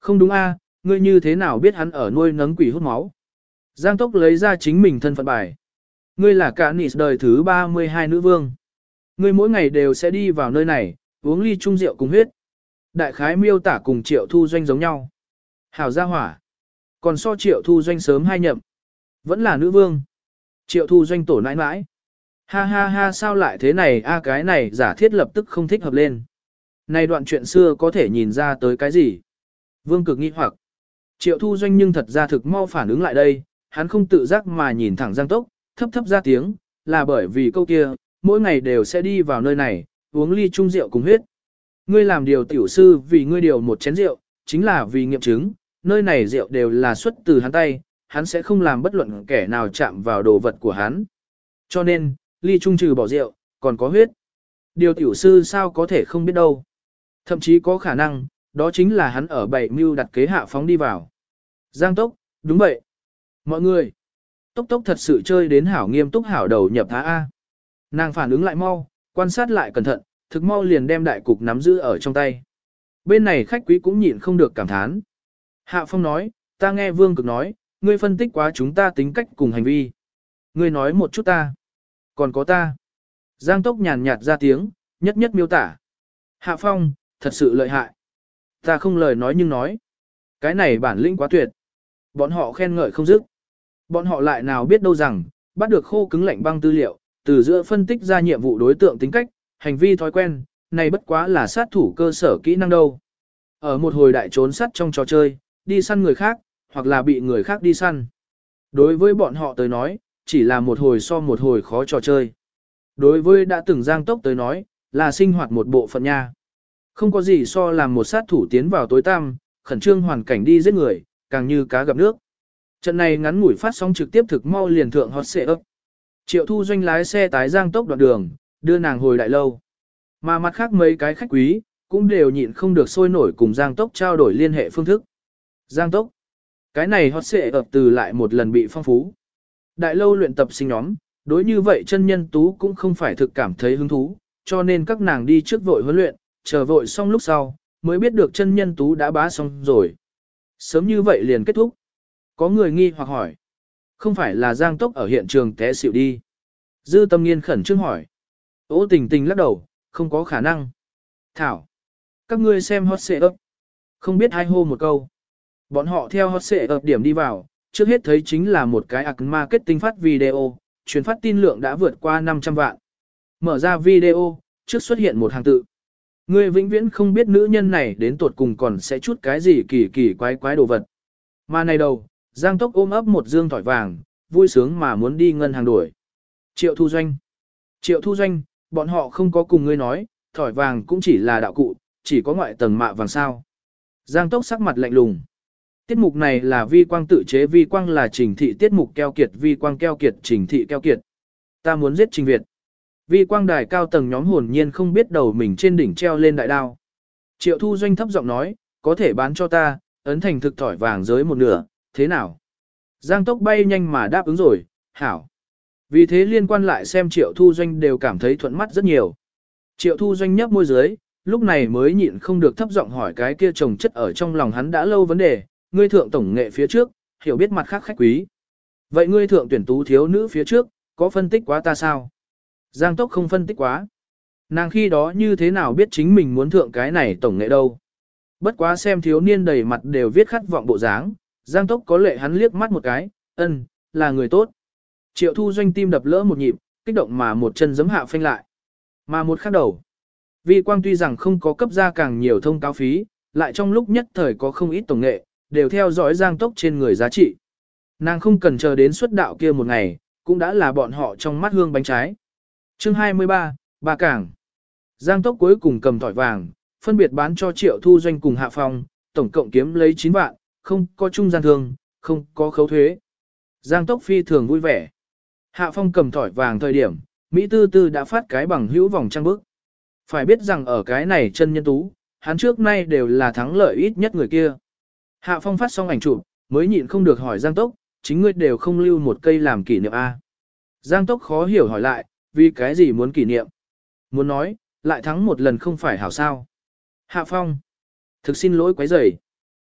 Không đúng a, ngươi như thế nào biết hắn ở nuôi nấng quỷ hút máu? Giang Tốc lấy ra chính mình thân phận bài. Ngươi là cả nị đời thứ 32 nữ vương. Ngươi mỗi ngày đều sẽ đi vào nơi này, uống ly chung rượu cùng huyết. Đại khái miêu tả cùng Triệu Thu Doanh giống nhau. Hảo gia hỏa. Còn so Triệu Thu Doanh sớm 2 nhậm. Vẫn là nữ vương. Triệu Thu Doanh tổ nãi nãi. Ha ha ha, sao lại thế này a, cái này giả thiết lập tức không thích hợp lên. Này đoạn chuyện xưa có thể nhìn ra tới cái gì? Vương Cực nghi hoặc. Triệu Thu Doanh nhưng thật ra thực mau phản ứng lại đây, hắn không tự giác mà nhìn thẳng Giang Tốc, thấp thấp ra tiếng, là bởi vì câu kia, mỗi ngày đều sẽ đi vào nơi này, uống ly chung rượu cùng huyết. Ngươi làm điều tiểu sư vì ngươi điều một chén rượu, chính là vì nghiệm chứng, nơi này rượu đều là xuất từ hắn tay, hắn sẽ không làm bất luận kẻ nào chạm vào đồ vật của hắn. Cho nên, ly chung trừ bỏ rượu, còn có huyết. Điều tiểu sư sao có thể không biết đâu. Thậm chí có khả năng, đó chính là hắn ở bảy mưu đặt kế hạ phóng đi vào. Giang Tốc, đúng vậy. Mọi người, Tốc Tốc thật sự chơi đến hảo nghiêm túc hảo đầu nhập thá A. Nàng phản ứng lại mau, quan sát lại cẩn thận, thực mau liền đem đại cục nắm giữ ở trong tay. Bên này khách quý cũng nhịn không được cảm thán. Hạ Phong nói, ta nghe Vương Cực nói, ngươi phân tích quá chúng ta tính cách cùng hành vi. Ngươi nói một chút ta. Còn có ta. Giang Tốc nhàn nhạt ra tiếng, nhất nhất miêu tả. Hạ Phong, thật sự lợi hại. Ta không lời nói nhưng nói. Cái này bản lĩnh quá tuyệt. Bọn họ khen ngợi không dứt. Bọn họ lại nào biết đâu rằng, bắt được khô cứng lạnh băng tư liệu, từ giữa phân tích ra nhiệm vụ đối tượng tính cách, hành vi thói quen, này bất quá là sát thủ cơ sở kỹ năng đâu. Ở một hồi đại trốn sát trong trò chơi, đi săn người khác, hoặc là bị người khác đi săn. Đối với bọn họ tới nói, chỉ là một hồi so một hồi khó trò chơi. Đối với đã từng Giang Tốc tới nói, là sinh hoạt một bộ phận nha. Không có gì so làm một sát thủ tiến vào tối tăm, khẩn trương hoàn cảnh đi giết người, càng như cá gặp nước. Trận này ngắn ngủi phát sóng trực tiếp thực mau liền thượng hot xệ ấp. Triệu Thu Doanh lái xe tái Giang Tốc đoạn đường, đưa nàng hồi đại lâu. Mà mặt khác mấy cái khách quý, cũng đều nhịn không được sôi nổi cùng Giang Tốc trao đổi liên hệ phương thức. Giang Tốc. Cái này hot xệ ập từ lại một lần bị phong phú. Đại lâu luyện tập sinh nhóm, đối như vậy chân nhân tú cũng không phải thực cảm thấy hứng thú, cho nên các nàng đi trước vội huấn luyện, chờ vội xong lúc sau, mới biết được chân nhân tú đã bá xong rồi. Sớm như vậy liền kết thúc. Có người nghi hoặc hỏi. Không phải là Giang Tốc ở hiện trường té xỉu đi. Dư Tâm Nghiên khẩn trương hỏi. Ô Tình Tình lắc đầu, không có khả năng. Thảo. Các ngươi xem hot xệ ấp. Không biết ai hô một câu. Bọn họ theo hot xệ ấp điểm đi vào, trước hết thấy chính là một cái marketing phát video, truyền phát tin lượng đã vượt qua 500 vạn. Mở ra video, trước xuất hiện một hàng tự. Ngươi vĩnh viễn không biết nữ nhân này đến tuột cùng còn sẽ chút cái gì kỳ kỳ quái quái đồ vật. Mà này đầu, Giang Tốc ôm ấp một dương thỏi vàng, vui sướng mà muốn đi ngân hàng đuổi. Triệu Thu Doanh. Triệu Thu Doanh, bọn họ không có cùng ngươi nói, thỏi vàng cũng chỉ là đạo cụ, chỉ có ngoại tầng mạ vàng sao. Giang Tốc sắc mặt lạnh lùng. Tiết mục này là vi quang tự chế, vi quang là Trình Thị tiết mục keo kiệt, vi quang keo kiệt, Trình Thị keo kiệt. Ta muốn giết Trình Việt. Vi quang đài cao tầng nhóm hồn nhiên không biết đầu mình trên đỉnh treo lên đại đao. Triệu Thu Doanh thấp giọng nói, có thể bán cho ta, ấn thành thực thỏi vàng giới một nửa, thế nào? Giang Tốc bay nhanh mà đáp ứng rồi, hảo. Vì thế liên quan lại xem Triệu Thu Doanh đều cảm thấy thuận mắt rất nhiều. Triệu Thu Doanh nhấp môi dưới, lúc này mới nhịn không được thấp giọng hỏi cái kia chồng chất ở trong lòng hắn đã lâu vấn đề, ngươi thượng tổng nghệ phía trước, hiểu biết mặt khác khách quý. Vậy ngươi thượng tuyển tú thiếu nữ phía trước, có phân tích quá ta sao? Giang Tốc không phân tích quá. Nàng khi đó như thế nào biết chính mình muốn thượng cái này tổng nghệ đâu? Bất quá xem thiếu niên đầy mặt đều viết khát vọng bộ dáng, Giang Tốc có lệ hắn liếc mắt một cái, là người tốt. Triệu Thu Doanh tim đập lỡ một nhịp, kích động mà một chân giấm hạ phanh lại. Mà một khắc đầu. Vi Quang tuy rằng không có cấp ra càng nhiều thông cáo phí, lại trong lúc nhất thời có không ít tổng nghệ, đều theo dõi Giang Tốc trên người giá trị. Nàng không cần chờ đến xuất đạo kia một ngày, cũng đã là bọn họ trong mắt hương bánh trái. Chương 23, Ba Cảng. Giang Tốc cuối cùng cầm thỏi vàng, phân biệt bán cho Triệu Thu Doanh cùng Hạ Phong, tổng cộng kiếm lấy 9 vạn, không có trung gian thương, không có khấu thuế. Giang Tốc phi thường vui vẻ. Hạ Phong cầm thỏi vàng thời điểm, Mỹ Tư Tư đã phát cái bằng hữu vòng trang bức. Phải biết rằng ở cái này chân nhân tú, hắn trước nay đều là thắng lợi ít nhất người kia. Hạ Phong phát xong ảnh chụp, mới nhịn không được hỏi Giang Tốc, chính ngươi đều không lưu một cây làm kỷ niệm A. Giang Tốc khó hiểu hỏi lại, vì cái gì muốn kỷ niệm? Muốn nói, lại thắng một lần không phải hảo sao. Hạ Phong, thực xin lỗi quấy rầy.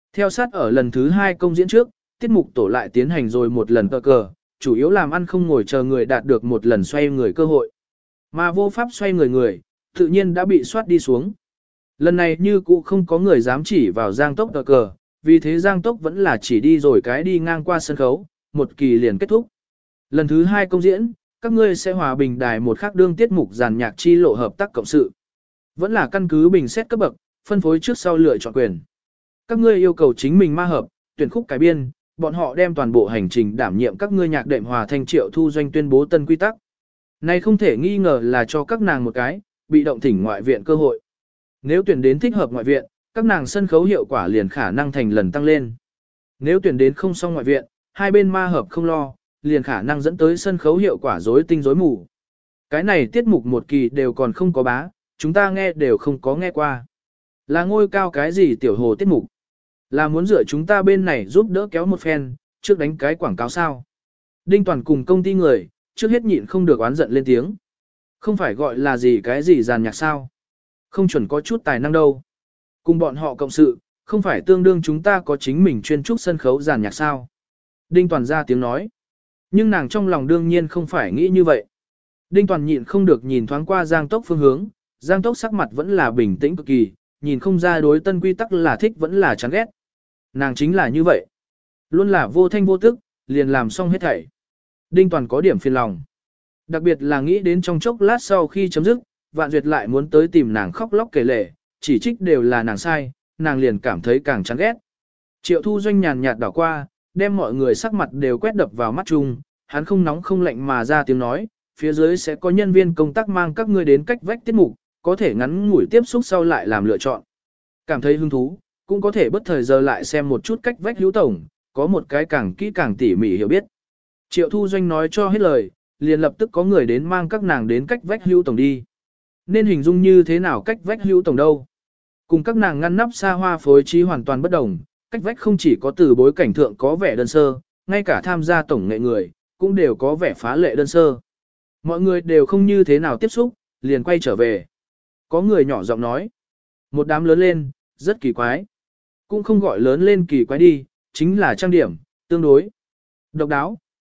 Theo sát ở lần thứ 2 công diễn trước, tiết mục tổ lại tiến hành rồi một lần cờ, chủ yếu làm ăn không ngồi chờ người đạt được một lần xoay người cơ hội. Mà vô pháp xoay người, tự nhiên đã bị soát đi xuống. Lần này như cũ không có người dám chỉ vào Giang Tốc cờ, vì thế Giang Tốc vẫn là chỉ đi rồi cái đi ngang qua sân khấu, một kỳ liền kết thúc. Lần thứ 2 công diễn, các ngươi sẽ hòa bình đài một khác đương tiết mục giàn nhạc chi lộ hợp tác cộng sự. Vẫn là căn cứ bình xét cấp bậc, phân phối trước sau lựa chọn quyền. Các ngươi yêu cầu chính mình ma hợp, tuyển khúc cải biên, bọn họ đem toàn bộ hành trình đảm nhiệm các ngươi nhạc đệm hòa thanh Triệu Thu Doanh tuyên bố tân quy tắc. Này không thể nghi ngờ là cho các nàng một cái, bị động thỉnh ngoại viện cơ hội. Nếu tuyển đến thích hợp ngoại viện, các nàng sân khấu hiệu quả liền khả năng thành lần tăng lên. Nếu tuyển đến không xong ngoại viện, hai bên ma hợp không lo, liền khả năng dẫn tới sân khấu hiệu quả rối tinh rối mù. Cái này tiết mục một kỳ đều còn không có bá, chúng ta nghe đều không có nghe qua. Là ngôi cao cái gì tiểu hồ tiết mục? Là muốn dựa chúng ta bên này giúp đỡ kéo một phen, trước đánh cái quảng cáo sao? Đinh Toàn cùng công ty người, trước hết nhịn không được oán giận lên tiếng. Không phải gọi là gì cái gì giàn nhạc sao? Không chuẩn có chút tài năng đâu. Cùng bọn họ cộng sự, không phải tương đương chúng ta có chính mình chuyên trúc sân khấu giàn nhạc sao? Đinh Toàn ra tiếng nói. Nhưng nàng trong lòng đương nhiên không phải nghĩ như vậy. Đinh Toàn nhịn không được nhìn thoáng qua Giang Tốc phương hướng, Giang Tốc sắc mặt vẫn là bình tĩnh cực kỳ, nhìn không ra đối tân quy tắc là thích vẫn là chán ghét. Nàng chính là như vậy. Luôn là vô thanh vô tức, liền làm xong hết thảy. Đinh Toàn có điểm phiền lòng. Đặc biệt là nghĩ đến trong chốc lát sau khi chấm dứt, Vạn Duyệt lại muốn tới tìm nàng khóc lóc kể lể, chỉ trích đều là nàng sai, nàng liền cảm thấy càng chán ghét. Triệu Thu Doanh nhàn nhạt đảo qua, đem mọi người sắc mặt đều quét đập vào mắt chung, hắn không nóng không lạnh mà ra tiếng nói, phía dưới sẽ có nhân viên công tác mang các ngươi đến cách vách tiết mục, có thể ngắn ngủi tiếp xúc sau lại làm lựa chọn. Cảm thấy hứng thú, cũng có thể bất thời giờ lại xem một chút cách vách hữu tổng, có một cái càng kỹ càng tỉ mỉ hiểu biết. Triệu Thu Doanh nói cho hết lời, liền lập tức có người đến mang các nàng đến cách vách hữu tổng đi. Nên hình dung như thế nào cách vách hữu tổng đâu? Cùng các nàng ngăn nắp xa hoa phối trí hoàn toàn bất đồng, cách vách không chỉ có từ bối cảnh thượng có vẻ đơn sơ, ngay cả tham gia tổng nghệ người, cũng đều có vẻ phá lệ đơn sơ. Mọi người đều không như thế nào tiếp xúc, liền quay trở về. Có người nhỏ giọng nói, một đám lớn lên, rất kỳ quái. Cũng không gọi lớn lên kỳ quái đi, chính là trang điểm, tương đối. Độc đáo.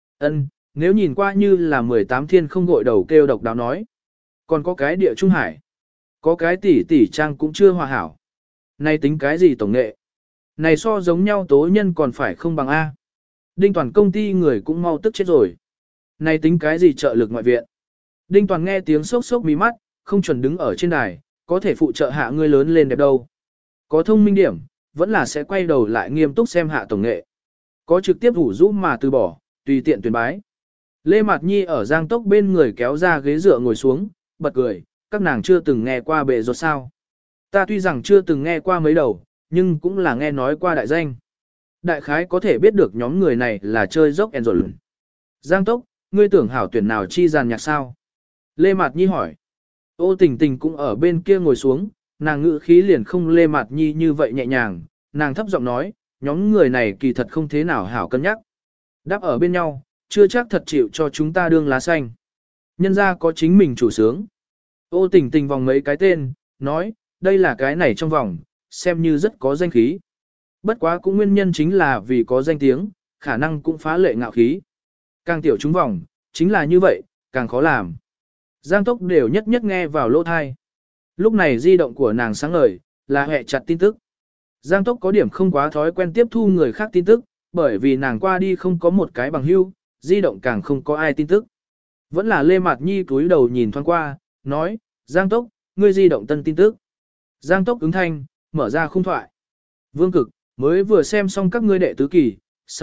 Nếu nhìn qua như là 18 thiên không gội đầu kêu độc đáo nói. Còn có cái địa trung hải. Có cái tỷ tỷ trang cũng chưa hòa hảo. Này tính cái gì tổng nghệ? Này so giống nhau tố nhân còn phải không bằng A. Đinh Toàn công ty người cũng mau tức chết rồi. Này tính cái gì trợ lực ngoại viện? Đinh Toàn nghe tiếng sốc sốc mí mắt, không chuẩn đứng ở trên đài, có thể phụ trợ hạ ngươi lớn lên đẹp đâu. Có thông minh điểm, vẫn là sẽ quay đầu lại nghiêm túc xem hạ tổng nghệ. Có trực tiếp rủ rũ mà từ bỏ, tùy tiện tuyển bái. Lê Mạt Nhi ở Giang Tốc bên người kéo ra ghế dựa ngồi xuống, bật cười, các nàng chưa từng nghe qua bệ rột sao. Ta tuy rằng chưa từng nghe qua mấy đầu, nhưng cũng là nghe nói qua đại danh. Đại khái có thể biết được nhóm người này là chơi dốc and rồi. Giang Tốc, ngươi tưởng hảo tuyển nào chi giàn nhạc sao? Lê Mạt Nhi hỏi. Ô Tình Tình cũng ở bên kia ngồi xuống, nàng ngữ khí liền không Lê Mạt Nhi như vậy nhẹ nhàng, nàng thấp giọng nói, nhóm người này kỳ thật không thế nào hảo cân nhắc. Đáp ở bên nhau, chưa chắc thật chịu cho chúng ta đương lá xanh. Nhân ra có chính mình chủ sướng. Ô Tình Tình vòng mấy cái tên, nói, đây là cái này trong vòng, xem như rất có danh khí. Bất quá cũng nguyên nhân chính là vì có danh tiếng, khả năng cũng phá lệ ngạo khí. Càng tiểu chúng vòng, chính là như vậy, càng khó làm. Giang Tốc đều nhất nhất nghe vào lỗ thai. Lúc này di động của nàng sáng ngời, là hệ chặt tin tức. Giang Tốc có điểm không quá thói quen tiếp thu người khác tin tức, bởi vì nàng qua đi không có một cái bằng hữu, di động càng không có ai tin tức. Vẫn là Lê Mạt Nhi cúi đầu nhìn thoáng qua, nói, Giang Tốc, ngươi di động tân tin tức. Giang Tốc ứng thanh, mở ra khung thoại. Vương Cực, mới vừa xem xong các ngươi đệ tứ kỳ,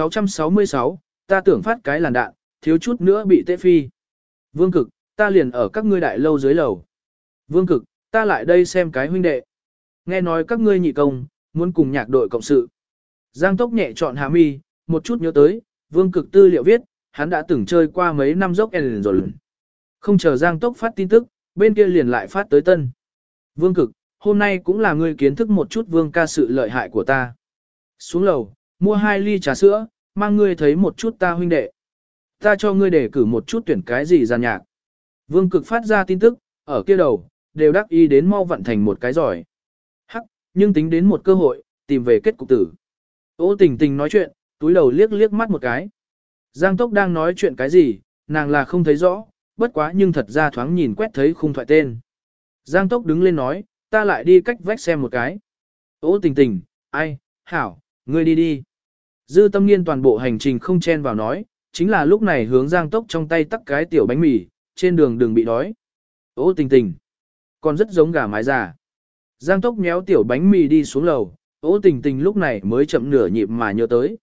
666, ta tưởng phát cái làn đạn, thiếu chút nữa bị tê phi. Vương Cực, ta liền ở các ngươi đại lâu dưới lầu. Vương Cực, ta lại đây xem cái huynh đệ. Nghe nói các ngươi nhị công, muốn cùng nhạc đội cộng sự. Giang Tốc nhẹ chọn hạ mi, một chút nhớ tới, Vương Cực tư liệu viết, hắn đã từng chơi qua mấy năm dốc Ellen rồi. Không chờ Giang Tốc phát tin tức, bên kia liền lại phát tới tân. Vương Cực, hôm nay cũng là ngươi kiến thức một chút Vương ca sự lợi hại của ta. Xuống lầu, mua 2 ly trà sữa, mang ngươi thấy một chút ta huynh đệ. Ta cho ngươi để cử một chút tuyển cái gì giàn nhạc. Vương Cực phát ra tin tức, ở kia đầu, đều đắc ý đến mau vận thành một cái giỏi. Hắc, nhưng tính đến một cơ hội, tìm về kết cục tử. Ô Tình Tình nói chuyện, túi đầu liếc liếc mắt một cái. Giang Tốc đang nói chuyện cái gì, nàng là không thấy rõ, bất quá nhưng thật ra thoáng nhìn quét thấy khung thoại tên. Giang Tốc đứng lên nói, ta lại đi cách vách xem một cái. Ô Tình Tình, ai, hảo, ngươi đi đi. Dư Tâm Nghiên toàn bộ hành trình không chen vào nói, chính là lúc này hướng Giang Tốc trong tay tắc cái tiểu bánh mì, trên đường đừng bị đói. Ô Tình Tình, còn rất giống gà mái già. Giang Tốc méo tiểu bánh mì đi xuống lầu, Ô Tình Tình lúc này mới chậm nửa nhịp mà nhớ tới.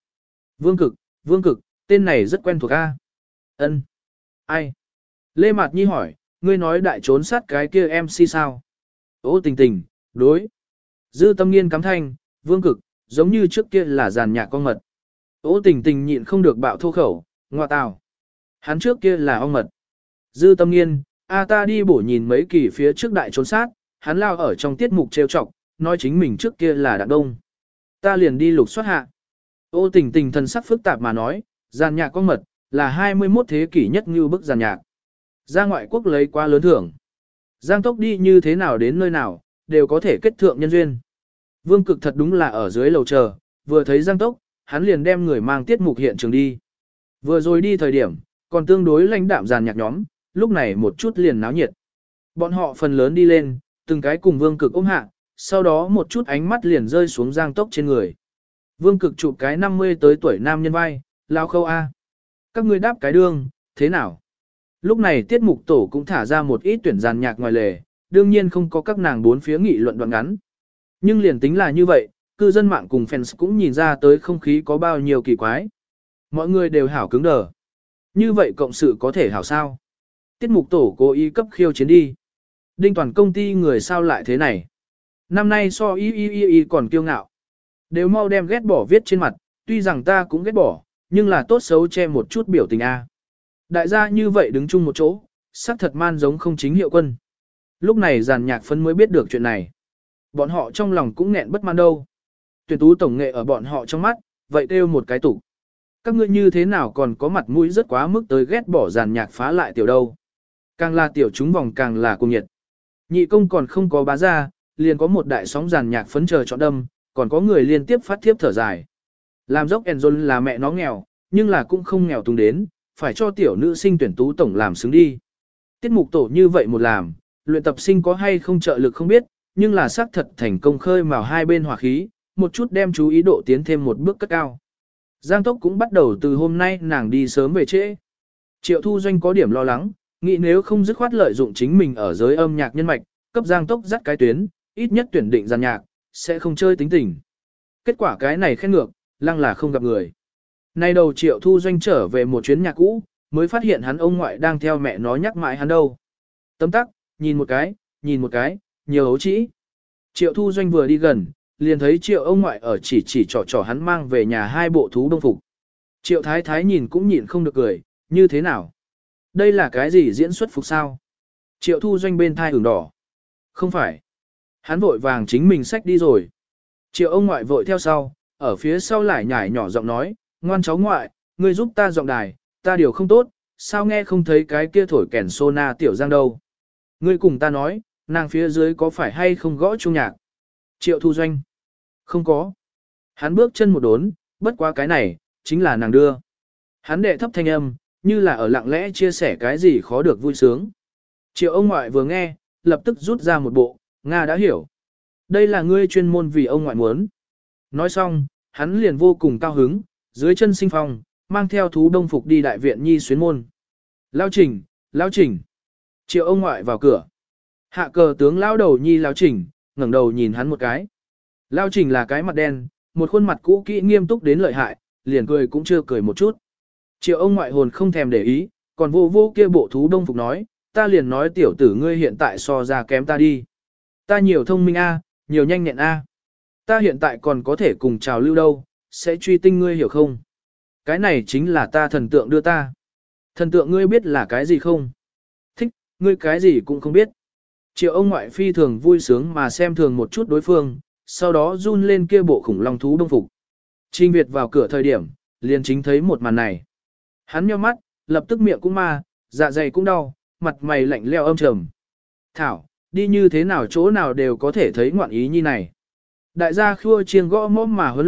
Vương Cực, tên này rất quen thuộc a. Ân. Ai? Lê Mạt Nhi hỏi, ngươi nói đại trốn sát cái kia MC sao? Ô Tình Tình, đối. Dư Tâm Nghiên cắm thanh, Vương Cực, giống như trước kia là giàn nhạc con mật. Ô Tình Tình nhịn không được bạo thô khẩu, ngoa tào. Hắn trước kia là ong mật. Dư Tâm Nghiên, ta đi bổ nhìn mấy kỳ phía trước đại trốn sát, hắn lao ở trong tiết mục trêu chọc, nói chính mình trước kia là đạn đông. Ta liền đi lục soát hạ. Ô Tình Tình thần sắc phức tạp mà nói, giàn nhạc con mật, là 21 thế kỷ nhất như bức giàn nhạc. Ra ngoại quốc lấy quá lớn thưởng. Giang Tốc đi như thế nào đến nơi nào, đều có thể kết thượng nhân duyên. Vương Cực thật đúng là ở dưới lầu chờ, vừa thấy Giang Tốc, hắn liền đem người mang tiết mục hiện trường đi. Vừa rồi đi thời điểm, còn tương đối lãnh đạm giàn nhạc nhóm, lúc này một chút liền náo nhiệt. Bọn họ phần lớn đi lên, từng cái cùng Vương Cực ôm hạ, sau đó một chút ánh mắt liền rơi xuống Giang Tốc trên người. Vương Cực chụp cái 50 tới tuổi nam nhân vai, lao khâu A. Các ngươi đáp cái đương, thế nào? Lúc này tiết mục tổ cũng thả ra một ít tuyển giàn nhạc ngoài lề, đương nhiên không có các nàng bốn phía nghị luận đoạn ngắn. Nhưng liền tính là như vậy, cư dân mạng cùng fans cũng nhìn ra tới không khí có bao nhiêu kỳ quái. Mọi người đều hảo cứng đờ. Như vậy cộng sự có thể hảo sao? Tiết mục tổ cố ý cấp khiêu chiến đi. Đinh toàn công ty người sao lại thế này? Năm nay so y còn kiêu ngạo. Đều mau đem ghét bỏ viết trên mặt, tuy rằng ta cũng ghét bỏ, nhưng là tốt xấu che một chút biểu tình A. Đại gia như vậy đứng chung một chỗ, sắc thật man giống không chính hiệu quân. Lúc này giàn nhạc phân mới biết được chuyện này. Bọn họ trong lòng cũng nghẹn bất man đâu. Tuyển tú tổng nghệ ở bọn họ trong mắt, vậy kêu một cái tủ. Các ngươi như thế nào còn có mặt mũi rất quá mức tới ghét bỏ giàn nhạc phá lại tiểu đâu. Càng là tiểu chúng vòng càng là cuồng nhiệt. Nhị công còn không có bá ra, liền có một đại sóng giàn nhạc phấn chờ chọn đâm, còn có người liên tiếp phát thiếp thở dài. Làm dốc Enzon là mẹ nó nghèo, nhưng là cũng không nghèo tung đến, phải cho tiểu nữ sinh tuyển tú tổng làm xứng đi. Tiết mục tổ như vậy một làm, luyện tập sinh có hay không trợ lực không biết, nhưng là xác thật thành công khơi mào hai bên hòa khí, một chút đem chú ý độ tiến thêm một bước cất cao. Giang Tốc cũng bắt đầu từ hôm nay nàng đi sớm về trễ. Triệu Thu Doanh có điểm lo lắng, nghĩ nếu không dứt khoát lợi dụng chính mình ở giới âm nhạc nhân mạch, cấp Giang Tốc dắt cái tuyến, ít nhất tuyển định giàn nhạc, sẽ không chơi tính tình. Kết quả cái này khen ngược, lăng là không gặp người. Nay đầu Triệu Thu Doanh trở về một chuyến nhạc cũ, mới phát hiện hắn ông ngoại đang theo mẹ nó nhắc mãi hắn đâu. Tấm tắc, nhìn một cái, nhiều hấu trĩ. Triệu Thu Doanh vừa đi gần, liền thấy Triệu ông ngoại ở chỉ trò hắn mang về nhà hai bộ thú đông phục. Triệu Thái Thái nhìn cũng nhịn không được cười, như thế nào? Đây là cái gì diễn xuất phục sao? Triệu Thu Doanh bên thai ửng đỏ. Không phải. Hắn vội vàng chính mình xách đi rồi. Triệu ông ngoại vội theo sau, ở phía sau lại nhảy nhỏ giọng nói, ngoan cháu ngoại, ngươi giúp ta giọng đài, ta điều không tốt, sao nghe không thấy cái kia thổi kèn sona tiểu Giang đâu. Ngươi cùng ta nói, nàng phía dưới có phải hay không gõ chuông nhạc? Triệu Thu Doanh. Không có. Hắn bước chân một đốn, bất quá cái này, chính là nàng đưa. Hắn đệ thấp thanh âm, như là ở lặng lẽ chia sẻ cái gì khó được vui sướng. Triệu ông ngoại vừa nghe, lập tức rút ra một bộ, Nga đã hiểu. Đây là ngươi chuyên môn vì ông ngoại muốn. Nói xong, hắn liền vô cùng cao hứng, dưới chân sinh phong, mang theo thú đông phục đi đại viện nhi xuyến môn. Lao Trình. Triệu ông ngoại vào cửa. Hạ cờ tướng lao đầu nhi Lao Trình, ngẩng đầu nhìn hắn một cái. Lao Trình là cái mặt đen, một khuôn mặt cũ kỹ nghiêm túc đến lợi hại, liền cười cũng chưa cười một chút. Triệu ông ngoại hồn không thèm để ý, còn vô kia bộ thú đông phục nói, ta liền nói tiểu tử ngươi hiện tại so ra kém ta đi. Ta nhiều thông minh a, nhiều nhanh nhẹn a. Ta hiện tại còn có thể cùng chào lưu đâu, sẽ truy tinh ngươi hiểu không? Cái này chính là ta thần tượng đưa ta. Thần tượng ngươi biết là cái gì không? Thích, ngươi cái gì cũng không biết. Triệu ông ngoại phi thường vui sướng mà xem thường một chút đối phương, sau đó run lên kia bộ khủng long thú đông phục. Trình Việt vào cửa thời điểm, liền chính thấy một màn này. Hắn nhíu mắt, lập tức miệng cũng ma, dạ dày cũng đau, mặt mày lạnh leo âm trầm. Thảo, đi như thế nào chỗ nào đều có thể thấy ngoạn ý như này. Đại gia khua chiêng gõ mõm mà huấn luyện,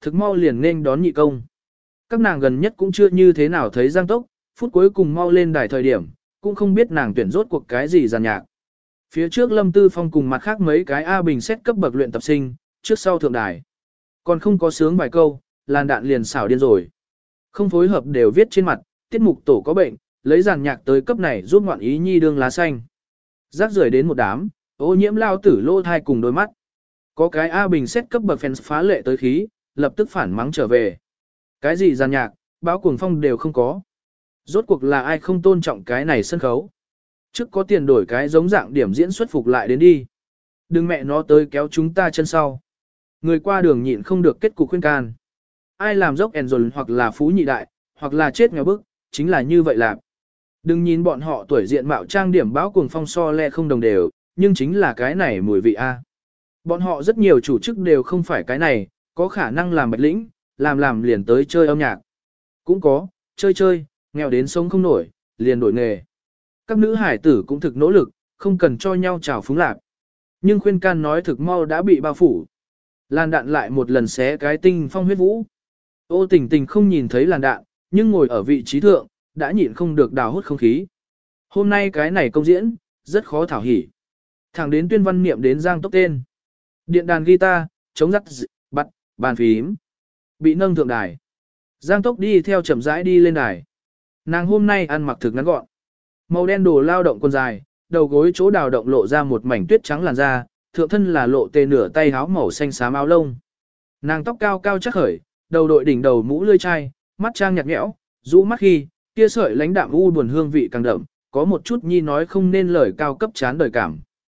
thực mau liền nên đón nhị công. Các nàng gần nhất cũng chưa như thế nào thấy Giang Tốc, phút cuối cùng mau lên đài thời điểm, cũng không biết nàng tuyển rốt cuộc cái gì giàn nhạc. Phía trước Lâm Tư Phong cùng mặt khác mấy cái A bình xét cấp bậc luyện tập sinh, trước sau thượng đài. Còn không có sướng vài câu, làn đạn liền xảo điên rồi. Không phối hợp đều viết trên mặt, tiết mục tổ có bệnh, lấy giàn nhạc tới cấp này giúp ngoạn ý nhi đương lá xanh. Rác rưởi đến một đám, ô nhiễm lao tử lô thai cùng đôi mắt. Có cái A bình xét cấp bậc fans phá lệ tới khí, lập tức phản mắng trở về. Cái gì giàn nhạc, báo cuồng phong đều không có. Rốt cuộc là ai không tôn trọng cái này sân khấu. Trước có tiền đổi cái giống dạng điểm diễn xuất phục lại đến đi. Đừng mẹ nó tới kéo chúng ta chân sau. Người qua đường nhịn không được kết cục khuyên can. Ai làm dốc Enron hoặc là phú nhị đại, hoặc là chết nghèo bức, chính là như vậy làm. Đừng nhìn bọn họ tuổi diện mạo trang điểm báo cuồng phong so le không đồng đều, nhưng chính là cái này mùi vị A. Bọn họ rất nhiều chủ chức đều không phải cái này, có khả năng làm bạch lĩnh, làm liền tới chơi âm nhạc. Cũng có, chơi, nghèo đến sống không nổi, liền đổi nghề. Các nữ hải tử cũng thực nỗ lực, không cần cho nhau trào phúng lạc. Nhưng khuyên can nói thực mau đã bị bao phủ. Làn đạn lại một lần xé cái tinh phong huyết vũ. Ô Tình Tình không nhìn thấy làn đạn, nhưng ngồi ở vị trí thượng, đã nhịn không được đào hút không khí. Hôm nay cái này công diễn, rất khó thảo hỉ. Thẳng đến tuyên văn niệm đến Giang Tốc tên. Điện đàn guitar, chống dắt bắt, bàn phím. Bị nâng thượng đài. Giang Tốc đi theo chậm rãi đi lên đài. Nàng hôm nay ăn mặc thực ngắn gọn. Màu đen đồ lao động quần dài, đầu gối chỗ đào động lộ ra một mảnh tuyết trắng làn da, thượng thân là lộ tê nửa tay áo màu xanh xám áo lông. Nàng tóc cao cao chắc khởi, đầu đội đỉnh đầu mũ lươi chai, mắt trang nhạt nhẽo, rũ mắt khi, kia sợi lãnh đạm u buồn hương vị càng đậm, có một chút nhi nói không nên lời cao cấp chán đời cảm.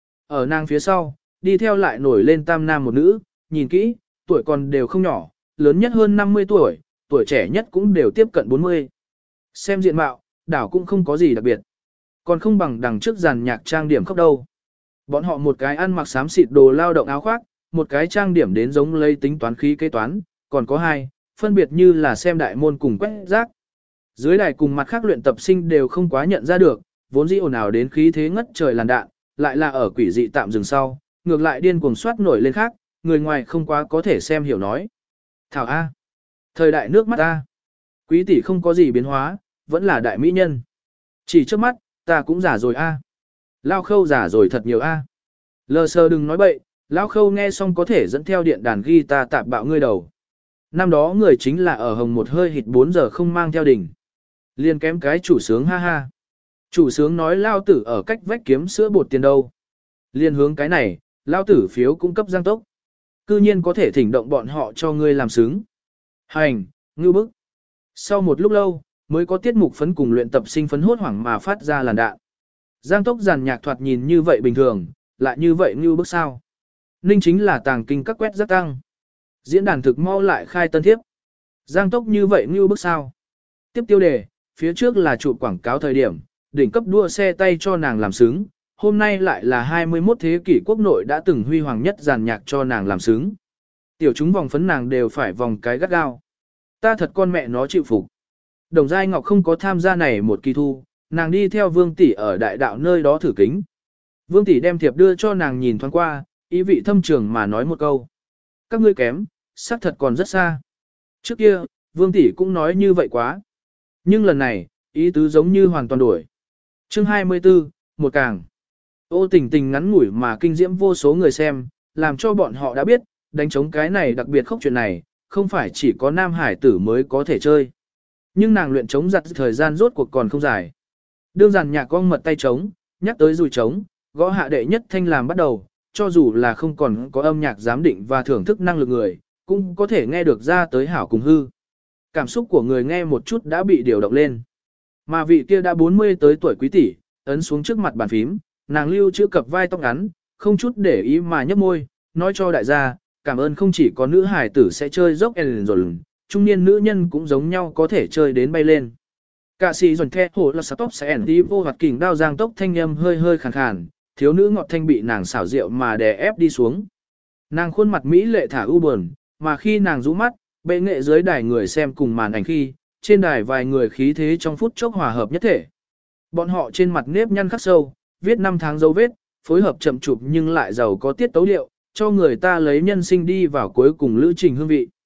Ở nàng phía sau, đi theo lại nổi lên tam nam một nữ, nhìn kỹ, tuổi còn đều không nhỏ, lớn nhất hơn 50 tuổi, tuổi trẻ nhất cũng đều tiếp cận 40. Xem diện mạo, đảo cũng không có gì đặc biệt. Còn không bằng đằng trước dàn nhạc trang điểm khóc đâu. Bọn họ một cái ăn mặc xám xịt đồ lao động áo khoác, một cái trang điểm đến giống lấy tính toán khí kế toán, còn có hai, phân biệt như là xem đại môn cùng quét rác. Dưới đài cùng mặt khác luyện tập sinh đều không quá nhận ra được, vốn dĩ ồn ào đến khí thế ngất trời làn đạn, lại là ở quỷ dị tạm dừng sau, ngược lại điên cuồng soát nổi lên khác, người ngoài không quá có thể xem hiểu nói. Thảo A. Thời đại nước mắt A. Quý tỷ không có gì biến hóa, vẫn là đại mỹ nhân. Chỉ trước mắt, ta cũng giả rồi A. Lao Khâu giả rồi thật nhiều A. Lờ sờ đừng nói bậy, Lao Khâu nghe xong có thể dẫn theo điện đàn guitar tạp bạo ngươi đầu. Năm đó người chính là ở hồng một hơi hịt 4 giờ không mang theo đỉnh. Liên kém cái chủ sướng ha ha. Chủ sướng nói Lao tử ở cách vách kiếm sữa bột tiền đâu. Liên hướng cái này, Lao tử phiếu cung cấp Giang Tốc. Cư nhiên có thể thỉnh động bọn họ cho ngươi làm sướng. Hành, ngư bức. Sau một lúc lâu, mới có tiết mục phấn cùng luyện tập sinh phấn hốt hoảng mà phát ra làn đạn. Giang Tốc giàn nhạc thoạt nhìn như vậy bình thường, lại như vậy ngư bức sao. Ninh chính là tàng kinh các quét rất tăng. Diễn đàn thực mau lại khai tân thiếp. Giang Tốc như vậy ngư bức sao. Tiếp tiêu đề, phía trước là chụp quảng cáo thời điểm, đỉnh cấp đua xe tay cho nàng làm sướng. Hôm nay lại là 21 thế kỷ quốc nội đã từng huy hoàng nhất giàn nhạc cho nàng làm sướng. Tiểu chúng vòng phấn nàng đều phải vòng cái gắt gao. Ta thật con mẹ nó chịu phục. Đồng Giai Ngọc không có tham gia này một kỳ thu, nàng đi theo Vương Tỷ ở đại đạo nơi đó thử kính. Vương Tỷ đem thiệp đưa cho nàng nhìn thoáng qua, ý vị thâm trường mà nói một câu. Các ngươi kém, xác thật còn rất xa. Trước kia, Vương Tỷ cũng nói như vậy quá. Nhưng lần này, ý tứ giống như hoàn toàn đổi. Chương 24, một càng. Ô Tình Tình ngắn ngủi mà kinh diễm vô số người xem, làm cho bọn họ đã biết, đánh trống cái này đặc biệt khốc chuyện này, không phải chỉ có nam hải tử mới có thể chơi. Nhưng nàng luyện trống giặt thời gian rốt cuộc còn không dài. Đương giàn nhạc con mật tay trống, nhắc tới dùi trống, gõ hạ đệ nhất thanh làm bắt đầu, cho dù là không còn có âm nhạc giám định và thưởng thức năng lực người, cũng có thể nghe được ra tới hảo cùng hư. Cảm xúc của người nghe một chút đã bị điều động lên. Mà vị kia đã 40 tới tuổi quý tỷ, ấn xuống trước mặt bàn phím, nàng lưu chữ cặp vai tóc ngắn, không chút để ý mà nhấp môi, nói cho đại gia, cảm ơn không chỉ có nữ hài tử sẽ chơi dốc rồi, trung niên nữ nhân cũng giống nhau có thể chơi đến bay lên. Cả sĩ dồn the hồ là stop sẽ đi vô hoạt kình đao Giang Tốc thanh âm hơi hơi khàn khàn, thiếu nữ ngọt thanh bị nàng xảo rượu mà đè ép đi xuống. Nàng khuôn mặt mỹ lệ thả u buồn, mà khi nàng rũ mắt, bệ nghệ dưới đài người xem cùng màn ảnh khi, trên đài vài người khí thế trong phút chốc hòa hợp nhất thể. Bọn họ trên mặt nếp nhăn khắc sâu, viết năm tháng dấu vết, phối hợp chậm chụp nhưng lại giàu có tiết tấu điệu, cho người ta lấy nhân sinh đi vào cuối cùng lữ trình hương vị.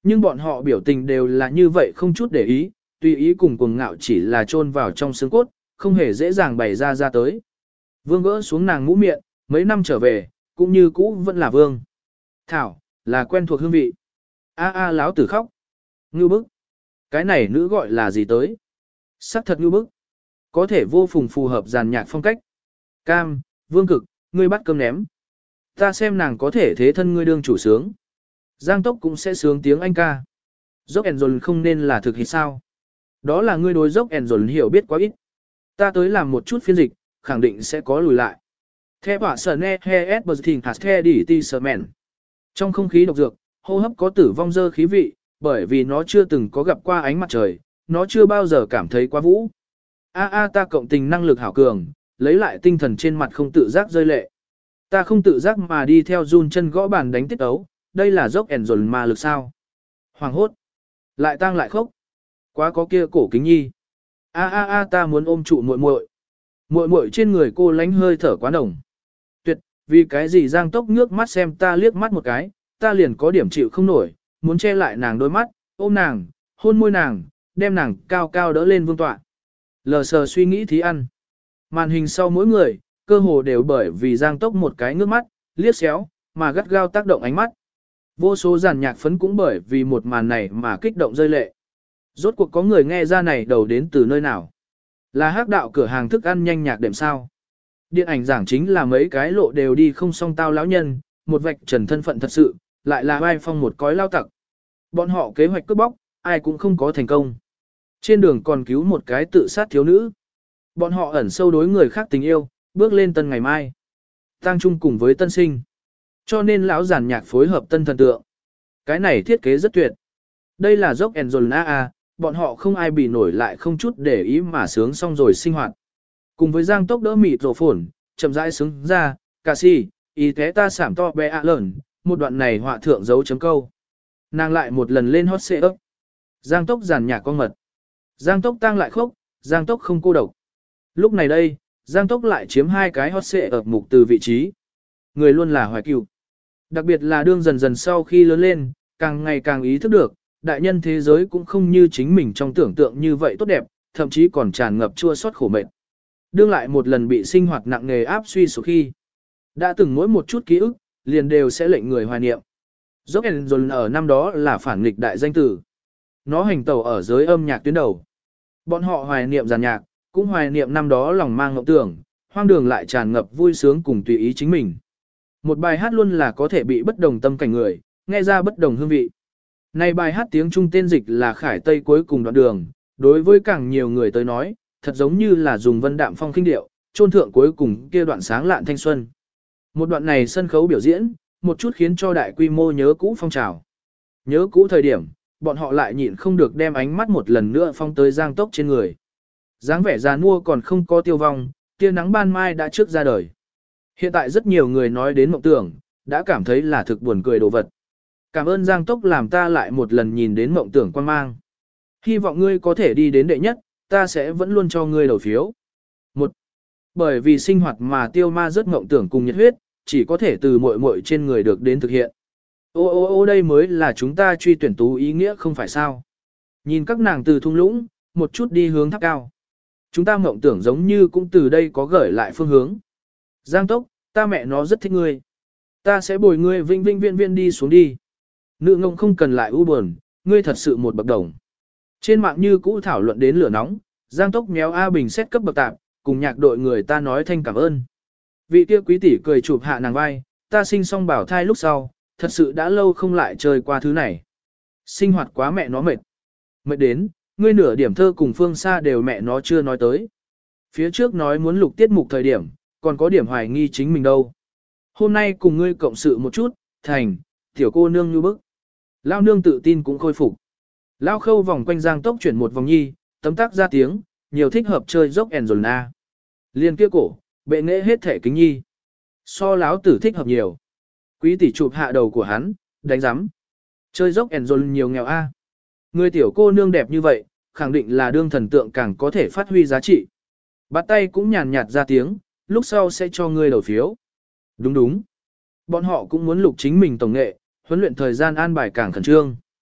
Nhưng bọn họ biểu tình đều là như vậy không chút để ý, tùy ý cùng cuồng ngạo chỉ là chôn vào trong xương cốt, không hề dễ dàng bày ra tới. Vương gỡ xuống nàng mũ miệng, mấy năm trở về, cũng như cũ vẫn là vương. Thảo, là quen thuộc hương vị. Láo tử khóc. Ngưu bức. Cái này nữ gọi là gì tới? Sắc thật ngưu bức. Có thể vô phùng phù hợp giàn nhạc phong cách. Cam, vương cực, ngươi bắt cơm ném. Ta xem nàng có thể thế thân ngươi đương chủ sướng. Giang Tốc cũng sẽ sướng tiếng Anh ca. Dốc ẻn dồn không nên là thực hit sao? Đó là ngươi đối dốc ẻn dồn hiểu biết quá ít. Ta tới làm một chút phiên dịch, khẳng định sẽ có lùi lại. Theo họa sở ne he s bờ thình hạt the đi ti sở mẹn. Trong không khí độc dược, hô hấp có tử vong dơ khí vị, bởi vì nó chưa từng có gặp qua ánh mặt trời, nó chưa bao giờ cảm thấy quá vũ. Ta cộng tình năng lực hảo cường, lấy lại tinh thần trên mặt không tự giác rơi lệ. Ta không tự giác mà đi theo run chân gõ bàn đánh tiết ấu, đây là dốc ẻn dồn mà lực sao. Hoàng hốt. Lại tang lại khốc. Quá có kia cổ kính nhi. Ta muốn ôm trụ muội muội. Muội muội trên người cô lánh hơi thở quá nồng. Tuyệt, vì cái gì Giang Tốc ngước mắt xem ta liếc mắt một cái, ta liền có điểm chịu không nổi, muốn che lại nàng đôi mắt, ôm nàng, hôn môi nàng, đem nàng cao cao đỡ lên vương tọa. Lờ sờ suy nghĩ thí ăn. Màn hình sau mỗi người, cơ hồ đều bởi vì Giang Tốc một cái ngước mắt, liếc xéo, mà gắt gao tác động ánh mắt. Vô số giàn nhạc phấn cũng bởi vì một màn này mà kích động rơi lệ. Rốt cuộc có người nghe ra này đầu đến từ nơi nào. Là hắc đạo cửa hàng thức ăn nhanh nhạc đệm sao. Điện ảnh giảng chính là mấy cái lộ đều đi không song tao lão nhân, một vạch trần thân phận thật sự, lại là vai phong một cõi lao tặc. Bọn họ kế hoạch cướp bóc, ai cũng không có thành công. Trên đường còn cứu một cái tự sát thiếu nữ. Bọn họ ẩn sâu đối người khác tình yêu, bước lên tân ngày mai. Tang chung cùng với tân sinh. Cho nên lão giàn nhạc phối hợp tân thần tượng. Cái này thiết kế rất tuyệt. Đây là dốc ẻn dồn bọn họ không ai bị nổi lại không chút để ý mà sướng xong rồi sinh hoạt. Cùng với Giang Tốc đỡ mịt rổ phồn, chậm rãi sướng ra, cà si, ý thế ta sảm to bé lợn, một đoạn này họa thượng dấu chấm câu. Nàng lại một lần lên hot xệ ấp. Giang Tốc giàn nhạc con mật. Giang Tốc tang lại khốc, Giang Tốc không cô độc. Lúc này đây, Giang Tốc lại chiếm hai cái hot xệ ấp mục từ vị trí. Người luôn là hoài cựu. Đặc biệt là đương dần dần sau khi lớn lên, càng ngày càng ý thức được, đại nhân thế giới cũng không như chính mình trong tưởng tượng như vậy tốt đẹp, thậm chí còn tràn ngập chua xót khổ mệt. Đương lại một lần bị sinh hoạt nặng nề áp suy sụp khi, đã từng mỗi một chút ký ức, liền đều sẽ lệnh người hoài niệm. Dốc ẻn dồn ở năm đó là phản nghịch đại danh tử. Nó hành tẩu ở giới âm nhạc tuyến đầu. Bọn họ hoài niệm giàn nhạc, cũng hoài niệm năm đó lòng mang ngộng tưởng, hoang đường lại tràn ngập vui sướng cùng tùy ý chính mình. Một bài hát luôn là có thể bị bất đồng tâm cảnh người, nghe ra bất đồng hương vị. Này bài hát tiếng Trung tên dịch là Khải Tây cuối cùng đoạn đường, đối với càng nhiều người tới nói, thật giống như là dùng vân đạm phong khinh điệu, chôn thượng cuối cùng kia đoạn sáng lạn thanh xuân. Một đoạn này sân khấu biểu diễn, một chút khiến cho đại quy mô nhớ cũ phong trào. Nhớ cũ thời điểm, bọn họ lại nhịn không được đem ánh mắt một lần nữa phong tới Giang Tốc trên người. Dáng vẻ già nua còn không có tiêu vong, tia nắng ban mai đã trước ra đời. Hiện tại rất nhiều người nói đến mộng tưởng, đã cảm thấy là thực buồn cười đồ vật. Cảm ơn Giang Tốc làm ta lại một lần nhìn đến mộng tưởng quan mang. Hy vọng ngươi có thể đi đến đệ nhất, ta sẽ vẫn luôn cho ngươi đầu phiếu. Bởi vì sinh hoạt mà tiêu ma rất mộng tưởng cùng nhiệt huyết, chỉ có thể từ muội muội trên người được đến thực hiện. Ô đây mới là chúng ta truy tuyển tú ý nghĩa không phải sao. Nhìn các nàng từ thung lũng, một chút đi hướng tháp cao. Chúng ta mộng tưởng giống như cũng từ đây có gửi lại phương hướng. Giang Tốc, ta mẹ nó rất thích ngươi. Ta sẽ bồi ngươi vinh viên đi xuống đi. Nữ ngông không cần lại u buồn, ngươi thật sự một bậc đồng. Trên mạng như cũ thảo luận đến lửa nóng, Giang Tốc méo A Bình xét cấp bậc tạp, cùng nhạc đội người ta nói thanh cảm ơn. Vị kia quý tỷ cười chụp hạ nàng vai, ta sinh xong bảo thai lúc sau, thật sự đã lâu không lại chơi qua thứ này. Sinh hoạt quá mẹ nó mệt. Mệt đến, ngươi nửa điểm thơ cùng phương xa đều mẹ nó chưa nói tới. Phía trước nói muốn lục tiết mục thời điểm, còn có điểm hoài nghi chính mình đâu. Hôm nay cùng ngươi cộng sự một chút, thành, tiểu cô nương như bức. Lao nương tự tin cũng khôi phục. Lao khâu vòng quanh Giang Tốc chuyển một vòng nhi, tấm tắc ra tiếng, nhiều thích hợp chơi dốc ẻn dồn na. Liên kia cổ, bệ nghệ hết thể kính nhi. So láo tử thích hợp nhiều. Quý tỷ chụp hạ đầu của hắn, đánh giám. Chơi dốc ẻn dồn nhiều nghèo a. Người tiểu cô nương đẹp như vậy, khẳng định là đương thần tượng càng có thể phát huy giá trị. Bắt tay cũng nhàn nhạt ra tiếng, lúc sau sẽ cho ngươi đầu phiếu. Đúng. Bọn họ cũng muốn lục chính mình tổng nghệ, huấn luyện thời gian an bài càng khẩn trương.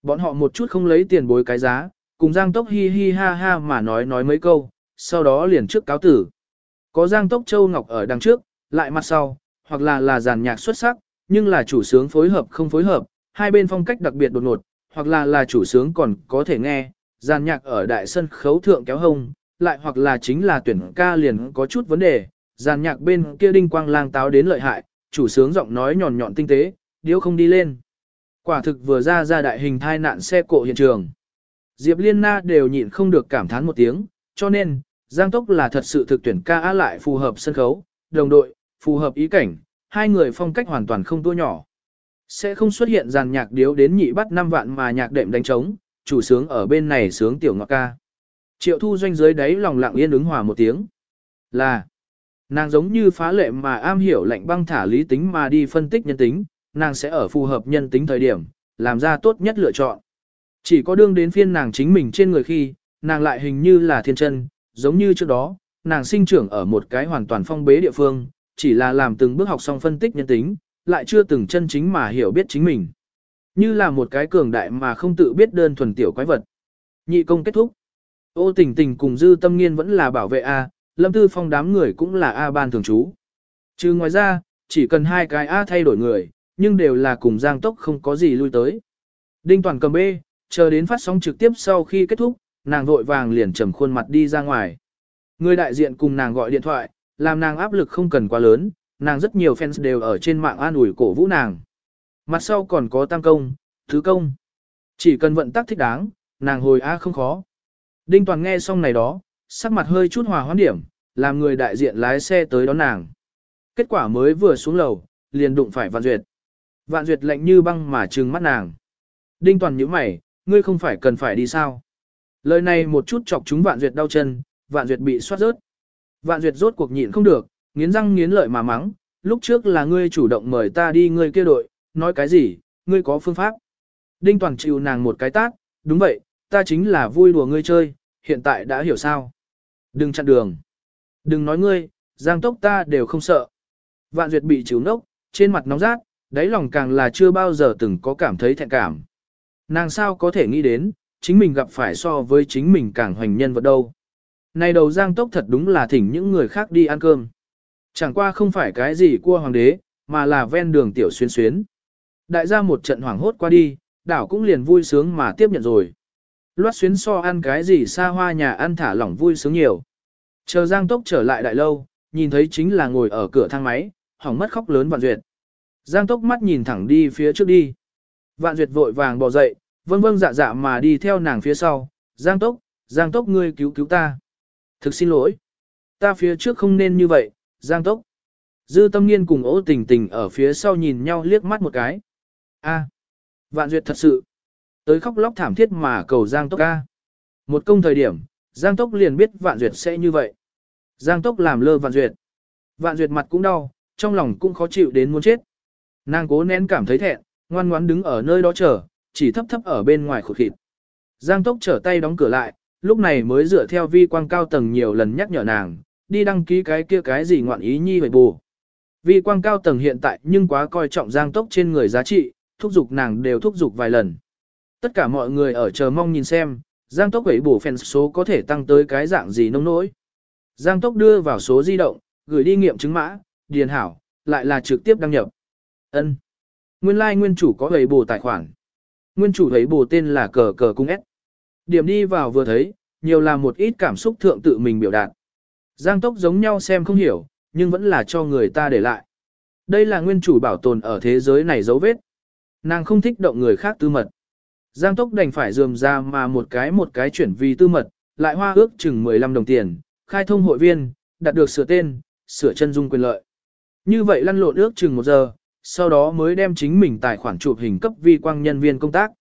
Bọn họ một chút không lấy tiền bối cái giá, cùng Giang Tốc hi hi ha ha mà nói mấy câu, sau đó liền trước cáo tử. Có Giang Tốc Châu Ngọc ở đằng trước, lại mặt sau, hoặc là giàn nhạc xuất sắc, nhưng là chủ sướng phối hợp không phối hợp, hai bên phong cách đặc biệt đột ngột, hoặc là chủ sướng còn có thể nghe, giàn nhạc ở đại sân khấu thượng kéo hông, lại hoặc là chính là tuyển ca liền có chút vấn đề, giàn nhạc bên kia đinh quang lang táo đến lợi hại, chủ sướng giọng nói nhọn nhọn tinh tế, điếu không đi lên. Quả thực vừa ra đại hình thai nạn xe cộ hiện trường. Diệp Liên Na đều nhịn không được cảm thán một tiếng, cho nên, Giang Tốc là thật sự thực tuyển ca lại phù hợp sân khấu, đồng đội, phù hợp ý cảnh, hai người phong cách hoàn toàn không tua nhỏ. Sẽ không xuất hiện dàn nhạc điếu đến nhị bắt 5 vạn mà nhạc đệm đánh trống, chủ sướng ở bên này sướng tiểu ngọc ca. Triệu Thu Doanh dưới đáy lòng lặng yên ứng hòa một tiếng. Là, nàng giống như phá lệ mà am hiểu lệnh băng thả lý tính mà đi phân tích nhân tính, nàng sẽ ở phù hợp nhân tính thời điểm, làm ra tốt nhất lựa chọn. Chỉ có đương đến phiên nàng chính mình trên người khi, nàng lại hình như là thiên chân, giống như trước đó, nàng sinh trưởng ở một cái hoàn toàn phong bế địa phương, chỉ là làm từng bước học xong phân tích nhân tính, lại chưa từng chân chính mà hiểu biết chính mình. Như là một cái cường đại mà không tự biết đơn thuần tiểu quái vật. Nhị công kết thúc. Ô Tình Tình cùng Dư Tâm Nghiên vẫn là bảo vệ A, Lâm Tư Phong đám người cũng là A ban thường trú. Trừ ngoài ra, chỉ cần hai cái A thay đổi người, nhưng đều là cùng Giang Tốc không có gì lui tới. Đinh Toàn cầm B, chờ đến phát sóng trực tiếp sau khi kết thúc, nàng vội vàng liền trầm khuôn mặt đi ra ngoài. Người đại diện cùng nàng gọi điện thoại, làm nàng áp lực không cần quá lớn, nàng rất nhiều fans đều ở trên mạng an ủi cổ vũ nàng. Mặt sau còn có tam công, thứ công. Chỉ cần vận tắc thích đáng, nàng hồi A không khó. Đinh Toàn nghe xong này đó, sắc mặt hơi chút hòa hoãn điểm, làm người đại diện lái xe tới đón nàng. Kết quả mới vừa xuống lầu, liền đụng phải Vạn Duyệt. Vạn Duyệt lạnh như băng mà trừng mắt nàng. Đinh Toàn nhíu mày, ngươi không phải cần phải đi sao? Lời này một chút chọc chúng Vạn Duyệt đau chân, Vạn Duyệt bị soát rớt. Vạn Duyệt rốt cuộc nhịn không được, nghiến răng nghiến lợi mà mắng, lúc trước là ngươi chủ động mời ta đi ngươi kia đội, nói cái gì, ngươi có phương pháp. Đinh Toàn chịu nàng một cái tát, đúng vậy, ta chính là vui đùa ngươi chơi, hiện tại đã hiểu sao. Đừng chặn đường. Đừng nói ngươi, Giang Tốc ta đều không sợ. Vạn Duyệt bị chịu nốc, trên mặt nóng rát, đáy lòng càng là chưa bao giờ từng có cảm thấy thẹn cảm. Nàng sao có thể nghĩ đến, chính mình gặp phải so với chính mình càng hoành nhân vật đâu. Này đầu Giang Tốc thật đúng là thỉnh những người khác đi ăn cơm. Chẳng qua không phải cái gì cua hoàng đế, mà là ven đường tiểu xuyên xuyến. Đại gia một trận hoảng hốt qua đi, đảo cũng liền vui sướng mà tiếp nhận rồi. Loát xuyến so ăn cái gì xa hoa nhà ăn thả lỏng vui sướng nhiều. Chờ Giang Tốc trở lại đại lâu, nhìn thấy chính là ngồi ở cửa thang máy, hỏng mất khóc lớn Vạn Duyệt. Giang Tốc mắt nhìn thẳng đi phía trước đi. Vạn Duyệt vội vàng bò dậy, vâng vâng dạ dạ mà đi theo nàng phía sau. Giang Tốc ngươi cứu cứu ta. Thực xin lỗi. Ta phía trước không nên như vậy, Giang Tốc. Dư Tâm Nghiên cùng Ô Tình Tình ở phía sau nhìn nhau liếc mắt một cái. A, Vạn Duyệt thật sự. Tới khóc lóc thảm thiết mà cầu Giang Tốc A. Một công thời điểm, Giang Tốc liền biết Vạn Duyệt sẽ như vậy. Giang Tốc làm lơ Vạn Duyệt. Vạn Duyệt mặt cũng đau, trong lòng cũng khó chịu đến muốn chết. Nàng cố nén cảm thấy thẹn, ngoan ngoãn đứng ở nơi đó chờ, chỉ thấp thấp ở bên ngoài khụt khịt. Giang Tốc trở tay đóng cửa lại, lúc này mới dựa theo vi quang cao tầng nhiều lần nhắc nhở nàng, đi đăng ký cái kia cái gì ngoạn ý nhi vậy bù. Vi quang cao tầng hiện tại nhưng quá coi trọng Giang Tốc trên người giá trị, thúc giục nàng đều thúc giục vài lần. Tất cả mọi người ở chờ mong nhìn xem, Giang Tốc ấy bổ fan số có thể tăng tới cái dạng gì nông nỗi. Giang Tốc đưa vào số di động, gửi đi nghiệm chứng mã, điền hảo, lại là trực tiếp đăng nhập. Ân. Nguyên lai nguyên chủ có ấy bổ tài khoản. Nguyên chủ ấy bổ tên là cờ cờ cung S. Điểm đi vào vừa thấy, nhiều là một ít cảm xúc thượng tự mình biểu đạt. Giang Tốc giống nhau xem không hiểu, nhưng vẫn là cho người ta để lại. Đây là nguyên chủ bảo tồn ở thế giới này dấu vết. Nàng không thích động người khác tư mật. Giang Tốc đành phải dườm ra mà một cái chuyển vì tư mật, lại hoa ước chừng 15 đồng tiền, khai thông hội viên, đạt được sửa tên, sửa chân dung quyền lợi. Như vậy lăn lộn ước chừng 1 giờ, sau đó mới đem chính mình tài khoản chụp hình cấp vi quang nhân viên công tác.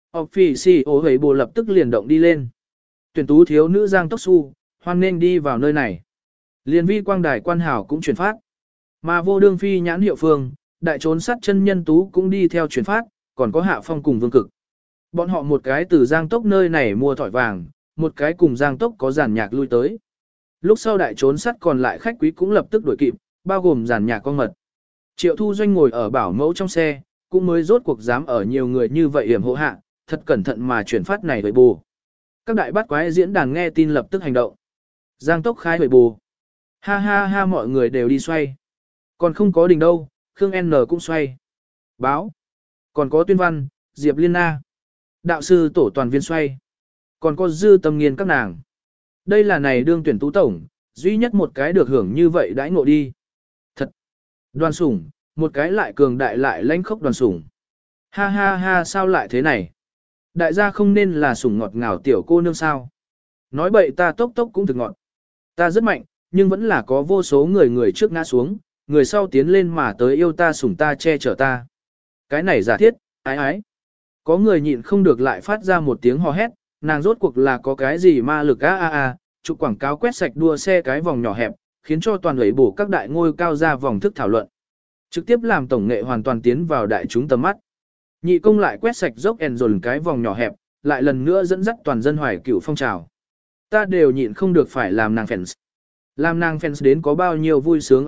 Officio hấy bồ lập tức liền động đi lên. Tuyển tú thiếu nữ Giang Tốc Xu, hoan nên đi vào nơi này. Liên vi quang đài quan hảo cũng chuyển phát. Mà vô đương phi nhãn hiệu phương, đại trốn sát chân nhân tú cũng đi theo chuyển phát, còn có Hạ Phong cùng Vương Cực. Bọn họ một cái từ Giang Tốc nơi này mua thỏi vàng, một cái cùng Giang Tốc có giàn nhạc lui tới. Lúc sau đại trốn sắt còn lại khách quý cũng lập tức đuổi kịp, bao gồm giàn nhạc con mật. Triệu Thu Doanh ngồi ở bảo mẫu trong xe, cũng mới rốt cuộc dám ở nhiều người như vậy hiểm hộ hạ, thật cẩn thận mà chuyển phát này với bù. Các đại bát quái diễn đàn nghe tin lập tức hành động. Giang Tốc khai với bù. Ha ha ha mọi người đều đi xoay. Còn không có đỉnh đâu, Khương N cũng xoay. Báo. Còn có tuyên văn, Diệp Liên Na. Đạo sư tổ toàn viên xoay. Còn có dư tâm nghiên các nàng. Đây là này đương tuyển tú tổng, duy nhất một cái được hưởng như vậy đãi ngộ đi. Thật. Đoàn sủng, một cái lại cường đại lại lãnh khốc đoàn sủng. Ha ha ha sao lại thế này? Đại gia không nên là sủng ngọt ngào tiểu cô nương sao? Nói bậy ta tốc tốc cũng thực ngọt. Ta rất mạnh, nhưng vẫn là có vô số người trước ngã xuống, người sau tiến lên mà tới yêu ta sủng ta che chở ta. Cái này giả thiết, ái ái. Có người nhịn không được lại phát ra một tiếng hò hét, nàng rốt cuộc là có cái gì ma lực chụp quảng cáo quét sạch đua xe cái vòng nhỏ hẹp, khiến cho toàn ủy bổ các đại ngôi cao ra vòng thức thảo luận. Trực tiếp làm tổng nghệ hoàn toàn tiến vào đại chúng tầm mắt. Nhị công lại quét sạch dốc ẻn dồn cái vòng nhỏ hẹp, lại lần nữa dẫn dắt toàn dân hoài cửu phong trào. Ta đều nhịn không được phải làm nàng fans. Làm nàng fans đến có bao nhiêu vui sướng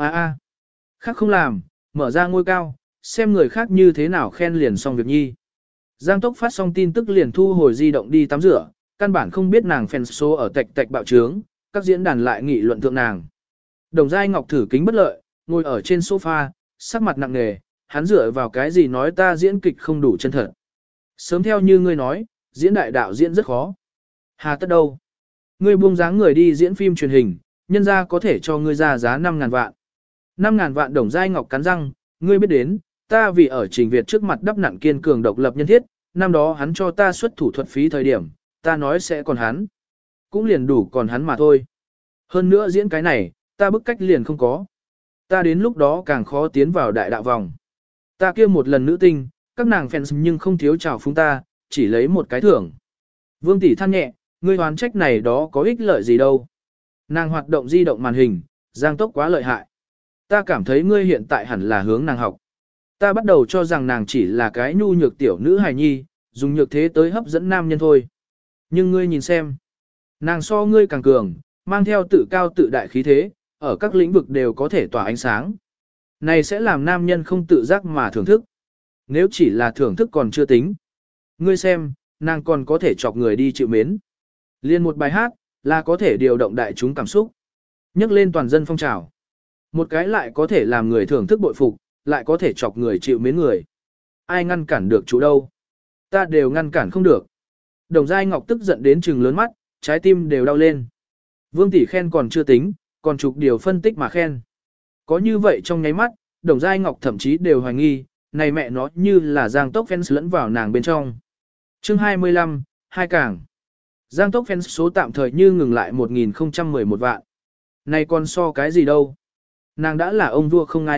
Khác không làm, mở ra ngôi cao, xem người khác như thế nào khen liền xong việc nhi. Giang Tốc phát xong tin tức liền thu hồi di động đi tắm rửa, căn bản không biết nàng fans số ở tạch tạch bạo trướng, các diễn đàn lại nghị luận thượng nàng. Đồng Giai Ngọc thử kính bất lợi, ngồi ở trên sofa, sắc mặt nặng nề, hắn dựa vào cái gì nói ta diễn kịch không đủ chân thật. Sớm theo như ngươi nói, diễn đại đạo diễn rất khó. Hà tất đâu? Ngươi buông dáng người đi diễn phim truyền hình, nhân ra có thể cho ngươi ra giá 5.000 vạn. 5.000 vạn Đồng Giai Ngọc cắn răng, ngươi biết đến, ta vì ở Trình Việt trước mặt đắp nặng kiên cường độc lập nhân thiết, năm đó hắn cho ta xuất thủ thuật phí thời điểm, ta nói sẽ còn hắn. Cũng liền đủ còn hắn mà thôi. Hơn nữa diễn cái này, ta bức cách liền không có. Ta đến lúc đó càng khó tiến vào đại đạo vòng. Ta kia một lần nữ tinh, các nàng fans nhưng không thiếu chào phúng ta, chỉ lấy một cái thưởng. Vương tỷ than nhẹ, ngươi hoán trách này đó có ích lợi gì đâu. Nàng hoạt động di động màn hình, Giang Tốc quá lợi hại. Ta cảm thấy ngươi hiện tại hẳn là hướng nàng học. Ta bắt đầu cho rằng nàng chỉ là cái nhu nhược tiểu nữ hài nhi, dùng nhược thế tới hấp dẫn nam nhân thôi. Nhưng ngươi nhìn xem, nàng so ngươi càng cường, mang theo tự cao tự đại khí thế, ở các lĩnh vực đều có thể tỏa ánh sáng. Này sẽ làm nam nhân không tự giác mà thưởng thức. Nếu chỉ là thưởng thức còn chưa tính. Ngươi xem, nàng còn có thể chọc người đi chịu mến. Liên một bài hát, là có thể điều động đại chúng cảm xúc. Nhắc lên toàn dân phong trào. Một cái lại có thể làm người thưởng thức bội phục, lại có thể chọc người chịu mến người. Ai ngăn cản được chủ đâu? Ta đều ngăn cản không được. Đồng Giai Ngọc tức giận đến trừng lớn mắt, trái tim đều đau lên. Vương tỷ khen còn chưa tính, còn chụp điều phân tích mà khen. Có như vậy trong nháy mắt, Đồng Giai Ngọc thậm chí đều hoài nghi, này mẹ nó như là Giang Tốc fans lẫn vào nàng bên trong. Chương 25, hai càng. Giang Tốc fans số tạm thời như ngừng lại 1011 vạn. Này còn so cái gì đâu? Nàng đã là ông vua không ai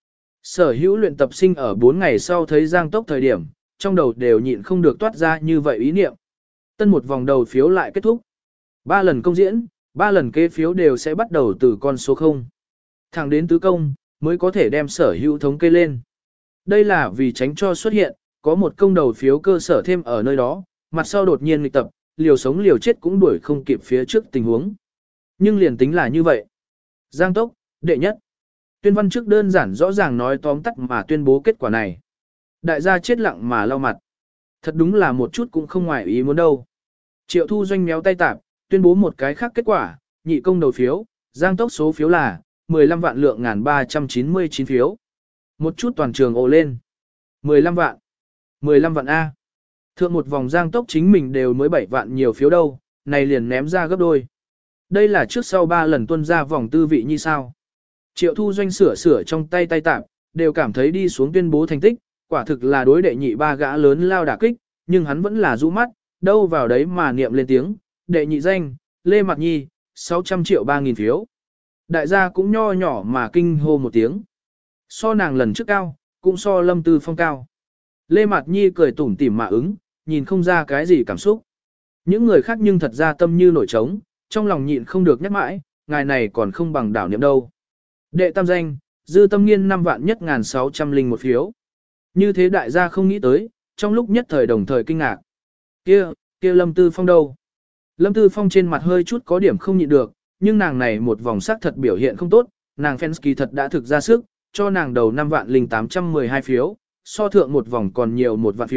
Sở hữu luyện tập sinh ở 4 ngày sau thấy Giang Tốc thời điểm, trong đầu đều nhịn không được toát ra như vậy ý niệm. Tân một vòng đầu phiếu lại kết thúc. 3 lần công diễn, 3 lần kế phiếu đều sẽ bắt đầu từ con số 0. Thẳng đến tứ công, mới có thể đem sở hữu thống kê lên. Đây là vì tránh cho xuất hiện, có một công đầu phiếu cơ sở thêm ở nơi đó, mặt sau đột nhiên nghịch tập, liều sống liều chết cũng đuổi không kịp phía trước tình huống. Nhưng liền tính là như vậy. Giang Tốc, đệ nhất. Tuyên văn trước đơn giản rõ ràng nói tóm tắt mà tuyên bố kết quả này. Đại gia chết lặng mà lau mặt. Thật đúng là một chút cũng không ngoài ý muốn đâu. Triệu Thu Doanh méo tay tạp, tuyên bố một cái khác kết quả, nhị công đầu phiếu, Giang Tốc số phiếu là 15 vạn lượng 1.399 phiếu. Một chút toàn trường ồ lên. 15 vạn. 15 vạn A. Thượng một vòng Giang Tốc chính mình đều mới 7 vạn nhiều phiếu đâu, này liền ném ra gấp đôi. Đây là trước sau 3 lần tuân ra vòng tư vị như sao. Triệu Thu Doanh sửa trong tay tạp, đều cảm thấy đi xuống tuyên bố thành tích, quả thực là đối đệ nhị ba gã lớn lao đả kích, nhưng hắn vẫn là rũ mắt, đâu vào đấy mà niệm lên tiếng, đệ nhị danh, Lê Mạt Nhi, 600 triệu 3.000 phiếu. Đại gia cũng nho nhỏ mà kinh hô một tiếng. So nàng lần trước cao, cũng so Lâm Tư Phong cao. Lê Mạt Nhi cười tủm tỉm mà ứng, nhìn không ra cái gì cảm xúc. Những người khác nhưng thật ra tâm như nổi trống, trong lòng nhịn không được nhắc mãi, ngài này còn không bằng đảo niệm đâu. Đệ tam danh, Dư Tâm Nghiên 5 vạn nhất 1.601 phiếu. Như thế đại gia không nghĩ tới, trong lúc nhất thời đồng thời kinh ngạc. Kia Lâm Tư Phong đâu? Lâm Tư Phong trên mặt hơi chút có điểm không nhịn được, nhưng nàng này một vòng sắc thật biểu hiện không tốt, nàng fans kỳ thật đã thực ra sức, cho nàng đầu 5 vạn 0812 phiếu, so thượng một vòng còn nhiều 1 vạn phiếu,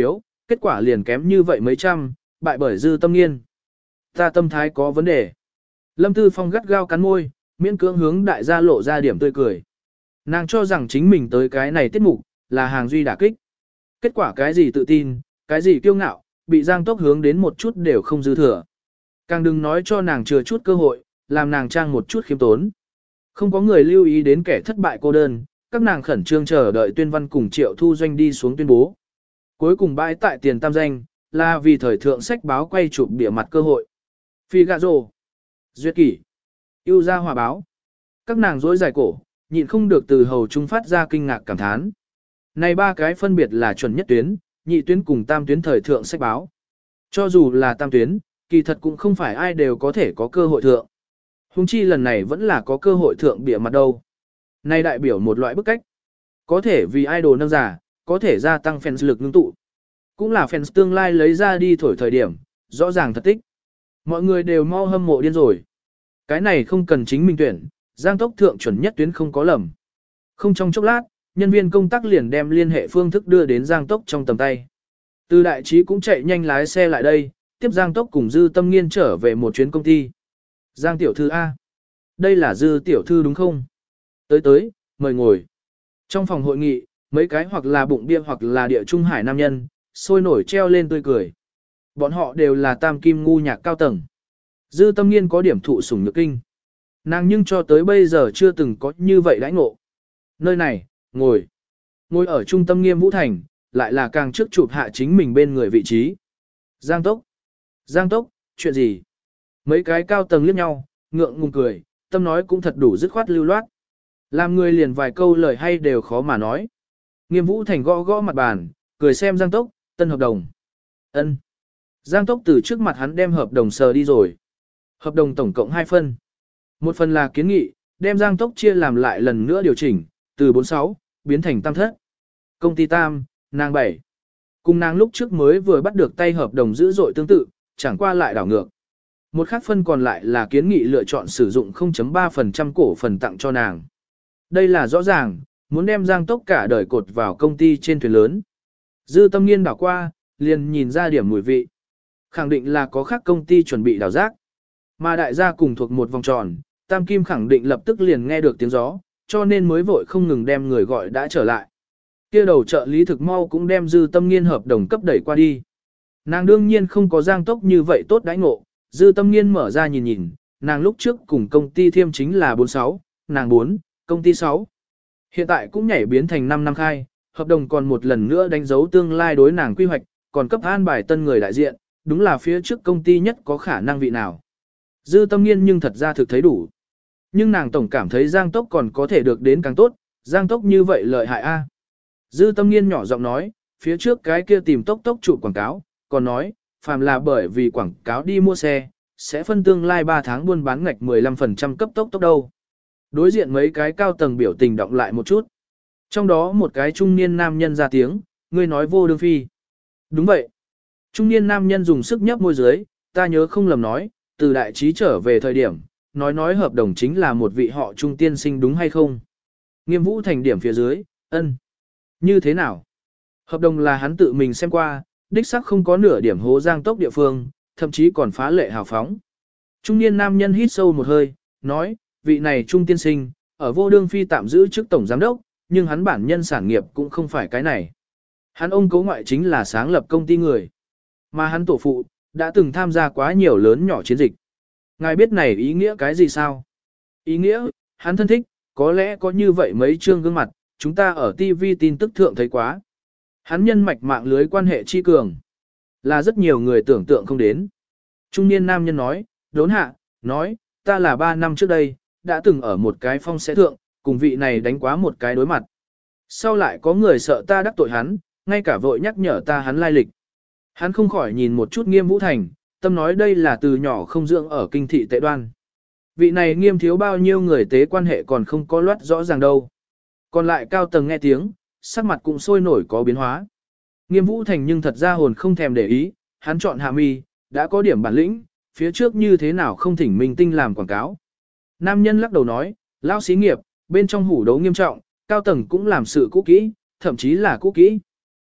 kết quả liền kém như vậy mấy trăm, bại bởi Dư Tâm Nghiên. Ta tâm thái có vấn đề. Lâm Tư Phong gắt gao cắn môi, miễn cưỡng hướng đại gia lộ ra điểm tươi cười. Nàng cho rằng chính mình tới cái này tiết mục, là hàng duy đả kích. Kết quả cái gì tự tin, cái gì kiêu ngạo, bị Giang Tốc hướng đến một chút đều không dư thừa. Càng đừng nói cho nàng chừa chút cơ hội, làm nàng trang một chút khiêm tốn. Không có người lưu ý đến kẻ thất bại cô đơn, các nàng khẩn trương chờ đợi Tuyên Văn cùng Triệu Thu Doanh đi xuống tuyên bố. Cuối cùng bãi tại tiền tam danh, là vì thời thượng sách báo quay chụp địa mặt cơ hội. Figaro, Duyệt Kỷ, Yêu Gia Hòa Báo. Các nàng dối dài cổ, nhịn không được từ hầu trung phát ra kinh ngạc cảm thán. Này ba cái phân biệt là chuẩn nhất tuyến, nhị tuyến cùng tam tuyến thời thượng sách báo. Cho dù là tam tuyến, kỳ thật cũng không phải ai đều có thể có cơ hội thượng. Hùng chi lần này vẫn là có cơ hội thượng bịa mặt đâu. Này đại biểu một loại bức cách. Có thể vì idol nâng giả, có thể gia tăng fans lực ngưng tụ. Cũng là fans tương lai lấy ra đi thổi thời điểm, rõ ràng thật tích. Mọi người đều mau hâm mộ điên rồi. Cái này không cần chính mình tuyển, Giang Tốc thượng chuẩn nhất tuyến không có lầm. Không trong chốc lát, nhân viên công tác liền đem liên hệ phương thức đưa đến Giang Tốc trong tầm tay. Từ đại trí cũng chạy nhanh lái xe lại đây, tiếp Giang Tốc cùng Dư Tâm Nghiên trở về một chuyến công ty. Giang tiểu thư A. Đây là Dư tiểu thư đúng không? Tới, mời ngồi. Trong phòng hội nghị, mấy cái hoặc là bụng bia hoặc là địa trung hải nam nhân, sôi nổi treo lên tươi cười. Bọn họ đều là tam kim ngu nhạc cao tầng. Dư Tâm Nghiên có điểm thụ sủng nhược kinh. Nàng nhưng cho tới bây giờ chưa từng có như vậy đãi ngộ. Nơi này, ngồi. Ngồi ở trung tâm Nghiêm Vũ Thành, lại là càng trước chụp hạ chính mình bên người vị trí. Giang Tốc, chuyện gì? Mấy cái cao tầng liếc nhau, ngượng ngùng cười, tâm nói cũng thật đủ dứt khoát lưu loát. Làm người liền vài câu lời hay đều khó mà nói. Nghiêm Vũ Thành gõ gõ mặt bàn, cười xem Giang Tốc, tân hợp đồng. Ân. Giang Tốc từ trước mặt hắn đem hợp đồng sờ đi rồi. Hợp đồng tổng cộng 2 phần. Một phần là kiến nghị, đem Giang Tốc chia làm lại lần nữa điều chỉnh, từ 46, biến thành tam thất. Công ty tam, nàng 7. Cùng nàng lúc trước mới vừa bắt được tay hợp đồng dữ dội tương tự, chẳng qua lại đảo ngược. Một khác phân còn lại là kiến nghị lựa chọn sử dụng 0.3% cổ phần tặng cho nàng. Đây là rõ ràng, muốn đem Giang Tốc cả đời cột vào công ty trên thuyền lớn. Dư Tâm Nghiên đảo qua, liền nhìn ra điểm mùi vị. Khẳng định là có khác công ty chuẩn bị đào rác. Mà đại gia cùng thuộc một vòng tròn, Tam Kim khẳng định lập tức liền nghe được tiếng gió, cho nên mới vội không ngừng đem người gọi đã trở lại. Kia đầu trợ lý thực mau cũng đem Dư Tâm Nghiên hợp đồng cấp đẩy qua đi. Nàng đương nhiên không có Giang Tốc như vậy tốt đãi ngộ, Dư Tâm Nghiên mở ra nhìn, nàng lúc trước cùng công ty thiêm chính là 46, nàng 4, công ty 6. Hiện tại cũng nhảy biến thành 5 năm khai, hợp đồng còn một lần nữa đánh dấu tương lai đối nàng quy hoạch, còn cấp an bài tân người đại diện, đúng là phía trước công ty nhất có khả năng vị nào. Dư Tâm Nghiên nhưng thật ra thực thấy đủ. Nhưng nàng tổng cảm thấy Giang Tốc còn có thể được đến càng tốt, Giang Tốc như vậy lợi hại a. Dư Tâm Nghiên nhỏ giọng nói, phía trước cái kia tìm Tốc chụp quảng cáo, còn nói, phàm là bởi vì quảng cáo đi mua xe, sẽ phân tương lai 3 tháng buôn bán ngạch 15% cấp Tốc đâu. Đối diện mấy cái cao tầng biểu tình động lại một chút. Trong đó một cái trung niên nam nhân ra tiếng, ngươi nói vô đương phi. Đúng vậy. Trung niên nam nhân dùng sức nhấp môi dưới, ta nhớ không lầm nói, từ đại trí trở về thời điểm, nói hợp đồng chính là một vị họ trung tiên sinh đúng hay không. Nghiêm Vũ Thành điểm phía dưới, ân. Như thế nào? Hợp đồng là hắn tự mình xem qua, đích xác không có nửa điểm hố Giang Tốc địa phương, thậm chí còn phá lệ hào phóng. Trung niên nam nhân hít sâu một hơi, nói, vị này trung tiên sinh, ở vô đương phi tạm giữ chức tổng giám đốc, nhưng hắn bản nhân sản nghiệp cũng không phải cái này. Hắn ông cố ngoại chính là sáng lập công ty người. Mà hắn tổ phụ, đã từng tham gia quá nhiều lớn nhỏ chiến dịch. Ngài biết này ý nghĩa cái gì sao? Ý nghĩa, hắn thân thích, có lẽ có như vậy mấy chương gương mặt, chúng ta ở TV tin tức thượng thấy quá. Hắn nhân mạch mạng lưới quan hệ chi cường. Là rất nhiều người tưởng tượng không đến. Trung niên nam nhân nói, đốn hạ, nói, ta là 3 năm trước đây, đã từng ở một cái phong sẽ thượng, cùng vị này đánh quá một cái đối mặt. Sau lại có người sợ ta đắc tội hắn, ngay cả vội nhắc nhở ta hắn lai lịch. Hắn không khỏi nhìn một chút Nghiêm Vũ Thành, tâm nói đây là từ nhỏ không dưỡng ở kinh thị tệ đoan. Vị này Nghiêm thiếu bao nhiêu người tế quan hệ còn không có loát rõ ràng đâu. Còn lại cao tầng nghe tiếng, sắc mặt cũng sôi nổi có biến hóa. Nghiêm Vũ Thành nhưng thật ra hồn không thèm để ý, hắn chọn hạ mi, đã có điểm bản lĩnh, phía trước như thế nào không thỉnh minh tinh làm quảng cáo. Nam nhân lắc đầu nói, lão xí nghiệp, bên trong hủ đấu nghiêm trọng, cao tầng cũng làm sự cũ kỹ, thậm chí là cũ kỹ.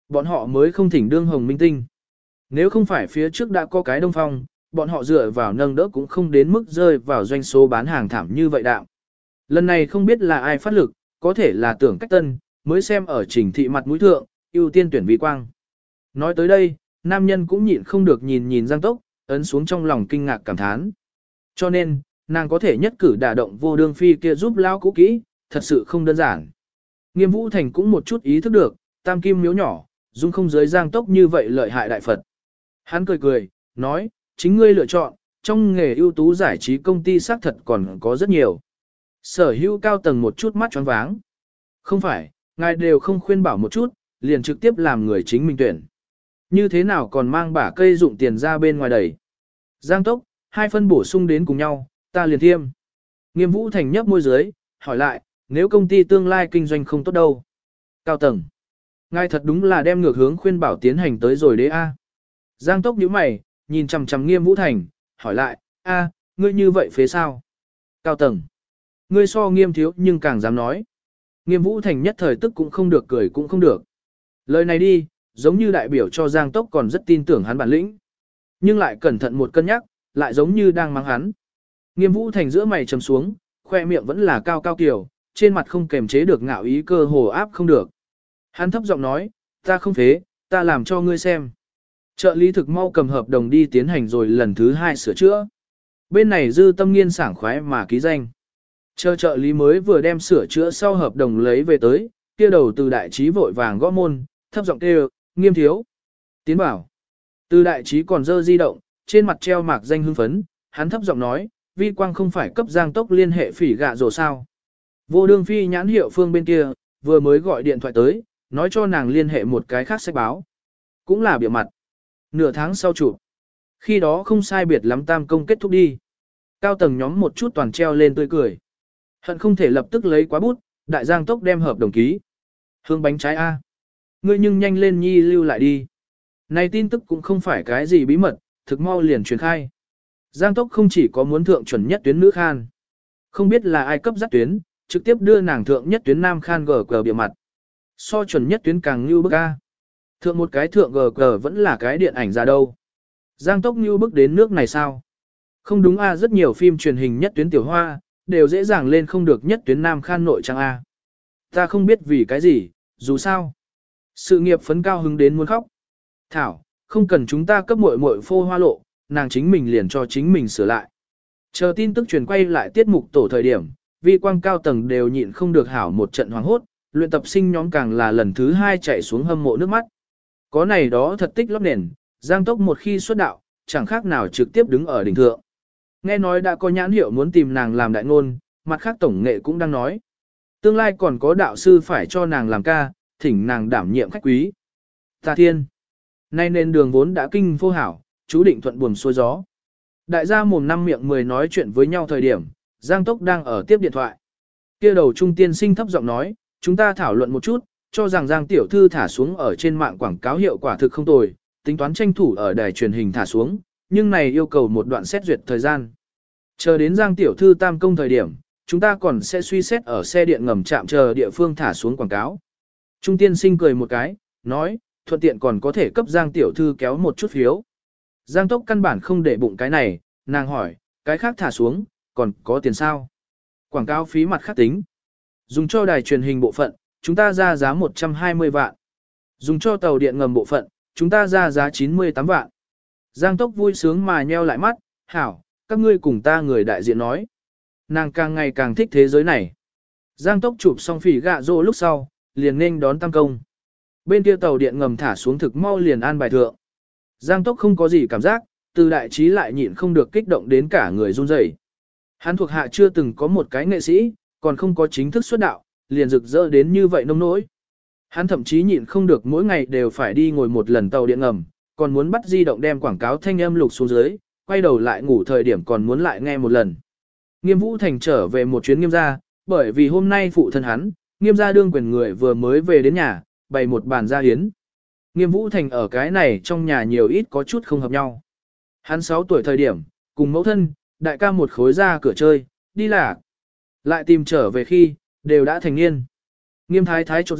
Bọn họ mới không thỉnh đương hồng minh tinh. Nếu không phải phía trước đã có cái Đông Phong, bọn họ dựa vào nâng đỡ cũng không đến mức rơi vào doanh số bán hàng thảm như vậy đạo. Lần này không biết là ai phát lực, có thể là Tưởng Cách Tân, mới xem ở Trình Thị mặt mũi thượng, ưu tiên tuyển Vi Quang. Nói tới đây, nam nhân cũng nhịn không được nhìn nhìn Giang Tốc, ấn xuống trong lòng kinh ngạc cảm thán. Cho nên, nàng có thể nhất cử đả động Vô Đương Phi kia giúp lao cũ kỹ, thật sự không đơn giản. Nghiêm Vũ Thành cũng một chút ý thức được, tam kim miếu nhỏ, dung không giới Giang Tốc như vậy lợi hại đại Phật. Hắn cười cười, nói, chính ngươi lựa chọn, trong nghề ưu tú giải trí công ty xác thật còn có rất nhiều. Sở hữu cao tầng một chút mắt choáng váng. Không phải, ngài đều không khuyên bảo một chút, liền trực tiếp làm người chính mình tuyển. Như thế nào còn mang bả cây dụng tiền ra bên ngoài đẩy. Giang Tốc, hai phân bổ sung đến cùng nhau, ta liền thiêm. Nghiêm Vũ Thành nhấp môi dưới, hỏi lại, nếu công ty tương lai kinh doanh không tốt đâu. Cao tầng. Ngài thật đúng là đem ngược hướng khuyên bảo tiến hành tới rồi đấy a. Giang Tốc nhíu mày, nhìn chằm chằm Nghiêm Vũ Thành, hỏi lại, a, ngươi như vậy phế sao? Cao tầng. Ngươi so Nghiêm thiếu nhưng càng dám nói. Nghiêm Vũ Thành nhất thời tức cũng không được cười cũng không được. Lời này đi, giống như đại biểu cho Giang Tốc còn rất tin tưởng hắn bản lĩnh. Nhưng lại cẩn thận một cân nhắc, lại giống như đang mắng hắn. Nghiêm Vũ Thành giữa mày trầm xuống, khoe miệng vẫn là cao cao kiểu, trên mặt không kềm chế được ngạo ý cơ hồ áp không được. Hắn thấp giọng nói, ta không phế, ta làm cho ngươi xem. Trợ lý thực mau cầm hợp đồng đi tiến hành rồi lần thứ 2 sửa chữa. Bên này Dư Tâm Nghiên sảng khoái mà ký danh. Chờ trợ lý mới vừa đem sửa chữa sau hợp đồng lấy về tới, kia đầu từ đại trí vội vàng gõ môn, thấp giọng kêu, Nghiêm thiếu. Tiến bảo. Từ đại trí còn dơ di động, trên mặt treo mạc danh hưng phấn, hắn thấp giọng nói, Vi Quang không phải cấp Giang Tốc liên hệ phỉ gạ rồi sao. Vô Đương Phi nhãn hiệu phương bên kia, vừa mới gọi điện thoại tới, nói cho nàng liên hệ một cái khác sách báo. Cũng là biểu mặt. Nửa tháng sau chụp. Khi đó không sai biệt lắm tam công kết thúc đi. Cao tầng nhóm một chút toàn treo lên tươi cười. Hận không thể lập tức lấy quá bút, đại Giang Tốc đem hợp đồng ký. Hương bánh trái A. Ngươi nhưng nhanh lên nhi lưu lại đi. Này tin tức cũng không phải cái gì bí mật, thực mau liền truyền khai. Giang Tốc không chỉ có muốn thượng chuẩn nhất tuyến nữ khan. Không biết là ai cấp dắt tuyến, trực tiếp đưa nàng thượng nhất tuyến nam khan gờ bìa mặt. So chuẩn nhất tuyến càng như bức A. Thượng một cái thượng gờ vẫn là cái điện ảnh ra đâu. Giang Tốc như bức đến nước này sao? Không đúng A, rất nhiều phim truyền hình nhất tuyến tiểu hoa, đều dễ dàng lên không được nhất tuyến nam khan nội trang A. Ta không biết vì cái gì, dù sao. Sự nghiệp phấn cao hứng đến muốn khóc. Thảo, không cần chúng ta cấp muội muội phô hoa lộ, nàng chính mình liền cho chính mình sửa lại. Chờ tin tức truyền quay lại tiết mục tổ thời điểm, Vi Quang cao tầng đều nhịn không được hảo một trận hoảng hốt, luyện tập sinh nhóm càng là lần thứ 2 chạy xuống hâm mộ nước mắt. Có này đó thật tích lót nền, Giang Tốc một khi xuất đạo, chẳng khác nào trực tiếp đứng ở đỉnh thượng. Nghe nói đã có nhãn hiệu muốn tìm nàng làm đại ngôn, mặt khác tổng nghệ cũng đang nói. Tương lai còn có đạo sư phải cho nàng làm ca, thỉnh nàng đảm nhiệm khách quý. Ta thiên. Nay nên đường vốn đã kinh vô hảo, chú định thuận buồm xuôi gió. Đại gia mồm năm miệng 10 nói chuyện với nhau thời điểm, Giang Tốc đang ở tiếp điện thoại. Kia đầu trung tiên sinh thấp giọng nói, chúng ta thảo luận một chút, cho rằng Giang tiểu thư thả xuống ở trên mạng quảng cáo hiệu quả thực không tồi, tính toán tranh thủ ở đài truyền hình thả xuống, nhưng này yêu cầu một đoạn xét duyệt thời gian. Chờ đến Giang tiểu thư tam công thời điểm, chúng ta còn sẽ suy xét ở xe điện ngầm trạm chờ địa phương thả xuống quảng cáo. Trung tiên sinh cười một cái, nói, thuận tiện còn có thể cấp Giang tiểu thư kéo một chút phiếu. Giang Tốc căn bản không để bụng cái này, nàng hỏi, cái khác thả xuống, còn có tiền sao? Quảng cáo phí mặt khác tính. Dùng cho đài truyền hình bộ phận, chúng ta ra giá 120 vạn. Dùng cho tàu điện ngầm bộ phận, chúng ta ra giá 98 vạn. Giang Tốc vui sướng mà nheo lại mắt, hảo, các ngươi cùng ta người đại diện nói. Nàng càng ngày càng thích thế giới này. Giang Tốc chụp xong phỉ gạ rô lúc sau, liền nên đón tam công. Bên kia tàu điện ngầm thả xuống thực mau liền an bài thượng. Giang Tốc không có gì cảm giác, từ đại trí lại nhịn không được kích động đến cả người run rẩy. Hắn thuộc hạ chưa từng có một cái nghệ sĩ, còn không có chính thức xuất đạo, liền rực rỡ đến như vậy nông nỗi. Hắn thậm chí nhịn không được mỗi ngày đều phải đi ngồi một lần tàu điện ngầm, còn muốn bắt di động đem quảng cáo thanh âm lục xuống dưới, quay đầu lại ngủ thời điểm còn muốn lại nghe một lần. Nghiêm Vũ Thành trở về một chuyến Nghiêm gia, bởi vì hôm nay phụ thân hắn, Nghiêm gia đương quyền người vừa mới về đến nhà, bày một bàn gia hiến. Nghiêm Vũ Thành ở cái này trong nhà nhiều ít có chút không hợp nhau. Hắn 6 tuổi thời điểm, cùng mẫu thân, đại ca một khối ra cửa chơi, đi lạc. Lại tìm trở về khi, đều đã thành niên. Nghiêm thái thái chột dạ,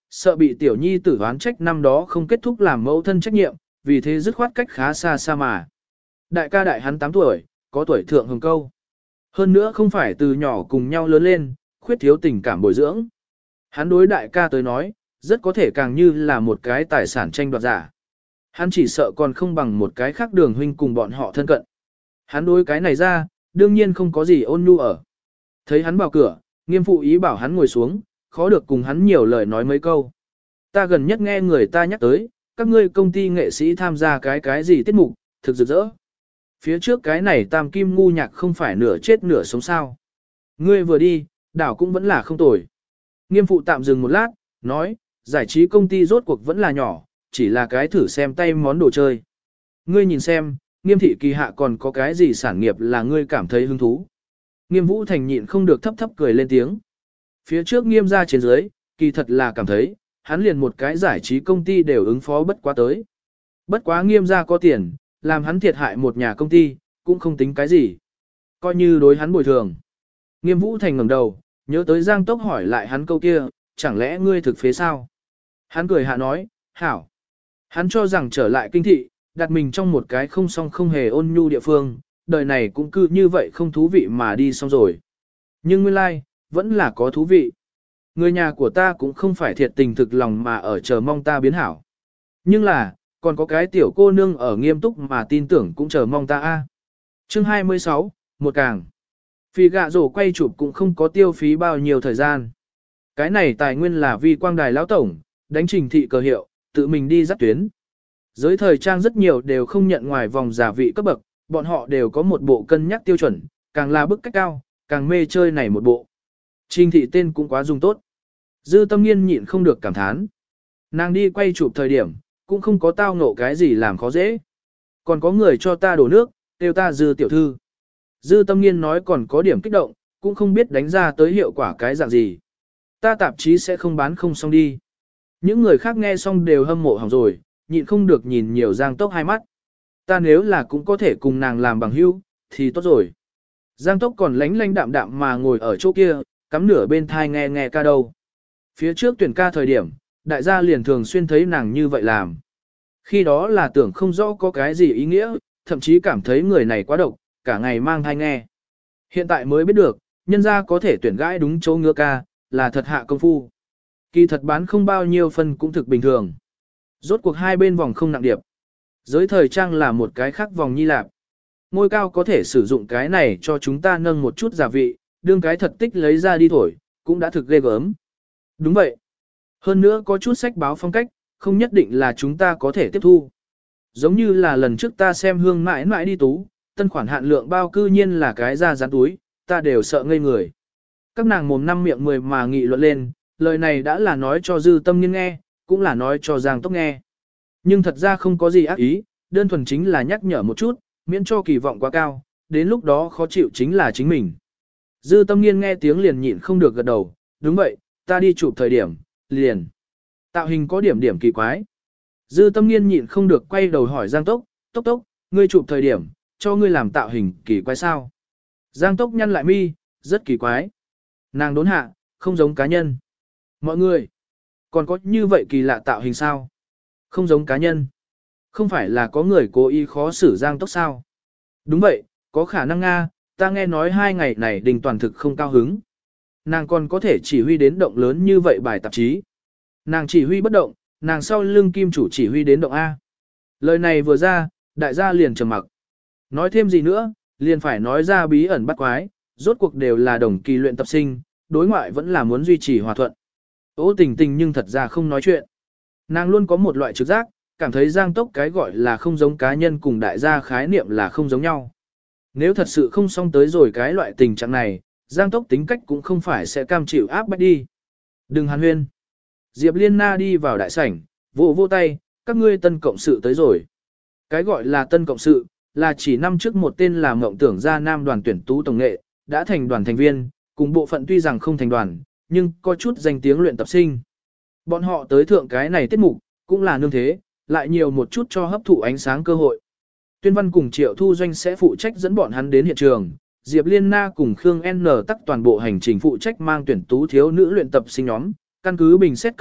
sợ bị tiểu nhi tử oán trách năm đó không kết thúc làm mẫu thân trách nhiệm, vì thế dứt khoát cách khá xa xa mà. Đại ca đại hắn 8 tuổi, có tuổi thượng hồng câu. Hơn nữa không phải từ nhỏ cùng nhau lớn lên, khuyết thiếu tình cảm bồi dưỡng. Hắn đối đại ca tới nói, rất có thể càng như là một cái tài sản tranh đoạt giả. Hắn chỉ sợ còn không bằng một cái khác đường huynh cùng bọn họ thân cận. Hắn đối cái này ra, đương nhiên không có gì ôn nhu ở. Thấy hắn vào cửa, Nghiêm phụ ý bảo hắn ngồi xuống, khó được cùng hắn nhiều lời nói mấy câu. Ta gần nhất nghe người ta nhắc tới, các ngươi công ty nghệ sĩ tham gia cái gì tiết mục, thực rực rỡ. Phía trước cái này tam kim ngu nhạc không phải nửa chết nửa sống sao. Ngươi vừa đi, đảo cũng vẫn là không tồi. Nghiêm phụ tạm dừng một lát, nói, giải trí công ty rốt cuộc vẫn là nhỏ, chỉ là cái thử xem tay món đồ chơi. Ngươi nhìn xem, Nghiêm thị kỳ hạ còn có cái gì sản nghiệp là ngươi cảm thấy hứng thú. Nghiêm Vũ Thành nhịn không được thấp thấp cười lên tiếng. Phía trước Nghiêm ra trên dưới, kỳ thật là cảm thấy, hắn liền một cái giải trí công ty đều ứng phó bất quá tới. Bất quá Nghiêm ra có tiền, làm hắn thiệt hại một nhà công ty, cũng không tính cái gì. Coi như đối hắn bồi thường. Nghiêm Vũ Thành ngẩng đầu, nhớ tới Giang Tốc hỏi lại hắn câu kia, chẳng lẽ ngươi thực phế sao? Hắn cười hạ nói, hảo. Hắn cho rằng trở lại kinh thị, đặt mình trong một cái không song không hề ôn nhu địa phương, đời này cũng cứ như vậy không thú vị mà đi xong rồi. Nhưng nguyên lai, vẫn là có thú vị. Người nhà của ta cũng không phải thiệt tình thực lòng mà ở chờ mong ta biến hảo. Nhưng là, còn có cái tiểu cô nương ở nghiêm túc mà tin tưởng cũng chờ mong ta a. Chương 26, một càng. Phi gạ rổ quay chụp cũng không có tiêu phí bao nhiêu thời gian. Cái này tài nguyên là vì quang đài lão tổng, đánh trình thị cờ hiệu, tự mình đi dắt tuyến. Giới thời trang rất nhiều đều không nhận ngoài vòng giả vị cấp bậc, bọn họ đều có một bộ cân nhắc tiêu chuẩn, càng là bức cách cao, càng mê chơi này một bộ. Trình thị tên cũng quá dùng tốt. Dư Tâm Nghiên nhịn không được cảm thán. Nàng đi quay chụp thời điểm, cũng không có tao ngộ cái gì làm khó dễ. Còn có người cho ta đổ nước, kêu ta Dư tiểu thư. Dư Tâm Nghiên nói còn có điểm kích động, cũng không biết đánh ra tới hiệu quả cái dạng gì. Ta tạp chí sẽ không bán không xong đi. Những người khác nghe xong đều hâm mộ hỏng rồi, nhịn không được nhìn nhiều Giang Tốc hai mắt. Ta nếu là cũng có thể cùng nàng làm bằng hữu, thì tốt rồi. Giang Tốc còn lánh lánh đạm đạm mà ngồi ở chỗ kia, cắm nửa bên thai nghe nghe ca đâu. Phía trước tuyển ca thời điểm, đại gia liền thường xuyên thấy nàng như vậy làm. Khi đó là tưởng không rõ có cái gì ý nghĩa, thậm chí cảm thấy người này quá độc, cả ngày mang thai nghe. Hiện tại mới biết được, nhân gia có thể tuyển gãi đúng chỗ ngứa ca, là thật hạ công phu. Kỳ thật bán không bao nhiêu phân cũng thực bình thường. Rốt cuộc hai bên vòng không nặng điệp. Giới thời trang là một cái khác vòng nhi lạp. Ngôi cao có thể sử dụng cái này cho chúng ta nâng một chút gia vị, đương cái thật tích lấy ra đi thổi, cũng đã thực ghê gớm. Đúng vậy. Hơn nữa có chút sách báo phong cách, không nhất định là chúng ta có thể tiếp thu. Giống như là lần trước ta xem Hương mãi mãi đi tú, tân khoản hạn lượng bao cư nhiên là cái da dán túi, ta đều sợ ngây người. Các nàng mồm năm miệng 10 mà nghị luận lên, lời này đã là nói cho Dư Tâm Nghiên nghe, cũng là nói cho Giang Tốc nghe. Nhưng thật ra không có gì ác ý, đơn thuần chính là nhắc nhở một chút, miễn cho kỳ vọng quá cao, đến lúc đó khó chịu chính là chính mình. Dư Tâm Nghiên nghe tiếng liền nhịn không được gật đầu, đúng vậy, ta đi chụp thời điểm, liền. Tạo hình có điểm điểm kỳ quái. Dư Tâm Nghiên nhịn không được quay đầu hỏi Giang Tốc, Tốc Tốc, ngươi chụp thời điểm, cho ngươi làm tạo hình kỳ quái sao? Giang Tốc nhăn lại mi, rất kỳ quái. Nàng đốn hạ, không giống cá nhân. Mọi người, còn có như vậy kỳ lạ tạo hình sao? Không giống cá nhân. Không phải là có người cố ý khó xử Giang Tốc sao? Đúng vậy, có khả năng Nga, ta nghe nói 2 ngày này Đình toàn thực không cao hứng. Nàng còn có thể chỉ huy đến động lớn như vậy bài tạp chí. Nàng chỉ huy bất động, nàng sau lưng kim chủ chỉ huy đến động A. Lời này vừa ra, đại gia liền trầm mặc. Nói thêm gì nữa, liền phải nói ra bí ẩn bắt quái, rốt cuộc đều là đồng kỳ luyện tập sinh, đối ngoại vẫn là muốn duy trì hòa thuận. Ô Tình Tình nhưng thật ra không nói chuyện. Nàng luôn có một loại trực giác, cảm thấy Giang Tốc cái gọi là không giống cá nhân cùng đại gia khái niệm là không giống nhau. Nếu thật sự không xong tới rồi cái loại tình trạng này, Giang Tốc tính cách cũng không phải sẽ cam chịu áp bách đi. Đừng hàn huyên. Diệp Liên Na đi vào đại sảnh, vỗ vỗ tay, các ngươi tân cộng sự tới rồi. Cái gọi là tân cộng sự, là chỉ năm trước một tên là mộng tưởng gia nam đoàn tuyển tú tổng nghệ, đã thành đoàn thành viên, cùng bộ phận tuy rằng không thành đoàn, nhưng có chút danh tiếng luyện tập sinh. Bọn họ tới thượng cái này tiết mục, cũng là nương thế, lại nhiều một chút cho hấp thụ ánh sáng cơ hội. Tuyên Văn cùng Triệu Thu Doanh sẽ phụ trách dẫn bọn hắn đến hiện trường, Diệp Liên Na cùng Khương N tắc toàn bộ hành trình phụ trách mang tuyển tú thiếu nữ luyện tập sinh nhóm, căn cứ bình xét cấp bậc,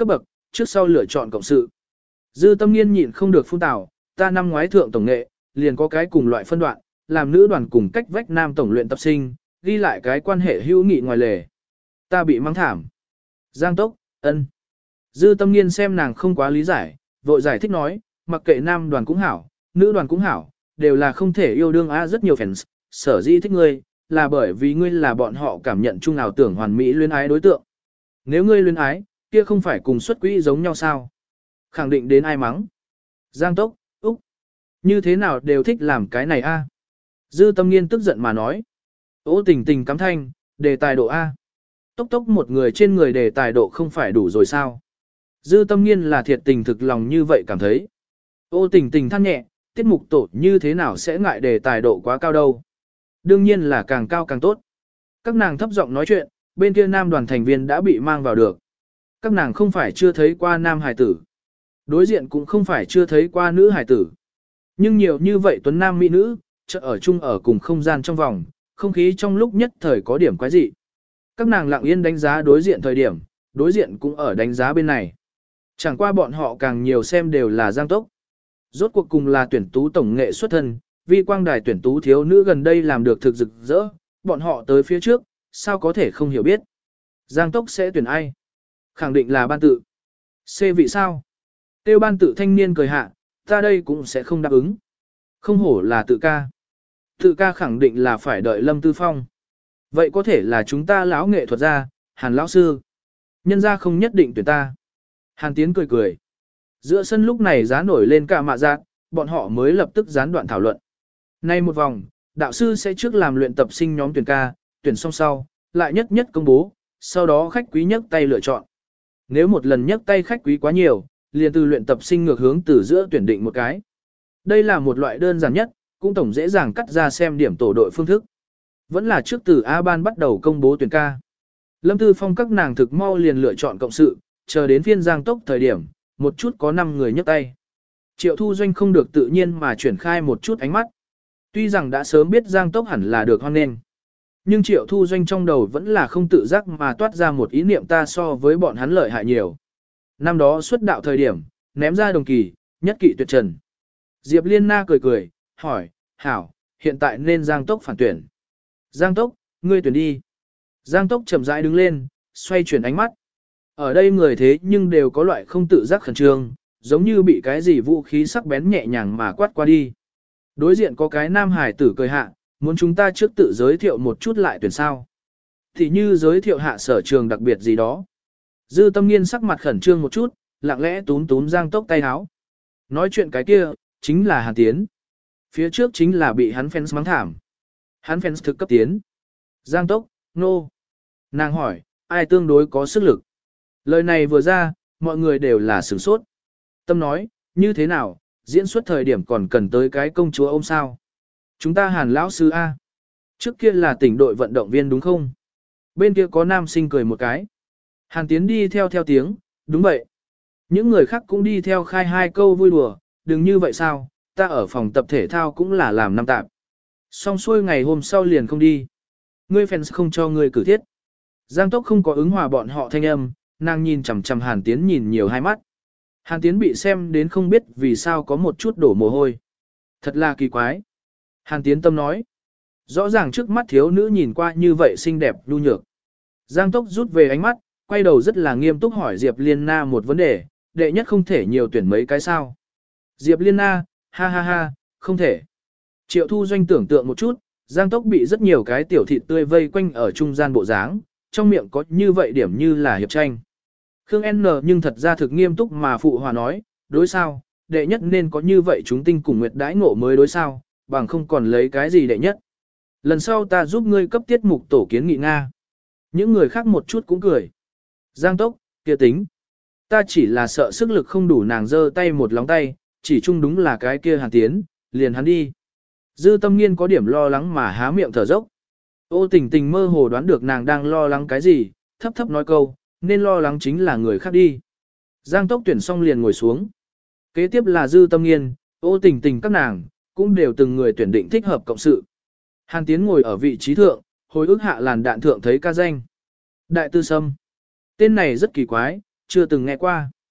trước sau lựa chọn cộng sự. Dư Tâm Nghiên nhịn không được phun tào, ta năm ngoái thượng tổng nghệ, liền có cái cùng loại phân đoạn, làm nữ đoàn cùng cách vách nam tổng luyện tập sinh, ghi lại cái quan hệ hữu nghị ngoài lề. Ta bị mắng thảm. Giang Tốc, ân. Dư Tâm Nghiên xem nàng không quá lý giải, vội giải thích nói, mặc kệ nam đoàn cũng hảo, nữ đoàn cũng hảo, đều là không thể yêu đương rất nhiều fans, sở dĩ thích ngươi, là bởi vì ngươi là bọn họ cảm nhận chung ảo tưởng hoàn mỹ luyến ái đối tượng. Nếu ngươi luyến ái, kia không phải cùng xuất quỹ giống nhau sao? Khẳng định đến ai mắng. Giang Tốc, Úc. Như thế nào đều thích làm cái này a? Dư Tâm Nghiên tức giận mà nói. Ô Tình Tình cắm thanh, đề tài độ A. Tốc Tốc một người trên người đề tài độ không phải đủ rồi sao? Dư Tâm Nghiên là thiệt tình thực lòng như vậy cảm thấy. Ô Tình Tình than nhẹ, tiết mục tổ như thế nào sẽ ngại đề tài độ quá cao đâu? Đương nhiên là càng cao càng tốt. Các nàng thấp giọng nói chuyện, bên kia nam đoàn thành viên đã bị mang vào được. Các nàng không phải chưa thấy qua nam hải tử. Đối diện cũng không phải chưa thấy qua nữ hải tử. Nhưng nhiều như vậy tuấn nam mỹ nữ, chợ ở chung ở cùng không gian trong vòng, không khí trong lúc nhất thời có điểm quái dị. Các nàng lặng yên đánh giá đối diện thời điểm, đối diện cũng ở đánh giá bên này. Chẳng qua bọn họ càng nhiều xem đều là Giang Tốc. Rốt cuộc cùng là tuyển tú tổng nghệ xuất thân, vi quang đài tuyển tú thiếu nữ gần đây làm được thực rực rỡ, bọn họ tới phía trước, sao có thể không hiểu biết. Giang Tốc sẽ tuyển ai? Khẳng định là ban tự. C vị sao? Tiêu ban tự thanh niên cười hạ, ta đây cũng sẽ không đáp ứng. Không hổ là tự ca. Tự ca khẳng định là phải đợi Lâm Tư Phong. Vậy có thể là chúng ta lão nghệ thuật gia, Hàn lão sư. Nhân gia không nhất định tuyển ta. Hàn Tiến cười cười. Giữa sân lúc này giá nổi lên cả mạ giác, bọn họ mới lập tức gián đoạn thảo luận. Nay một vòng, đạo sư sẽ trước làm luyện tập sinh nhóm tuyển ca, tuyển xong sau, lại nhất nhất công bố, sau đó khách quý nhấc tay lựa chọn. Nếu một lần nhấc tay khách quý quá nhiều, liền từ luyện tập sinh ngược hướng từ giữa tuyển định một cái. Đây là một loại đơn giản nhất, cũng tổng dễ dàng cắt ra xem điểm tổ đội phương thức. Vẫn là trước từ A ban bắt đầu công bố tuyển ca. Lâm Tư Phong các nàng thực mau liền lựa chọn cộng sự, chờ đến phiên Giang Tốc thời điểm, một chút có 5 người nhấc tay. Triệu Thu Doanh không được tự nhiên mà chuyển khai một chút ánh mắt. Tuy rằng đã sớm biết Giang Tốc hẳn là được hoan nghênh, nhưng Triệu Thu Doanh trong đầu vẫn là không tự giác mà toát ra một ý niệm ta so với bọn hắn lợi hại nhiều. Năm đó xuất đạo thời điểm, ném ra đồng kỳ, nhất kỵ tuyệt trần. Diệp Liên Na cười cười, hỏi, hảo, hiện tại nên Giang Tốc phản tuyển. Giang Tốc, ngươi tuyển đi. Giang Tốc chậm rãi đứng lên, xoay chuyển ánh mắt. Ở đây người thế nhưng đều có loại không tự giác khẩn trương, giống như bị cái gì vũ khí sắc bén nhẹ nhàng mà quát qua đi. Đối diện có cái nam hải tử cười hạ, muốn chúng ta trước tự giới thiệu một chút lại tuyển sao. Thì như giới thiệu hạ sở trường đặc biệt gì đó. Dư Tâm Nghiên sắc mặt khẩn trương một chút, lặng lẽ túm túm Giang Tốc tay áo. Nói chuyện cái kia, chính là Hàn Tiến. Phía trước chính là bị hắn fans mắng thảm. Hắn fans thực cấp tiến. Giang Tốc, nô. No. Nàng hỏi, ai tương đối có sức lực? Lời này vừa ra, mọi người đều là sửng sốt. Tâm nói, như thế nào, diễn xuất thời điểm còn cần tới cái công chúa ôm sao? Chúng ta Hàn lão sư A. Trước kia là tỉnh đội vận động viên đúng không? Bên kia có nam sinh cười một cái. Hàn Tiến đi theo tiếng, đúng vậy. Những người khác cũng đi theo khai hai câu vui đùa, đừng như vậy sao, ta ở phòng tập thể thao cũng là làm năm tạp. Xong xuôi ngày hôm sau liền không đi. Ngươi fans không cho ngươi cử thiết. Giang Tốc không có ứng hòa bọn họ thanh âm, nàng nhìn chằm chằm Hàn Tiến nhìn nhiều hai mắt. Hàn Tiến bị xem đến không biết vì sao có một chút đổ mồ hôi. Thật là kỳ quái. Hàn Tiến tâm nói. Rõ ràng trước mắt thiếu nữ nhìn qua như vậy xinh đẹp nhu nhược. Giang Tốc rút về ánh mắt, quay đầu rất là nghiêm túc hỏi Diệp Liên Na một vấn đề, đệ nhất không thể nhiều tuyển mấy cái sao. Diệp Liên Na, ha ha ha, không thể. Triệu Thu Doanh tưởng tượng một chút, Giang Tốc bị rất nhiều cái tiểu thịt tươi vây quanh ở trung gian bộ dáng, trong miệng có như vậy điểm như là hiệp tranh. Khương N nhưng thật ra thực nghiêm túc mà phụ hòa nói, đối sao, đệ nhất nên có như vậy chúng tinh cùng nguyệt đãi ngộ mới đối sao, bằng không còn lấy cái gì đệ nhất. Lần sau ta giúp ngươi cấp tiết mục tổ kiến nghị Nga. Những người khác một chút cũng cười. Giang Tốc, kia tính. Ta chỉ là sợ sức lực không đủ nàng giơ tay một lóng tay, chỉ chung đúng là cái kia Hàn Tiến, liền hắn đi. Dư Tâm Nghiên có điểm lo lắng mà há miệng thở dốc. Ô Tình Tình mơ hồ đoán được nàng đang lo lắng cái gì, thấp thấp nói câu, nên lo lắng chính là người khác đi. Giang Tốc tuyển xong liền ngồi xuống. Kế tiếp là Dư Tâm Nghiên, Ô Tình Tình các nàng, cũng đều từng người tuyển định thích hợp cộng sự. Hàn Tiến ngồi ở vị trí thượng, hồi ức hạ làn đạn thượng thấy ca danh. Đại Tư Sâm. Tên này rất kỳ quái, chưa từng nghe qua.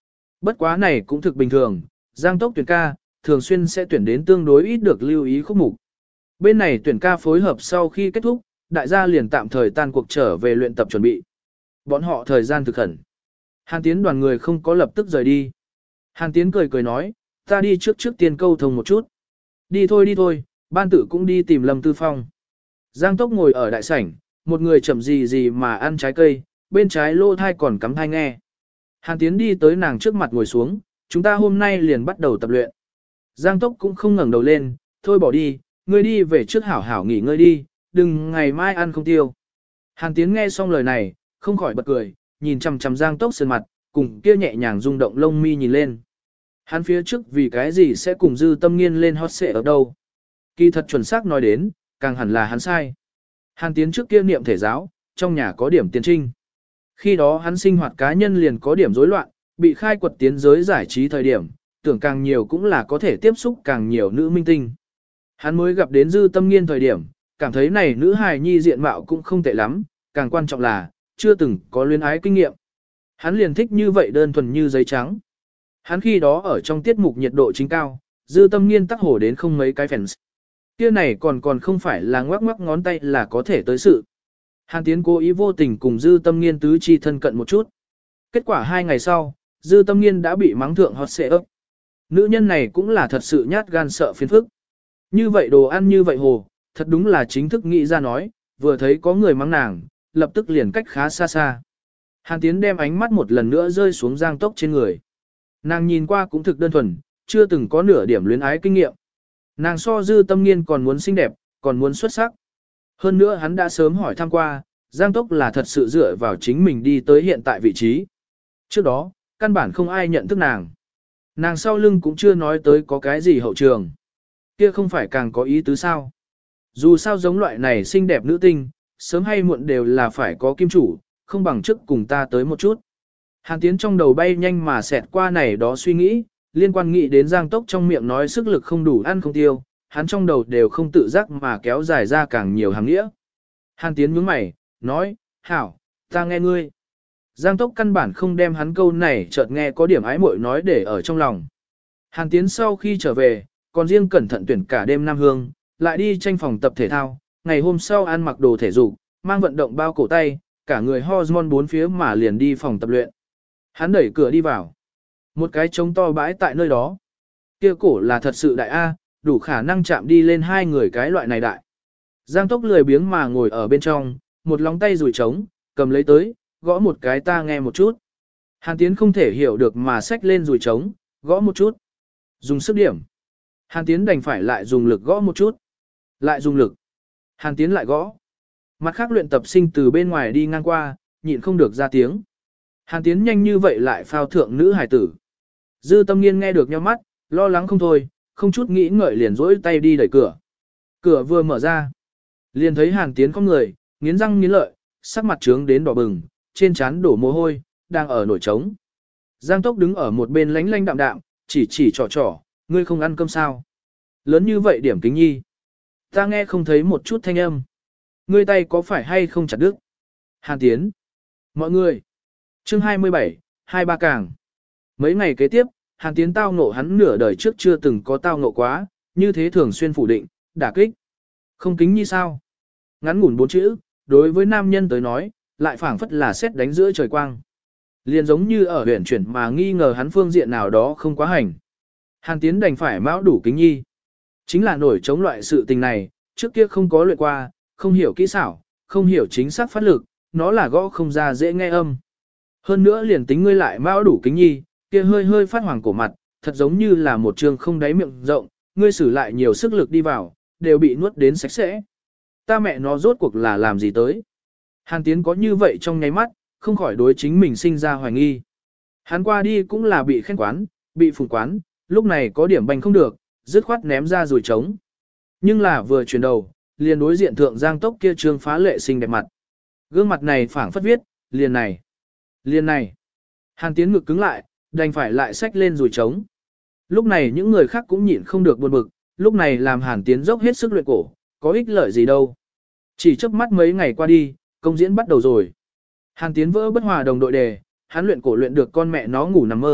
Bất quá này cũng thực bình thường, Giang Tốc tuyển ca, thường xuyên sẽ tuyển đến tương đối ít được lưu ý khúc mục. Bên này tuyển ca phối hợp sau khi kết thúc, đại gia liền tạm thời tan cuộc trở về luyện tập chuẩn bị. Bọn họ thời gian thực khẩn. Hàn Tiến đoàn người không có lập tức rời đi. Hàn Tiến cười cười nói, ta đi trước tiên câu thông một chút. Đi thôi, ban tử cũng đi tìm Lâm Tư Phong. Giang Tốc ngồi ở đại sảnh, một người chậm gì mà ăn trái cây, bên trái lô thai còn cắm thai nghe. Hàn Tiến đi tới nàng trước mặt ngồi xuống, chúng ta hôm nay liền bắt đầu tập luyện. Giang Tốc cũng không ngẩng đầu lên, thôi bỏ đi, ngươi đi về trước hảo hảo nghỉ ngơi đi, đừng ngày mai ăn không tiêu. Hàn Tiến nghe xong lời này, không khỏi bật cười, nhìn chằm chằm Giang Tốc sơn mặt, cùng kia nhẹ nhàng rung động lông mi nhìn lên. Hắn phía trước vì cái gì sẽ cùng Dư Tâm Nghiên lên hot xệ ở đâu? Kỳ thật chuẩn xác nói đến, càng hẳn là hắn sai. Hàn Tiến trước kia niệm thể giáo, trong nhà có điểm tiền trinh. Khi đó hắn sinh hoạt cá nhân liền có điểm rối loạn, bị khai quật tiến giới giải trí thời điểm, tưởng càng nhiều cũng là có thể tiếp xúc càng nhiều nữ minh tinh. Hắn mới gặp đến Dư Tâm Nghiên thời điểm, cảm thấy này nữ hài nhi diện mạo cũng không tệ lắm, càng quan trọng là, chưa từng có luyến ái kinh nghiệm. Hắn liền thích như vậy đơn thuần như giấy trắng. Hắn khi đó ở trong tiết mục nhiệt độ chính cao, Dư Tâm Nghiên tắc hổ đến không mấy cái fans. Kia này còn không phải là ngoắc ngoắc ngón tay là có thể tới sự. Hàn Tiến cố ý vô tình cùng Dư Tâm Nghiên tứ chi thân cận một chút. Kết quả 2 ngày sau, Dư Tâm Nghiên đã bị mắng thượng hot xệ ấp. Nữ nhân này cũng là thật sự nhát gan sợ phiền phức. Như vậy đồ ăn như vậy hồ, thật đúng là chính thức nghĩ ra nói, vừa thấy có người mắng nàng, lập tức liền cách khá xa xa. Hàn Tiến đem ánh mắt một lần nữa rơi xuống Giang Tốc trên người. Nàng nhìn qua cũng thực đơn thuần, chưa từng có nửa điểm luyến ái kinh nghiệm. Nàng so Dư Tâm Nghiên còn muốn xinh đẹp, còn muốn xuất sắc. Hơn nữa hắn đã sớm hỏi thăm qua, Giang Tốc là thật sự dựa vào chính mình đi tới hiện tại vị trí. Trước đó, căn bản không ai nhận thức nàng. Nàng sau lưng cũng chưa nói tới có cái gì hậu trường. Kia không phải càng có ý tứ sao. Dù sao giống loại này xinh đẹp nữ tinh, sớm hay muộn đều là phải có kim chủ, không bằng trước cùng ta tới một chút. Hàn Tiến trong đầu bay nhanh mà xẹt qua này đó suy nghĩ, liên quan nghĩ đến Giang Tốc trong miệng nói sức lực không đủ ăn không tiêu, hắn trong đầu đều không tự giác mà kéo dài ra càng nhiều hàng nghĩa. Hàn Tiến nhướng mày, nói, hảo, ta nghe ngươi. Giang Tốc căn bản không đem hắn câu này chợt nghe có điểm ái muội nói để ở trong lòng. Hàn Tiến sau khi trở về, còn riêng cẩn thận tuyển cả đêm Nam Hương, lại đi tranh phòng tập thể thao, ngày hôm sau ăn mặc đồ thể dục, mang vận động bao cổ tay, cả người hormone bốn phía mà liền đi phòng tập luyện. Hắn đẩy cửa đi vào. Một cái trống to bãi tại nơi đó. Kia cổ là thật sự đại A, đủ khả năng chạm đi lên 2 người cái loại này đại. Giang Tốc lười biếng mà ngồi ở bên trong, một lóng tay rủi trống, cầm lấy tới, gõ một cái ta nghe một chút. Hàn Tiến không thể hiểu được mà xách lên rủi trống, gõ một chút. Dùng sức điểm. Hàn Tiến đành phải lại dùng lực gõ một chút. Lại dùng lực. Hàn Tiến lại gõ. Mặt khác luyện tập sinh từ bên ngoài đi ngang qua, nhịn không được ra tiếng. Hàn Tiến nhanh như vậy lại phao thượng nữ hải tử. Dư Tâm Nghiên nghe được nhíu mắt, lo lắng không thôi, không chút nghĩ ngợi liền rỗi tay đi đẩy cửa. Cửa vừa mở ra, liền thấy Hàn Tiến có người, nghiến răng nghiến lợi, sắc mặt trướng đến đỏ bừng, trên trán đổ mồ hôi, đang ở nổi trống. Giang Tốc đứng ở một bên lánh lánh đạm đạm, chỉ trò, ngươi không ăn cơm sao? Lớn như vậy điểm kính nhi. Ta nghe không thấy một chút thanh âm. Ngươi tay có phải hay không chặt đứt? Hàn Tiến. Mọi người. Chương 27, 23 càng. Mấy ngày kế tiếp, Hàn Tiến tao ngộ hắn nửa đời trước chưa từng có tao ngộ quá, như thế thường xuyên phủ định, đả kích. Không kính như sao? Ngắn ngủn 4 chữ, đối với nam nhân tới nói, lại phảng phất là sét đánh giữa trời quang. Liền giống như ở huyền chuyển mà nghi ngờ hắn phương diện nào đó không quá hành. Hàn Tiến đành phải mão đủ kính nhi. Chính là nổi chống loại sự tình này, trước kia không có luyện qua, không hiểu kỹ xảo, không hiểu chính xác phát lực, nó là gõ không ra dễ nghe âm. Hơn nữa liền tính ngươi lại mão đủ kính nhi, kia hơi hơi phát hoàng cổ mặt, thật giống như là một trường không đáy miệng rộng, ngươi sử lại nhiều sức lực đi vào, đều bị nuốt đến sạch sẽ. Ta mẹ nó rốt cuộc là làm gì tới? Hàn Tiến có như vậy trong nháy mắt, không khỏi đối chính mình sinh ra hoài nghi. Hắn qua đi cũng là bị khen quán, bị phùng quán, lúc này có điểm bành không được, dứt khoát ném ra rồi trống. Nhưng là vừa chuyển đầu, liền đối diện thượng Giang Tốc kia trương phá lệ xinh đẹp mặt. Gương mặt này phảng phất viết, liền này. Liền này. Hàn Tiến ngực cứng lại, đành phải lại xách lên rồi trống. Lúc này những người khác cũng nhịn không được buồn bực, lúc này làm Hàn Tiến dốc hết sức luyện cổ, có ích lợi gì đâu. Chỉ chớp mắt mấy ngày qua đi, công diễn bắt đầu rồi. Hàn Tiến vỡ bất hòa đồng đội đề, hắn luyện cổ luyện được con mẹ nó ngủ nằm mơ,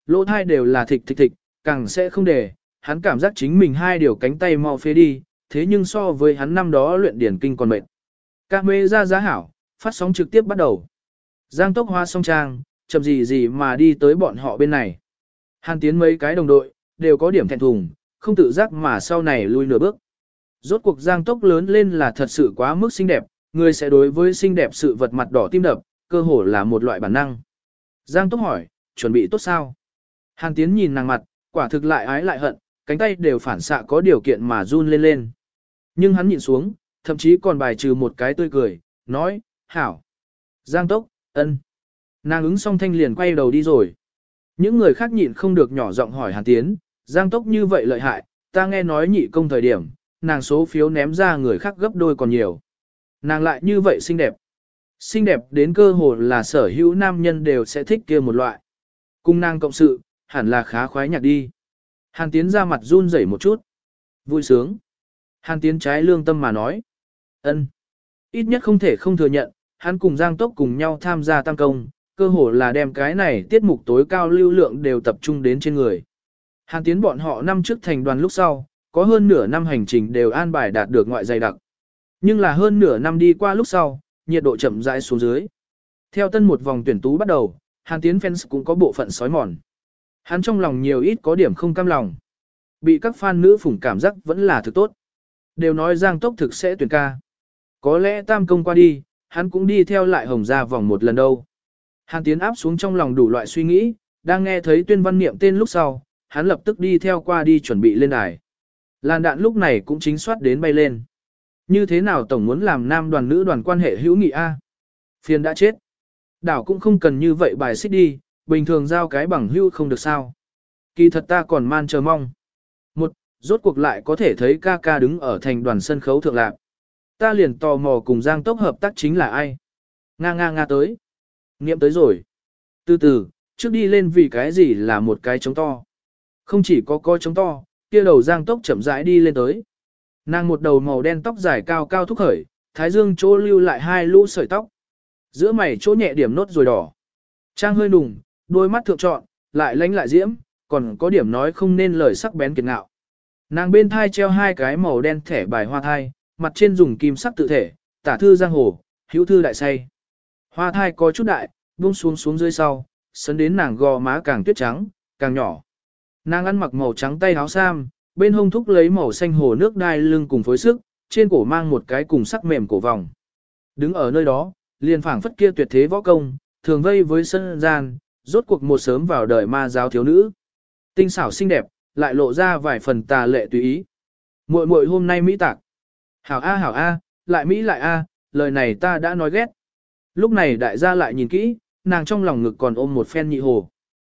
Lỗ thai đều là thịch thịch thịch, càng sẽ không để, hắn cảm giác chính mình hai điều cánh tay mau phế đi, thế nhưng so với hắn năm đó luyện điển kinh còn mệt. Các mê ra giá hảo, phát sóng trực tiếp bắt đầu. Giang Tốc Hoa song trang, chậm gì gì mà đi tới bọn họ bên này. Hàn Tiến mấy cái đồng đội, đều có điểm thẹn thùng, không tự giác mà sau này lui nửa bước. Rốt cuộc Giang Tốc lớn lên là thật sự quá mức xinh đẹp, người sẽ đối với xinh đẹp sự vật mặt đỏ tim đập, cơ hồ là một loại bản năng. Giang Tốc hỏi, chuẩn bị tốt sao? Hàn Tiến nhìn nàng mặt, quả thực lại ái lại hận, cánh tay đều phản xạ có điều kiện mà run lên lên. Nhưng hắn nhịn xuống, thậm chí còn bài trừ một cái tươi cười, nói, hảo. Giang Tốc, ân. Nàng ứng xong thanh liền quay đầu đi rồi. Những người khác nhịn không được nhỏ giọng hỏi Hàn Tiến, Giang Tốc như vậy lợi hại, ta nghe nói nhị công thời điểm, nàng số phiếu ném ra người khác gấp đôi còn nhiều. Nàng lại như vậy xinh đẹp. Xinh đẹp đến cơ hồ là sở hữu nam nhân đều sẽ thích kia một loại. Cùng nàng cộng sự, hẳn là khá khoái nhạc đi. Hàn Tiến ra mặt run rẩy một chút. Vui sướng. Hàn Tiến trái lương tâm mà nói. Ân. Ít nhất không thể không thừa nhận, hắn cùng Giang Tốc cùng nhau tham gia tăng công, cơ hồ là đem cái này tiết mục tối cao lưu lượng đều tập trung đến trên người. Hàn Tiến bọn họ năm trước thành đoàn lúc sau, có hơn nửa năm hành trình đều an bài đạt được ngoại dày đặc. Nhưng là hơn nửa năm đi qua lúc sau, nhiệt độ chậm rãi xuống dưới. Theo tân một vòng tuyển tú bắt đầu, Hàn Tiến fans cũng có bộ phận sói mòn. Hắn trong lòng nhiều ít có điểm không cam lòng. Bị các fan nữ phủng cảm giác vẫn là thực tốt. Đều nói Giang Tốc thực sẽ tuyển ca. Có lẽ tam công qua đi, hắn cũng đi theo lại hồng ra vòng một lần đâu. Hàn Tiến áp xuống trong lòng đủ loại suy nghĩ, đang nghe thấy tuyên văn niệm tên lúc sau, hắn lập tức đi theo qua đi chuẩn bị lên đài. Làn đạn lúc này cũng chính soát đến bay lên. Như thế nào tổng muốn làm nam đoàn nữ đoàn quan hệ hữu nghị A? Phiền đã chết. Đảo cũng không cần như vậy bài xích đi, bình thường giao cái bằng hữu không được sao. Kỳ thật ta còn man chờ mong. Một, rốt cuộc lại có thể thấy ca ca đứng ở thành đoàn sân khấu thượng lạc. Ta liền tò mò cùng Giang Tốc hợp tác chính là ai? Nga tới. Niệm tới rồi. Từ từ, trước đi lên vì cái gì là một cái trống to. Không chỉ có coi trống to, kia đầu Giang Tốc chậm rãi đi lên tới. Nàng một đầu màu đen tóc dài cao cao thúc khởi, thái dương chỗ lưu lại hai lũ sợi tóc. Giữa mày chỗ nhẹ điểm nốt rồi đỏ. Trang hơi nùng, đôi mắt thượng trọn, lại lánh lại diễm, còn có điểm nói không nên lời sắc bén kiệt ngạo. Nàng bên thai treo hai cái màu đen thẻ bài hoa thai, mặt trên dùng kim sắc tự thể, tả thư giang hồ, hữu thư đại say. Hoa thai có chút đại, buông xuống dưới sau, sấn đến nàng gò má càng tuyết trắng, càng nhỏ. Nàng ăn mặc màu trắng tay áo sam, bên hông thúc lấy màu xanh hồ nước đai lưng cùng phối sức, trên cổ mang một cái cùng sắc mềm cổ vòng. Đứng ở nơi đó, liền phảng phất kia tuyệt thế võ công, thường vây với sân gian, rốt cuộc một sớm vào đời ma giáo thiếu nữ. Tinh xảo xinh đẹp, lại lộ ra vài phần tà lệ tùy ý. Muội muội hôm nay mỹ tạc. Hảo a, lại mỹ lại a, lời này ta đã nói ghét. Lúc này đại gia lại nhìn kỹ, nàng trong lòng ngực còn ôm một phen nhị hồ.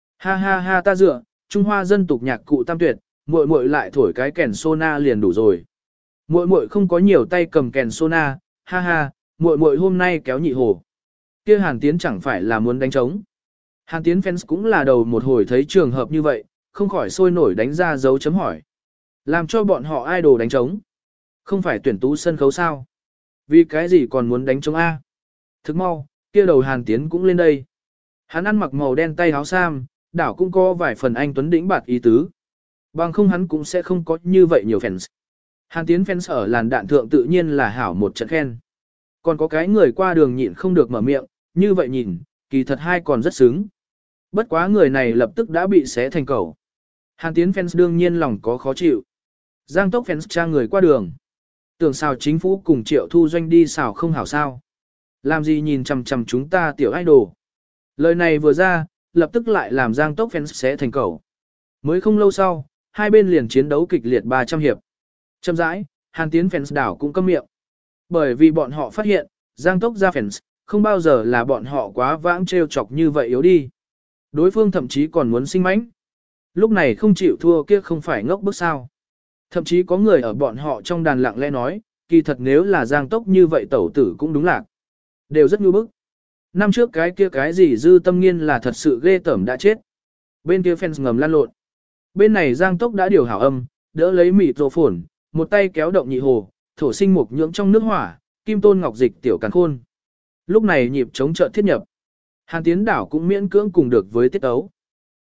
Ha ta dựa, Trung Hoa dân tục nhạc cụ tam tuyệt, muội muội lại thổi cái kèn sona liền đủ rồi. Muội muội không có nhiều tay cầm kèn sona, ha, muội muội hôm nay kéo nhị hồ. Kia Hàn Tiến chẳng phải là muốn đánh trống. Hàn Tiến fans cũng là đầu một hồi thấy trường hợp như vậy, không khỏi sôi nổi đánh ra dấu chấm hỏi. Làm cho bọn họ idol đánh trống. Không phải tuyển tú sân khấu sao? Vì cái gì còn muốn đánh trống A? Thức mau, kia đầu Hàn Tiến cũng lên đây. Hắn ăn mặc màu đen tay áo sam, đảo cũng có vài phần anh tuấn đĩnh bạt ý tứ. Bằng không hắn cũng sẽ không có như vậy nhiều fans. Hàn Tiến fans ở làn đạn thượng tự nhiên là hảo một trận khen. Còn có cái người qua đường nhịn không được mở miệng, như vậy nhìn, kỳ thật hai còn rất sướng. Bất quá người này lập tức đã bị xé thành cẩu. Hàn Tiến fans đương nhiên lòng có khó chịu. Giang Tốc fans tra người qua đường. Tưởng sao chính phủ cùng Triệu Thu Doanh đi xào không hảo sao. Làm gì nhìn chằm chằm chúng ta tiểu idol. Lời này vừa ra, lập tức lại làm Giang Tốc fans xé thành cẩu. Mới không lâu sau, hai bên liền chiến đấu kịch liệt 300 hiệp. Chậm rãi, Hàn Tiến fans đảo cũng câm miệng. Bởi vì bọn họ phát hiện, Giang Tốc ra fans, không bao giờ là bọn họ quá vãng trêu chọc như vậy yếu đi. Đối phương thậm chí còn muốn sinh mãnh. Lúc này không chịu thua kia không phải ngốc bức sao. Thậm chí có người ở bọn họ trong đàn lặng lẽ nói, kỳ thật nếu là Giang Tốc như vậy tẩu tử cũng đúng lạc. Đều rất nhu bức. Năm trước cái kia cái gì Dư Tâm Nghiên là thật sự ghê tởm đã chết. Bên kia fans ngầm lan lộn. Bên này Giang Tốc đã điều hảo âm, đỡ lấy mịt rổ phồn, một tay kéo động nhị hồ, thổ sinh mục nhưỡng trong nước hỏa, kim tôn ngọc dịch tiểu càn khôn. Lúc này nhịp chống trợ thiết nhập. Hàn Tiến đảo cũng miễn cưỡng cùng được với tiết ấu.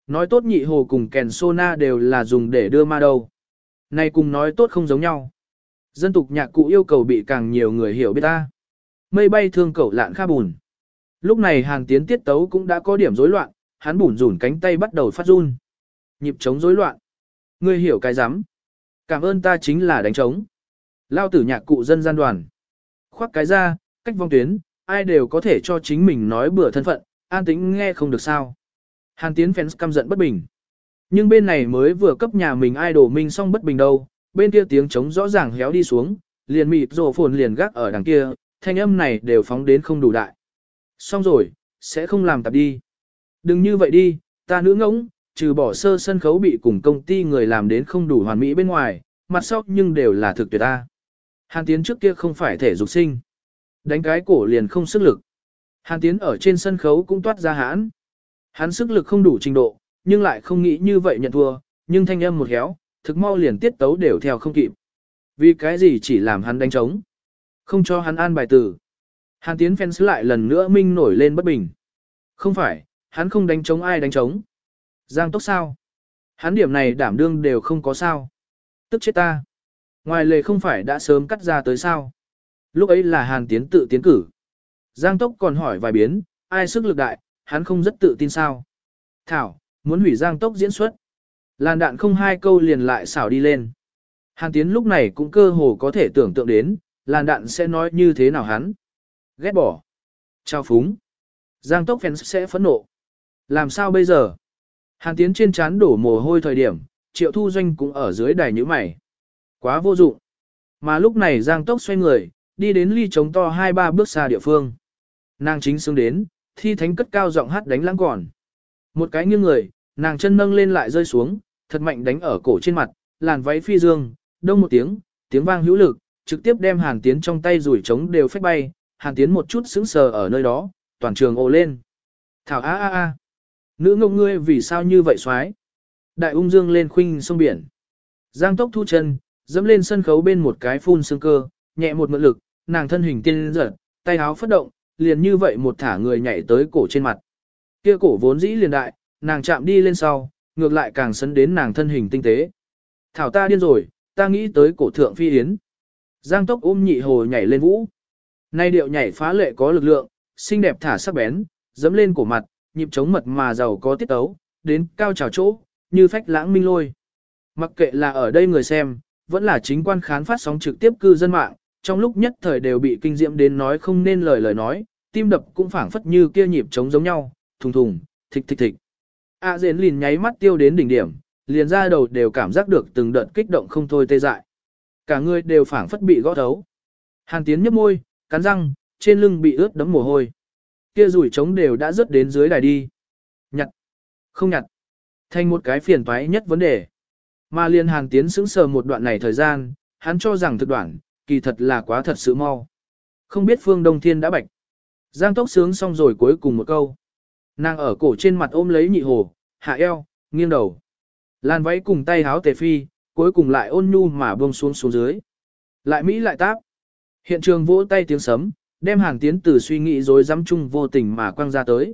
Nói tốt nhị hồ cùng kèn sona đều là dùng để đưa ma đâu. Này cùng nói tốt không giống nhau. Dân tục nhạc cụ yêu cầu bị càng nhiều người hiểu biết ta. Mây bay thương cẩu lạn kha bùn. Lúc này Hàn Tiến tiết tấu cũng đã có điểm rối loạn, hắn bủn rủn cánh tay bắt đầu phát run. Nhịp trống rối loạn. Ngươi hiểu cái rắm Cảm ơn ta chính là đánh trống. Lao tử nhạc cụ dân gian đoàn. Khoác cái ra, cách vong tuyến, ai đều có thể cho chính mình nói bừa thân phận, an tĩnh nghe không được sao. Hàn Tiến fans căm giận bất bình. Nhưng bên này mới vừa cấp nhà mình idol minh xong bất bình đâu, bên kia tiếng trống rõ ràng héo đi xuống, liền mịt rồ phồn liền gác ở đằng kia, thanh âm này đều phóng đến không đủ đại. Xong rồi, sẽ không làm tạp đi. Đừng như vậy đi, ta nữ ngỗng, trừ bỏ sơ sân khấu bị cùng công ty người làm đến không đủ hoàn mỹ bên ngoài, mặt sau nhưng đều là thực tuyệt ta. Hàn Tiến trước kia không phải thể dục sinh. Đánh cái cổ liền không sức lực. Hàn Tiến ở trên sân khấu cũng toát ra hãn. Hắn sức lực không đủ trình độ, nhưng lại không nghĩ như vậy nhận thua, nhưng thanh âm một héo, thực mau liền tiết tấu đều theo không kịp. Vì cái gì chỉ làm hắn đánh trống, không cho hắn an bài từ. Hàn Tiến fans lại lần nữa minh nổi lên bất bình. Không phải, hắn không đánh trống ai đánh trống. Giang Tốc sao? Hắn điểm này đảm đương đều không có sao. Tức chết ta. Ngoài lề không phải đã sớm cắt ra tới sao. Lúc ấy là Hàn Tiến tự tiến cử. Giang Tốc còn hỏi vài biến, ai sức lực đại, hắn không rất tự tin sao. Thảo, muốn hủy Giang Tốc diễn xuất. Làn đạn không hai câu liền lại xảo đi lên. Hàn Tiến lúc này cũng cơ hồ có thể tưởng tượng đến, làn đạn sẽ nói như thế nào hắn. Ghét bỏ. Trao phúng. Giang Tốc fans sẽ phẫn nộ. Làm sao bây giờ? Hàn Tiến trên trán đổ mồ hôi thời điểm, Triệu Thu Doanh cũng ở dưới đài nhíu mày. Quá vô dụng. Mà lúc này Giang Tốc xoay người, đi đến ly trống to 2-3 bước xa địa phương. Nàng chính xứng đến, thi thánh cất cao giọng hát đánh lãng còn. Một cái nghiêng người, nàng chân nâng lên lại rơi xuống, thật mạnh đánh ở cổ trên mặt, làn váy phi dương, đông một tiếng, tiếng vang hữu lực, trực tiếp đem Hàn Tiến trong tay rủi trống đều phách bay, Hàn Tiến một chút sững sờ ở nơi đó, toàn trường ồ lên. Thảo a a a. Nữ ngông ngươi vì sao như vậy xoái? Đại ung dương lên khuynh sông biển. Giang Tốc thu chân, dẫm lên sân khấu bên một cái phun xương cơ, nhẹ một mượn lực, nàng thân hình tiên giật, tay áo phất động, liền như vậy một thả người nhảy tới cổ trên mặt. Kia cổ vốn dĩ liền đại, nàng chạm đi lên sau, ngược lại càng sấn đến nàng thân hình tinh tế. Thảo ta điên rồi, ta nghĩ tới cổ thượng phi yến. Giang Tốc ôm nhị hồ nhảy lên vũ. Nay điệu nhảy phá lệ có lực lượng, xinh đẹp thả sắc bén, dẫm lên cổ mặt, nhịp trống mật mà giàu có tiết tấu, đến cao trào chỗ, như phách lãng minh lôi. Mặc kệ là ở đây người xem, vẫn là chính quan khán phát sóng trực tiếp cư dân mạng, trong lúc nhất thời đều bị kinh diễm đến nói không nên lời nói, tim đập cũng phảng phất như kia nhịp trống giống nhau, thùng thùng, thịch thịch thịch. A Dễn Lìn nháy mắt tiêu đến đỉnh điểm, liền ra đầu đều cảm giác được từng đợt kích động không thôi tê dại. Cả người đều phảng phất bị gõ thấu. Hàn Tiến nhếch môi, cắn răng, trên lưng bị ướt đẫm mồ hôi. Kia rủi trống đều đã rớt đến dưới đài đi. Nhặt, không nhặt, thành một cái phiền toái nhất vấn đề. Mà liền Hàn Tiến sững sờ một đoạn này thời gian, hắn cho rằng thực đoạn, kỳ thật là quá thật sự mau. Không biết Phương Đông Thiên đã bạch. Giang Tốc sướng xong rồi cuối cùng một câu. Nàng ở cổ trên mặt ôm lấy nhị hồ, hạ eo, nghiêng đầu. Lan váy cùng tay háo tề phi, cuối cùng lại ôn nhu mà buông xuống xuống dưới. Lại Mỹ lại táp. Hiện trường vỗ tay tiếng sấm, đem Hàn Tiến từ suy nghĩ rối rắm chung vô tình mà quăng ra tới.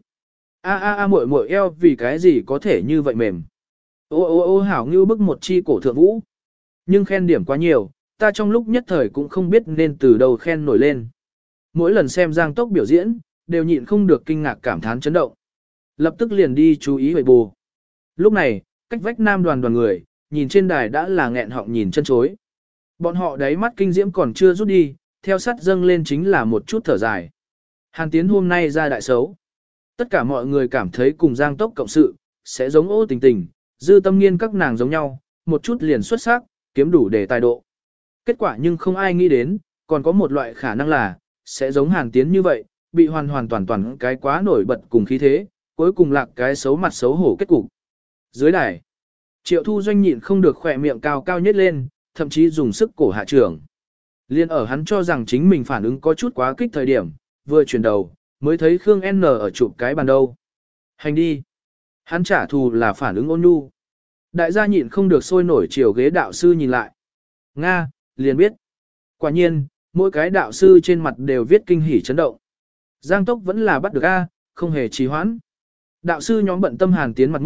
A muội muội eo vì cái gì có thể như vậy mềm. Ô hảo ngưu bức một chi cổ thượng vũ. Nhưng khen điểm quá nhiều, ta trong lúc nhất thời cũng không biết nên từ đầu khen nổi lên. Mỗi lần xem Giang Tốc biểu diễn, đều nhịn không được kinh ngạc cảm thán chấn động. Lập tức liền đi chú ý về bù. Lúc này, cách vách nam đoàn người, nhìn trên đài đã là nghẹn họng nhìn chân chối. Bọn họ đáy mắt kinh diễm còn chưa rút đi, theo sát dâng lên chính là một chút thở dài. Hàn Tiến hôm nay ra đại xấu. Tất cả mọi người cảm thấy cùng Giang Tốc cộng sự, sẽ giống Ô Tình Tình, Dư Tâm Nghiên các nàng giống nhau, một chút liền xuất sắc, kiếm đủ để tài độ. Kết quả nhưng không ai nghĩ đến, còn có một loại khả năng là, sẽ giống Hàn Tiến như vậy, bị hoàn toàn cái quá nổi bật cùng khí thế, cuối cùng lạc cái xấu mặt xấu hổ kết cục. Dưới đài, Triệu Thu Doanh nhịn không được khỏe miệng cao cao nhất lên, thậm chí dùng sức cổ hạ trưởng. Liên ở hắn cho rằng chính mình phản ứng có chút quá kích thời điểm, vừa chuyển đầu, mới thấy Khương N ở chụp cái bàn đâu. Hành đi. Hắn trả thù là phản ứng ôn nhu. Đại gia nhịn không được sôi nổi chiều ghế đạo sư nhìn lại. Nga, liền biết. Quả nhiên, mỗi cái đạo sư trên mặt đều viết kinh hỉ chấn động. Giang Tốc vẫn là bắt được A, không hề trì hoãn. Đạo sư nhóm bận tâm Hàn Tiến mặt mũi,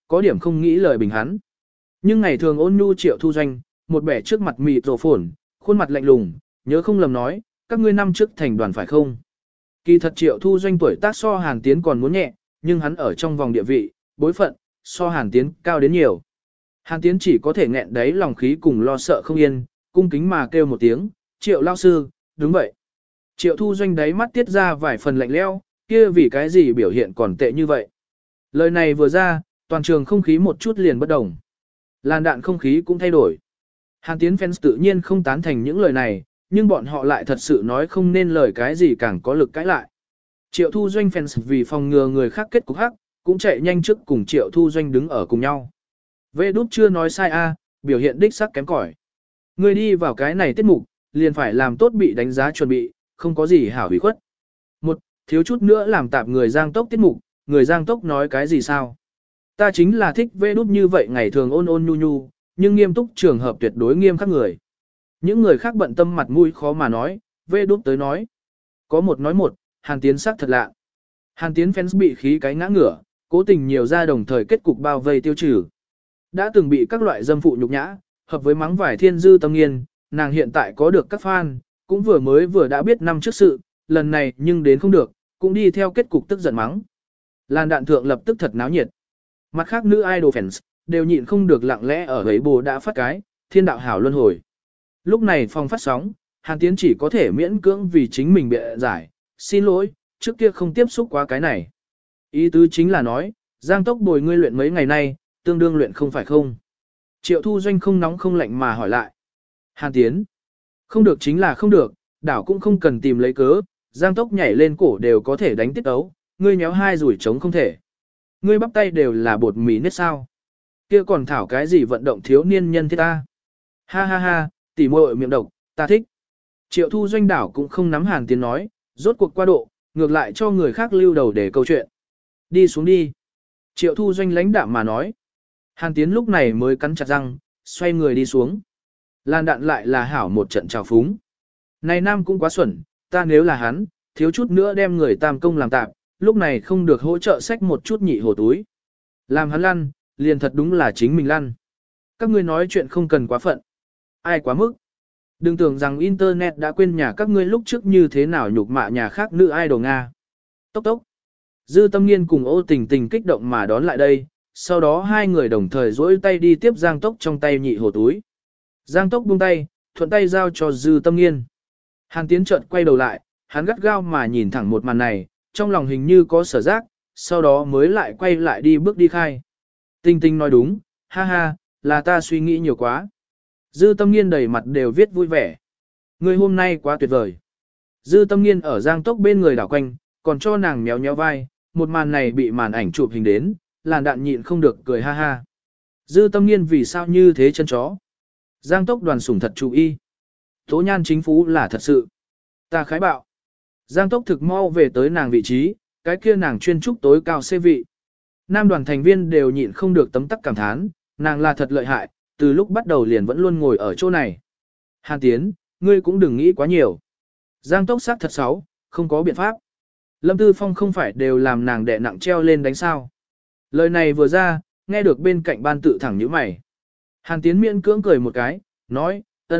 có điểm không nghĩ lời bình hắn. Nhưng ngày thường ôn nhu Triệu Thu Doanh, một bẻ trước mặt mịt rổ phồn, khuôn mặt lạnh lùng, nhớ không lầm nói, các ngươi năm trước thành đoàn phải không? Kỳ thật Triệu Thu Doanh tuổi tác so Hàn Tiến còn muốn nhẹ, nhưng hắn ở trong vòng địa vị, bối phận, so Hàn Tiến cao đến nhiều. Hàn Tiến chỉ có thể nghẹn đáy lòng khí cùng lo sợ không yên, cung kính mà kêu một tiếng, Triệu lao sư, đúng vậy. Triệu Thu Doanh đáy mắt tiết ra vài phần lạnh lẽo, kia vì cái gì biểu hiện còn tệ như vậy. Lời này vừa ra, toàn trường không khí một chút liền bất đồng. Làn đạn không khí cũng thay đổi. Hàn Tiến fans tự nhiên không tán thành những lời này, nhưng bọn họ lại thật sự nói không nên lời cái gì càng có lực cãi lại. Triệu Thu Doanh fans vì phòng ngừa người khác kết cục hắc, cũng chạy nhanh trước cùng Triệu Thu Doanh đứng ở cùng nhau. Vê đút chưa nói sai a, biểu hiện đích sắc kém cỏi. Người đi vào cái này tiết mục, liền phải làm tốt bị đánh giá chuẩn bị, không có gì hảo hủy khuất. Một, thiếu chút nữa làm tạp người Giang Tốc tiết mục, người Giang Tốc nói cái gì sao? Ta chính là thích vê đút như vậy ngày thường ôn ôn nhu nhu, nhưng nghiêm túc trường hợp tuyệt đối nghiêm khắc người. Những người khác bận tâm mặt mũi khó mà nói, vê đút tới nói. Có một nói một, Hàn Tiến sắc thật lạ. Hàn Tiến fans bị khí cái ngã ngửa, cố tình nhiều ra đồng thời kết cục bao vây tiêu trừ. Đã từng bị các loại dâm phụ nhục nhã, hợp với mắng vải thiên dư tâm nghiên, nàng hiện tại có được các fan, cũng vừa đã biết năm trước sự, lần này nhưng đến không được, cũng đi theo kết cục tức giận mắng. Làn đạn thượng lập tức thật náo nhiệt. Mặt khác nữ idol fans, đều nhịn không được lặng lẽ ở ấy bồ đã phát cái, thiên đạo hảo luân hồi. Lúc này phòng phát sóng, Hàn Tiến chỉ có thể miễn cưỡng vì chính mình bịa giải, xin lỗi, trước kia không tiếp xúc quá cái này. Ý tứ chính là nói, Giang Tốc bồi ngươi luyện mấy ngày nay, tương đương luyện không phải không. Triệu Thu Doanh không nóng không lạnh mà hỏi lại. Hàn Tiến, không được chính là không được, đảo cũng không cần tìm lấy cớ, Giang Tốc nhảy lên cổ đều có thể đánh tiết ấu, ngươi nhéo hai rủi trống không thể. Ngươi bắp tay đều là bột mì nết sao. Kia còn thảo cái gì vận động thiếu niên nhân thế ta. Ha ha ha, tỉ muội miệng độc, ta thích. Triệu Thu Doanh đảo cũng không nắm Hàn Tiến nói, rốt cuộc qua độ, ngược lại cho người khác lưu đầu để câu chuyện. Đi xuống đi. Triệu Thu Doanh lãnh đạm mà nói. Hàn Tiến lúc này mới cắn chặt răng, xoay người đi xuống. Lan đạn lại là hảo một trận trào phúng. Này nam cũng quá xuẩn, ta nếu là hắn, thiếu chút nữa đem người tam công làm tạm, lúc này không được hỗ trợ xách một chút nhị hồ túi. Làm hắn lăn, liền thật đúng là chính mình lăn. Các ngươi nói chuyện không cần quá phận. Ai quá mức. Đừng tưởng rằng Internet đã quên nhà các ngươi lúc trước như thế nào nhục mạ nhà khác nữ idol Nga. Tốc tốc. Dư Tâm Nghiên cùng Ô Tình Tình kích động mà đón lại đây, sau đó hai người đồng thời duỗi tay đi tiếp Giang Tốc trong tay nhị hồ túi. Giang Tốc buông tay, thuận tay giao cho Dư Tâm Nghiên. Hàn Tiến chợt quay đầu lại, hắn gắt gao mà nhìn thẳng một màn này, trong lòng hình như có sở giác, sau đó mới lại quay lại đi bước đi khai. Tình Tình nói đúng, ha ha, là ta suy nghĩ nhiều quá. Dư Tâm Nghiên đầy mặt đều viết vui vẻ. Người hôm nay quá tuyệt vời. Dư Tâm Nghiên ở Giang Tốc bên người đảo quanh, còn cho nàng méo nhéo vai, một màn này bị màn ảnh chụp hình đến, làn đạn nhịn không được cười ha ha. Dư Tâm Nghiên vì sao như thế chân chó. Giang Tốc đoàn sủng thật chú ý. Tố Nhan chính phú là thật sự. Ta khái bạo. Giang Tốc thực mau về tới nàng vị trí, cái kia nàng chuyên trúc tối cao xê vị. Nam đoàn thành viên đều nhịn không được tấm tắc cảm thán, nàng là thật lợi hại, từ lúc bắt đầu liền vẫn luôn ngồi ở chỗ này. Hàn Tiến, ngươi cũng đừng nghĩ quá nhiều. Giang Tốc sắc thật xấu, không có biện pháp. Lâm Tư Phong không phải đều làm nàng đè nặng treo lên đánh sao. Lời này vừa ra, nghe được bên cạnh ban tự thẳng nhíu mày. Hàn Tiến miễn cưỡng cười một cái, nói,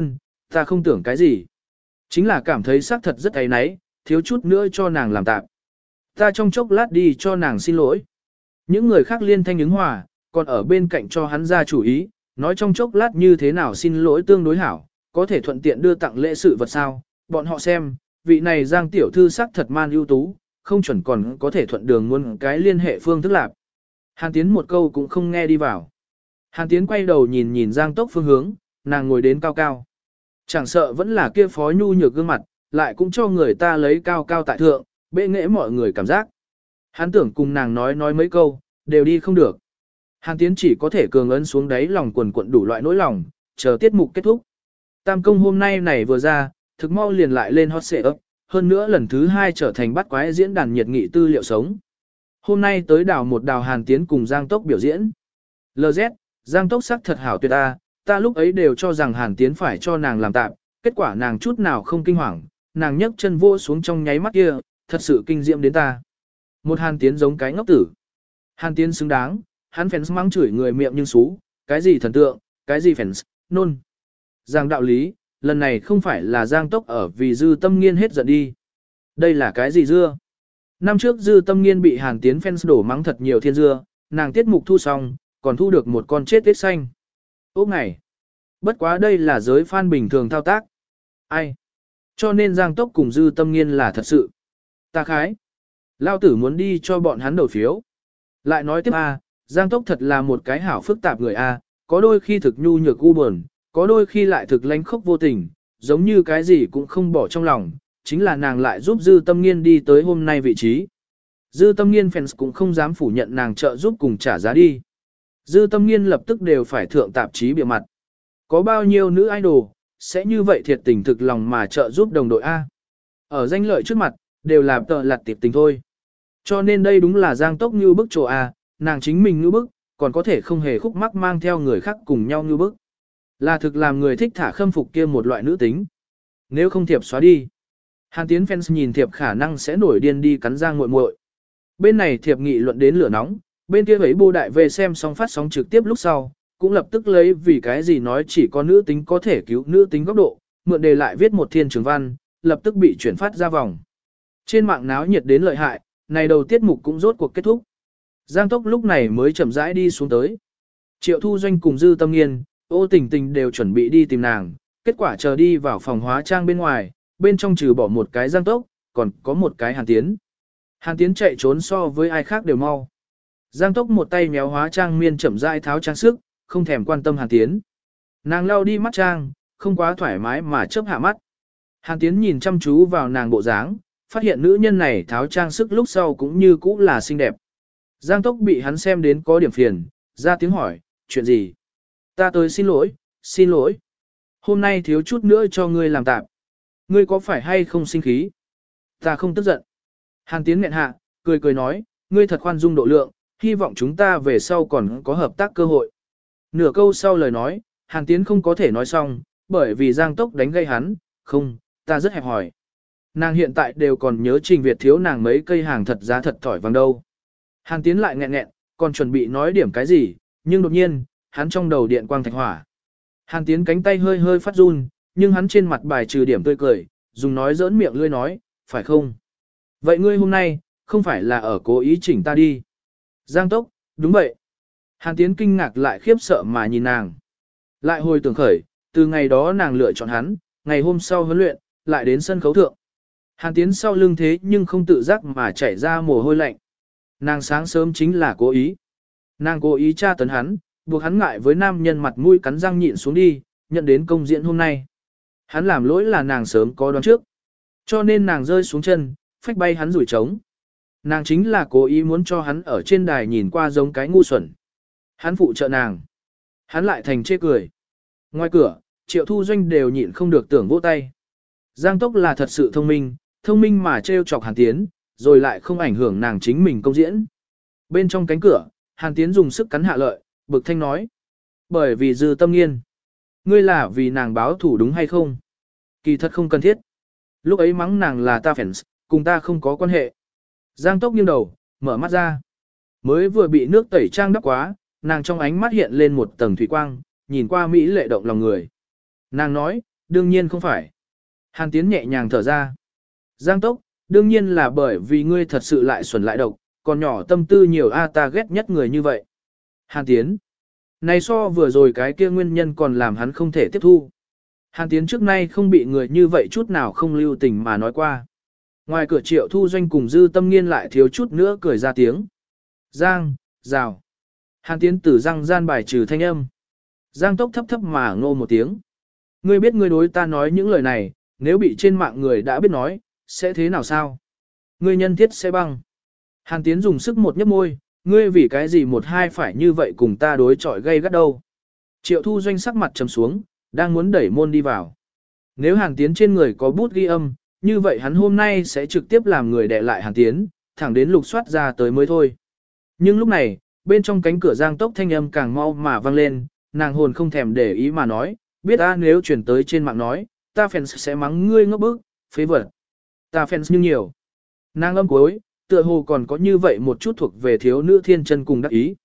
ta không tưởng cái gì. Chính là cảm thấy sắc thật rất áy náy, thiếu chút nữa cho nàng làm tạm. Ta trong chốc lát đi cho nàng xin lỗi. Những người khác liên thanh ứng hòa, còn ở bên cạnh cho hắn ra chủ ý, nói trong chốc lát như thế nào xin lỗi tương đối hảo, có thể thuận tiện đưa tặng lễ sự vật sao. Bọn họ xem, vị này Giang tiểu thư sắc thật man ưu tú, không chuẩn còn có thể thuận đường muốn cái liên hệ phương thức lạc. Hàn Tiến một câu cũng không nghe đi vào. Hàn Tiến quay đầu nhìn nhìn Giang Tốc phương hướng, nàng ngồi đến cao cao. Chẳng sợ vẫn là kia phó nhu nhược gương mặt, lại cũng cho người ta lấy cao cao tại thượng, bệ nghệ mọi người cảm giác. Hắn tưởng cùng nàng nói mấy câu, đều đi không được. Hàn Tiến chỉ có thể cường ấn xuống đáy lòng quần quận đủ loại nỗi lòng, chờ tiết mục kết thúc. Tam công hôm nay này vừa ra, thực mau liền lại lên hot search, hơn nữa lần thứ 2 trở thành bắt quái diễn đàn nhiệt nghị tư liệu sống. Hôm nay tới đào Hàn Tiến cùng Giang Tốc biểu diễn. LZ, Giang Tốc sắc thật hảo tuyệt ta lúc ấy đều cho rằng Hàn Tiến phải cho nàng làm tạm, kết quả nàng chút nào không kinh hoàng, nàng nhấc chân vô xuống trong nháy mắt kia, thật sự kinh diệm đến ta. Một Hàn Tiến giống cái ngốc tử. Hàn Tiến xứng đáng, hắn fans mắng chửi người miệng nhưng xú, cái gì thần tượng, cái gì fans, nôn. Giang đạo lý, lần này không phải là Giang Tốc ở vì Dư Tâm Nghiên hết giận đi. Đây là cái gì dưa? Năm trước Dư Tâm Nghiên bị Hàn Tiến fans đổ mắng thật nhiều thiên dưa, nàng tiết mục thu xong, còn thu được một con chết tiết xanh. Ốc này. Bất quá đây là giới fan bình thường thao tác. Ai? Cho nên Giang Tốc cùng Dư Tâm Nghiên là thật sự. Ta khái. Lao tử muốn đi cho bọn hắn đầu phiếu. Lại nói tiếp Giang Tốc thật là một cái hảo phức tạp người có đôi khi thực nhu nhược u buồn, có đôi khi lại thực lánh khốc vô tình, giống như cái gì cũng không bỏ trong lòng, chính là nàng lại giúp Dư Tâm Nghiên đi tới hôm nay vị trí. Dư Tâm Nghiên fans cũng không dám phủ nhận nàng trợ giúp cùng trả giá đi. Dư Tâm Nghiên lập tức đều phải thượng tạp chí bìa mặt. Có bao nhiêu nữ idol, sẽ như vậy thiệt tình thực lòng mà trợ giúp đồng đội A. Ở danh lợi trước mặt, đều là tợ lặt tiệp tình thôi. Cho nên đây đúng là Giang Tốc như bức chỗ A, nàng chính mình như bức, còn có thể không hề khúc mắc mang theo người khác cùng nhau như bức. Là thực làm người thích thả khâm phục kia một loại nữ tính. Nếu không thiệp xóa đi. Hàn Tiến fans nhìn thiệp khả năng sẽ nổi điên đi cắn Giang muội muội. Bên này thiệp nghị luận đến lửa nóng, bên kia ấy bô đại về xem xong phát sóng trực tiếp lúc sau, cũng lập tức lấy vì cái gì nói chỉ có nữ tính có thể cứu nữ tính góc độ, mượn đề lại viết một thiên trường văn, lập tức bị chuyển phát ra vòng. Trên mạng náo nhiệt đến lợi hại, này đầu tiết mục cũng rốt cuộc kết thúc. Giang Tốc lúc này mới chậm rãi đi xuống tới. Triệu Thu Doanh cùng Dư Tâm Nghiên, Ô Tình Tình đều chuẩn bị đi tìm nàng, kết quả chờ đi vào phòng hóa trang bên ngoài, bên trong trừ bỏ một cái Giang Tốc, còn có một cái Hàn Tiến. Hàn Tiến chạy trốn so với ai khác đều mau. Giang Tốc một tay méo hóa trang miên chậm rãi tháo trang sức, không thèm quan tâm Hàn Tiến. Nàng lau đi mắt trang, không quá thoải mái mà chớp hạ mắt. Hàn Tiến nhìn chăm chú vào nàng bộ dáng, phát hiện nữ nhân này tháo trang sức lúc sau cũng như cũ là xinh đẹp. Giang Tốc bị hắn xem đến có điểm phiền, ra tiếng hỏi, chuyện gì? Ta tới xin lỗi, xin lỗi. Hôm nay thiếu chút nữa cho ngươi làm tạm. Ngươi có phải hay không sinh khí? Ta không tức giận. Hàn Tiến nghẹn hạ, cười cười nói, ngươi thật khoan dung độ lượng, hy vọng chúng ta về sau còn có hợp tác cơ hội. Nửa câu sau lời nói, Hàn Tiến không có thể nói xong, bởi vì Giang Tốc đánh gây hắn, không, ta rất hẹp hỏi. Nàng hiện tại đều còn nhớ Trình Việt thiếu nàng mấy cây hàng thật giá thật thỏi vàng đâu. Hàn Tiến lại nghẹn nghẹn, còn chuẩn bị nói điểm cái gì, nhưng đột nhiên, hắn trong đầu điện quang thạch hỏa. Hàn Tiến cánh tay hơi hơi phát run, nhưng hắn trên mặt bài trừ điểm tươi cười, dùng nói giỡn miệng lươi nói, phải không? Vậy ngươi hôm nay, không phải là ở cố ý chỉnh ta đi. Giang Tốc, đúng vậy. Hàn Tiến kinh ngạc lại khiếp sợ mà nhìn nàng. Lại hồi tưởng khởi, từ ngày đó nàng lựa chọn hắn, ngày hôm sau huấn luyện, lại đến sân khấu thượng. Hàn Tiến sau lưng thế nhưng không tự giác mà chảy ra mồ hôi lạnh. Nàng sáng sớm chính là cố ý. Nàng cố ý tra tấn hắn, buộc hắn ngại với nam nhân mặt mũi cắn răng nhịn xuống đi, nhận đến công diễn hôm nay. Hắn làm lỗi là nàng sớm có đoán trước. Cho nên nàng rơi xuống chân, phách bay hắn rủi trống. Nàng chính là cố ý muốn cho hắn ở trên đài nhìn qua giống cái ngu xuẩn. Hắn phụ trợ nàng. Hắn lại thành chê cười. Ngoài cửa, Triệu Thu Doanh đều nhịn không được tưởng vỗ tay. Giang Tốc là thật sự thông minh mà trêu chọc Hàn Tiến, rồi lại không ảnh hưởng nàng chính mình công diễn. Bên trong cánh cửa, Hàn Tiến dùng sức cắn hạ lợi, bực thanh nói. Bởi vì Dư Tâm Nghiên. Ngươi là vì nàng báo thủ đúng hay không? Kỳ thật không cần thiết. Lúc ấy mắng nàng là ta fans, cùng ta không có quan hệ. Giang Tốc nghiêng đầu, mở mắt ra. Mới vừa bị nước tẩy trang đắp quá, nàng trong ánh mắt hiện lên một tầng thủy quang, nhìn qua Mỹ lệ động lòng người. Nàng nói, đương nhiên không phải. Hàn Tiến nhẹ nhàng thở ra. Giang Tốc, đương nhiên là bởi vì ngươi thật sự lại xuẩn lại độc, còn nhỏ tâm tư nhiều ta ghét nhất người như vậy. Hàn Tiến. Này so vừa rồi cái kia nguyên nhân còn làm hắn không thể tiếp thu. Hàn Tiến trước nay không bị người như vậy chút nào không lưu tình mà nói qua. Ngoài cửa Triệu Thu Doanh cùng Dư Tâm Nghiên lại thiếu chút nữa cười ra tiếng. Giang, rào. Hàn Tiến từ răng gian bài trừ thanh âm. Giang Tốc thấp thấp mà ngô một tiếng. Ngươi biết ngươi đối ta nói những lời này, nếu bị trên mạng người đã biết nói, sẽ thế nào sao? Ngươi nhân thiết sẽ băng. Hàn Tiến dùng sức một nhấp môi, ngươi vì cái gì một hai phải như vậy cùng ta đối chọi gây gắt đâu. Triệu Thu Doanh sắc mặt trầm xuống, đang muốn đẩy môn đi vào. Nếu Hàn Tiến trên người có bút ghi âm, như vậy hắn hôm nay sẽ trực tiếp làm người đè lại Hàn Tiến, thẳng đến lục soát ra tới mới thôi. Nhưng lúc này, bên trong cánh cửa Giang Tốc thanh âm càng mau mà vang lên, nàng hồn không thèm để ý mà nói, biết ta nếu chuyển tới trên mạng nói, ta fans sẽ mắng ngươi ngốc bức, phế vật. Ta fans như nhiều. Nàng âm cuối, tựa hồ còn có như vậy một chút thuộc về thiếu nữ thiên chân cùng đắc ý.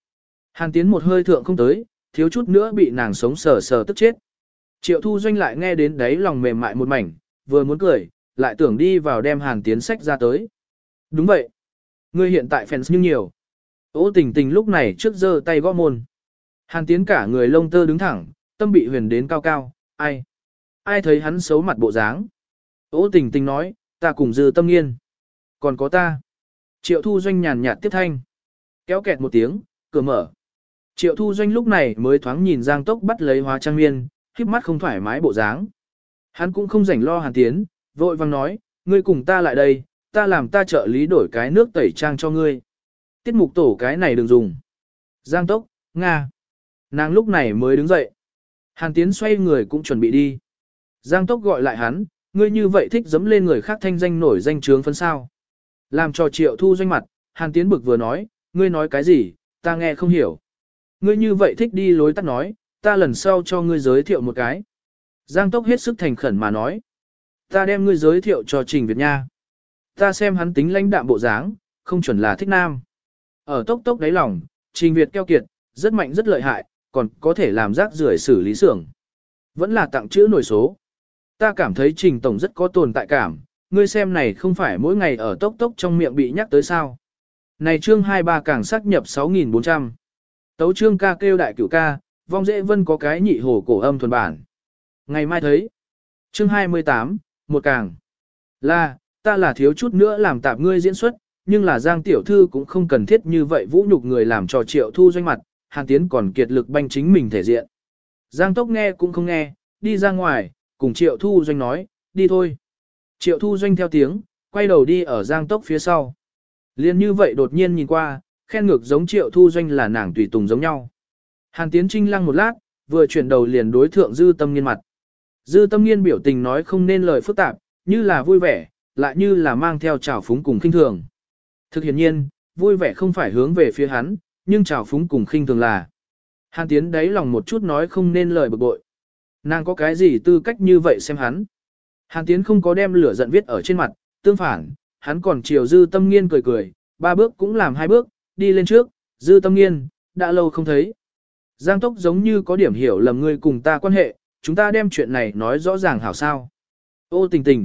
Hàn Tiến một hơi thượng không tới, thiếu chút nữa bị nàng sống sờ sờ tức chết. Triệu Thu Doanh lại nghe đến đấy lòng mềm mại một mảnh, vừa muốn cười, lại tưởng đi vào đem Hàn Tiến sách ra tới. Đúng vậy. Ngươi hiện tại fans nhưng nhiều. Ô Tình Tình lúc này trước giơ tay gõ môn. Hàn Tiến cả người lông tơ đứng thẳng, tâm bị huyền đến cao cao, ai? Ai thấy hắn xấu mặt bộ dáng? Ô Tình Tình nói, ta cùng Dư Tâm Nghiên. Còn có ta. Triệu Thu Doanh nhàn nhạt tiếp thanh. Kéo kẹt một tiếng, cửa mở. Triệu Thu Doanh lúc này mới thoáng nhìn Giang Tốc bắt lấy Hóa Trang Miên, khiếp mắt không thoải mái bộ dáng. Hắn cũng không rảnh lo Hàn Tiến, vội vang nói, ngươi cùng ta lại đây, ta làm ta trợ lý đổi cái nước tẩy trang cho ngươi. Tiết mục tổ cái này đừng dùng. Giang Tốc, Nga. Nàng lúc này mới đứng dậy. Hàn Tiến xoay người cũng chuẩn bị đi. Giang Tốc gọi lại hắn, ngươi như vậy thích dẫm lên người khác thanh danh nổi danh trướng phấn sao. Làm cho Triệu Thu Doanh mặt, Hàn Tiến bực vừa nói, ngươi nói cái gì, ta nghe không hiểu. Ngươi như vậy thích đi lối tắt nói, ta lần sau cho ngươi giới thiệu một cái. Giang Tốc hết sức thành khẩn mà nói. Ta đem ngươi giới thiệu cho Trình Việt nha. Ta xem hắn tính lãnh đạm bộ dáng, không chuẩn là thích nam. Ở Tốc Tốc đáy lòng, Trình Việt keo kiệt, rất mạnh rất lợi hại, còn có thể làm rác rưởi xử lý xưởng. Vẫn là tặng chữ nổi số. Ta cảm thấy Trình Tổng rất có tồn tại cảm, ngươi xem này không phải mỗi ngày ở Tốc Tốc trong miệng bị nhắc tới sao. Này chương 23 càng xác nhập 6.400. Tấu chương ca kêu đại cửu ca, vong dễ vân có cái nhị hổ cổ âm thuần bản. Ngày mai thấy. Chương 28, một càng. Ta là thiếu chút nữa làm tạp ngươi diễn xuất, nhưng là Giang tiểu thư cũng không cần thiết như vậy vũ nhục người làm trò Triệu Thu Doanh mặt, Hàn Tiến còn kiệt lực banh chính mình thể diện. Giang Tốc nghe cũng không nghe, đi ra ngoài, cùng Triệu Thu Doanh nói, đi thôi. Triệu Thu Doanh theo tiếng, quay đầu đi ở Giang Tốc phía sau. Liên như vậy đột nhiên nhìn qua, khen ngược giống Triệu Thu Doanh là nàng tùy tùng giống nhau. Hàn Tiến trinh lăng một lát, vừa chuyển đầu liền đối thượng Dư Tâm Nghiên mặt. Dư Tâm Nghiên biểu tình nói không nên lời phức tạp, như là vui vẻ, lại như là mang theo trào phúng cùng khinh thường. Thực hiện nhiên, vui vẻ không phải hướng về phía hắn, nhưng trào phúng cùng khinh thường là. Hàn Tiến đáy lòng một chút nói không nên lời bực bội. Nàng có cái gì tư cách như vậy xem hắn. Hàn Tiến không có đem lửa giận viết ở trên mặt, tương phản, hắn còn chiều Dư Tâm Nghiên cười cười, 3 bước cũng làm 2 bước, đi lên trước, Dư Tâm Nghiên, đã lâu không thấy. Giang Tốc giống như có điểm hiểu lầm ngươi cùng ta quan hệ, chúng ta đem chuyện này nói rõ ràng hảo sao. Ô Tình Tình,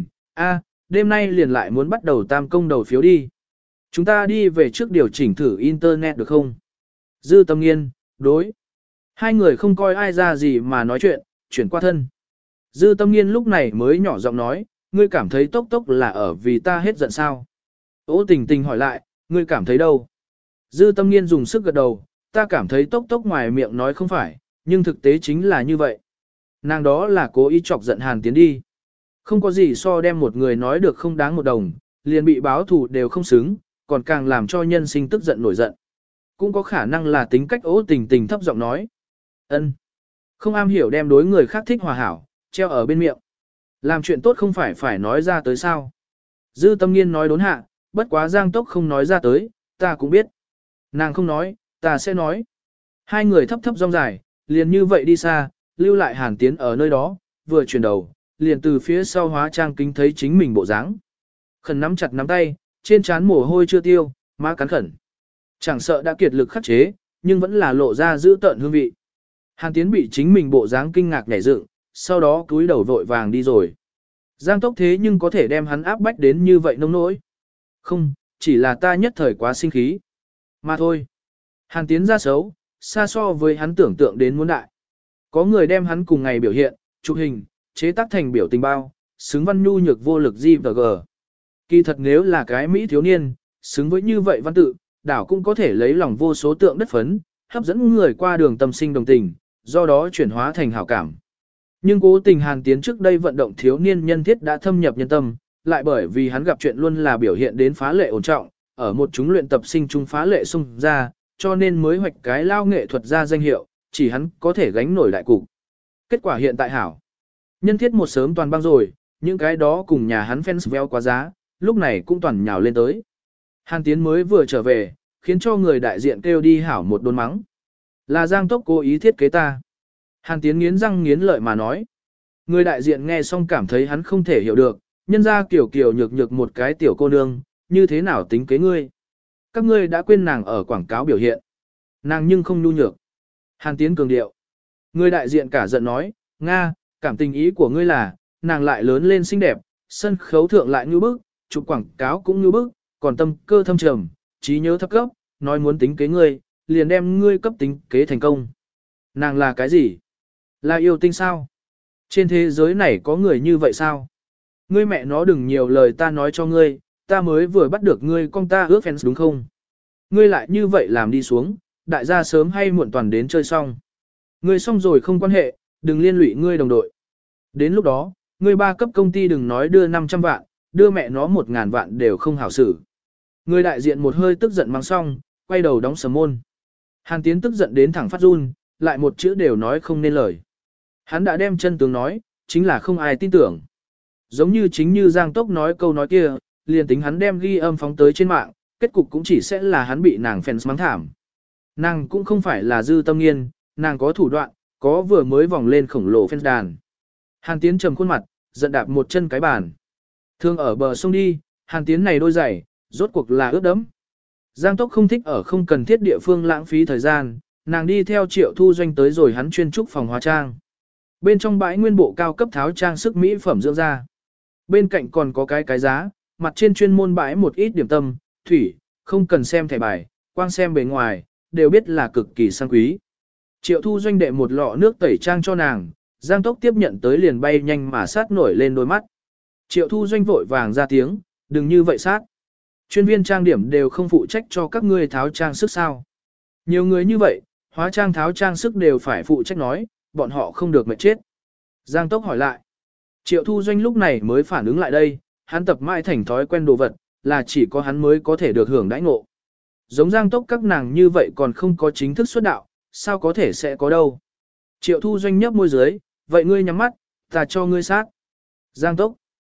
đêm nay liền lại muốn bắt đầu tam công đầu phiếu đi. Chúng ta đi về trước điều chỉnh thử internet được không? Dư Tâm Nghiên, đối. Hai người không coi ai ra gì mà nói chuyện, chuyển qua thân. Dư Tâm Nghiên lúc này mới nhỏ giọng nói, ngươi cảm thấy Tốc Tốc là ở vì ta hết giận sao? Ô Tình Tình hỏi lại, ngươi cảm thấy đâu? Dư Tâm Nghiên dùng sức gật đầu, ta cảm thấy Tốc Tốc ngoài miệng nói không phải, nhưng thực tế chính là như vậy. Nàng đó là cố ý chọc giận Hàn Tiến đi. Không có gì so đem một người nói được không đáng một đồng, liền bị báo thù đều không xứng, còn càng làm cho nhân sinh tức giận nổi giận. Cũng có khả năng là tính cách Ô Tình Tình thấp giọng nói. Ân, không am hiểu đem đối người khác thích hòa hảo, treo ở bên miệng. Làm chuyện tốt không phải nói ra tới sao. Dư Tâm Nghiên nói đốn hạ, bất quá Giang Tốc không nói ra tới, ta cũng biết. Nàng không nói, ta sẽ nói. Hai người thấp thấp rong dài, liền như vậy đi xa, lưu lại Hàn Tiến ở nơi đó, vừa chuyển đầu, liền từ phía sau Hóa Trang kính thấy chính mình bộ dáng. Khẩn nắm chặt nắm tay, trên trán mồ hôi chưa tiêu, má cắn khẩn. Chẳng sợ đã kiệt lực khắc chế, nhưng vẫn là lộ ra giữ tợn hương vị. Hàn Tiến bị chính mình bộ dáng kinh ngạc nhảy dựng, sau đó cúi đầu vội vàng đi rồi. Giang Tốc thế nhưng có thể đem hắn áp bách đến như vậy nông nỗi. Không, chỉ là ta nhất thời quá sinh khí. Mà thôi. Hàn Tiến ra xấu, xa so với hắn tưởng tượng đến muốn đại. Có người đem hắn cùng ngày biểu hiện, chụp hình, chế tác thành biểu tình bao, xứng văn nhu nhược vô lực GVG. Kỳ thật nếu là cái Mỹ thiếu niên, xứng với như vậy văn tự, đảo cũng có thể lấy lòng vô số tượng đất phấn, hấp dẫn người qua đường tâm sinh đồng tình, do đó chuyển hóa thành hảo cảm. Nhưng cố tình Hàn Tiến trước đây vận động thiếu niên nhân thiết đã thâm nhập nhân tâm, lại bởi vì hắn gặp chuyện luôn là biểu hiện đến phá lệ ổn trọng, ở một chúng luyện tập sinh trung phá lệ xung ra, cho nên mới hoạch cái lao nghệ thuật ra danh hiệu, chỉ hắn có thể gánh nổi đại cục. Kết quả hiện tại hảo. Nhân thiết một sớm toàn băng rồi, những cái đó cùng nhà hắn fans veo quá giá, lúc này cũng toàn nhào lên tới. Hàn Tiến mới vừa trở về, khiến cho người đại diện kêu đi hảo một đốn mắng. Là Giang Tốc cố ý thiết kế ta. Hàn Tiến nghiến răng nghiến lợi mà nói. Người đại diện nghe xong cảm thấy hắn không thể hiểu được, nhân ra kiểu kiểu nhược nhược một cái tiểu cô nương, như thế nào tính kế ngươi. Các ngươi đã quên nàng ở quảng cáo biểu hiện. Nàng nhưng không nhu nhược. Hàn Tiến cường điệu. Người đại diện cả giận nói, Nga, cảm tình ý của ngươi là, nàng lại lớn lên xinh đẹp, sân khấu thượng lại như bức, chụp quảng cáo cũng như bức, còn tâm cơ thâm trầm, trí nhớ thấp cấp, nói muốn tính kế ngươi, liền đem ngươi cấp tính kế thành công. Nàng là cái gì? Là yêu tinh sao? Trên thế giới này có người như vậy sao? Ngươi mẹ nó đừng nhiều lời ta nói cho ngươi, ta mới vừa bắt được ngươi con ta ước fans đúng không? Ngươi lại như vậy làm đi xuống, đại gia sớm hay muộn toàn đến chơi xong. Ngươi xong rồi không quan hệ, đừng liên lụy ngươi đồng đội. Đến lúc đó, ngươi ba cấp công ty đừng nói đưa 500 vạn, đưa mẹ nó 1.000 vạn đều không hảo xử. Người đại diện một hơi tức giận mang xong, quay đầu đóng sầm môn. Hàn Tiến tức giận đến thẳng phát run, lại một chữ đều nói không nên lời. Hắn đã đem chân tướng nói, chính là không ai tin tưởng. Giống như chính như Giang Tốc nói câu nói kia, liền tính hắn đem ghi âm phóng tới trên mạng, kết cục cũng chỉ sẽ là hắn bị nàng fans mắng thảm. Nàng cũng không phải là dư tâm nghiên, nàng có thủ đoạn, có vừa mới vòng lên khổng lồ fans đàn. Hàn Tiến trầm khuôn mặt, giận đạp một chân cái bàn. Thương ở bờ sông đi, Hàn Tiến này đôi giày, rốt cuộc là ướt đẫm. Giang Tốc không thích ở không cần thiết địa phương lãng phí thời gian, nàng đi theo Triệu Thu Doanh tới rồi hắn chuyên trúc phòng hóa trang. Bên trong bãi nguyên bộ cao cấp tháo trang sức mỹ phẩm dưỡng da. Bên cạnh còn có cái giá, mặt trên chuyên môn bãi một ít điểm tâm, thủy, không cần xem thẻ bài, quang xem bề ngoài, đều biết là cực kỳ sang quý. Triệu Thu Doanh đệ một lọ nước tẩy trang cho nàng, Giang Tốc tiếp nhận tới liền bay nhanh mà sát nổi lên đôi mắt. Triệu Thu Doanh vội vàng ra tiếng, đừng như vậy sát. Chuyên viên trang điểm đều không phụ trách cho các ngươi tháo trang sức sao. Nhiều người như vậy, hóa trang tháo trang sức đều phải phụ trách nói, bọn họ không được mệt chết. Giang Tốc hỏi lại. Triệu Thu Doanh lúc này mới phản ứng lại đây, hắn tập mãi thành thói quen đồ vật, là chỉ có hắn mới có thể được hưởng đãi ngộ. Giống Giang Tốc các nàng như vậy còn không có chính thức xuất đạo, sao có thể sẽ có đâu. Triệu Thu Doanh nhấp môi dưới, vậy ngươi nhắm mắt, ta cho ngươi sát. Giang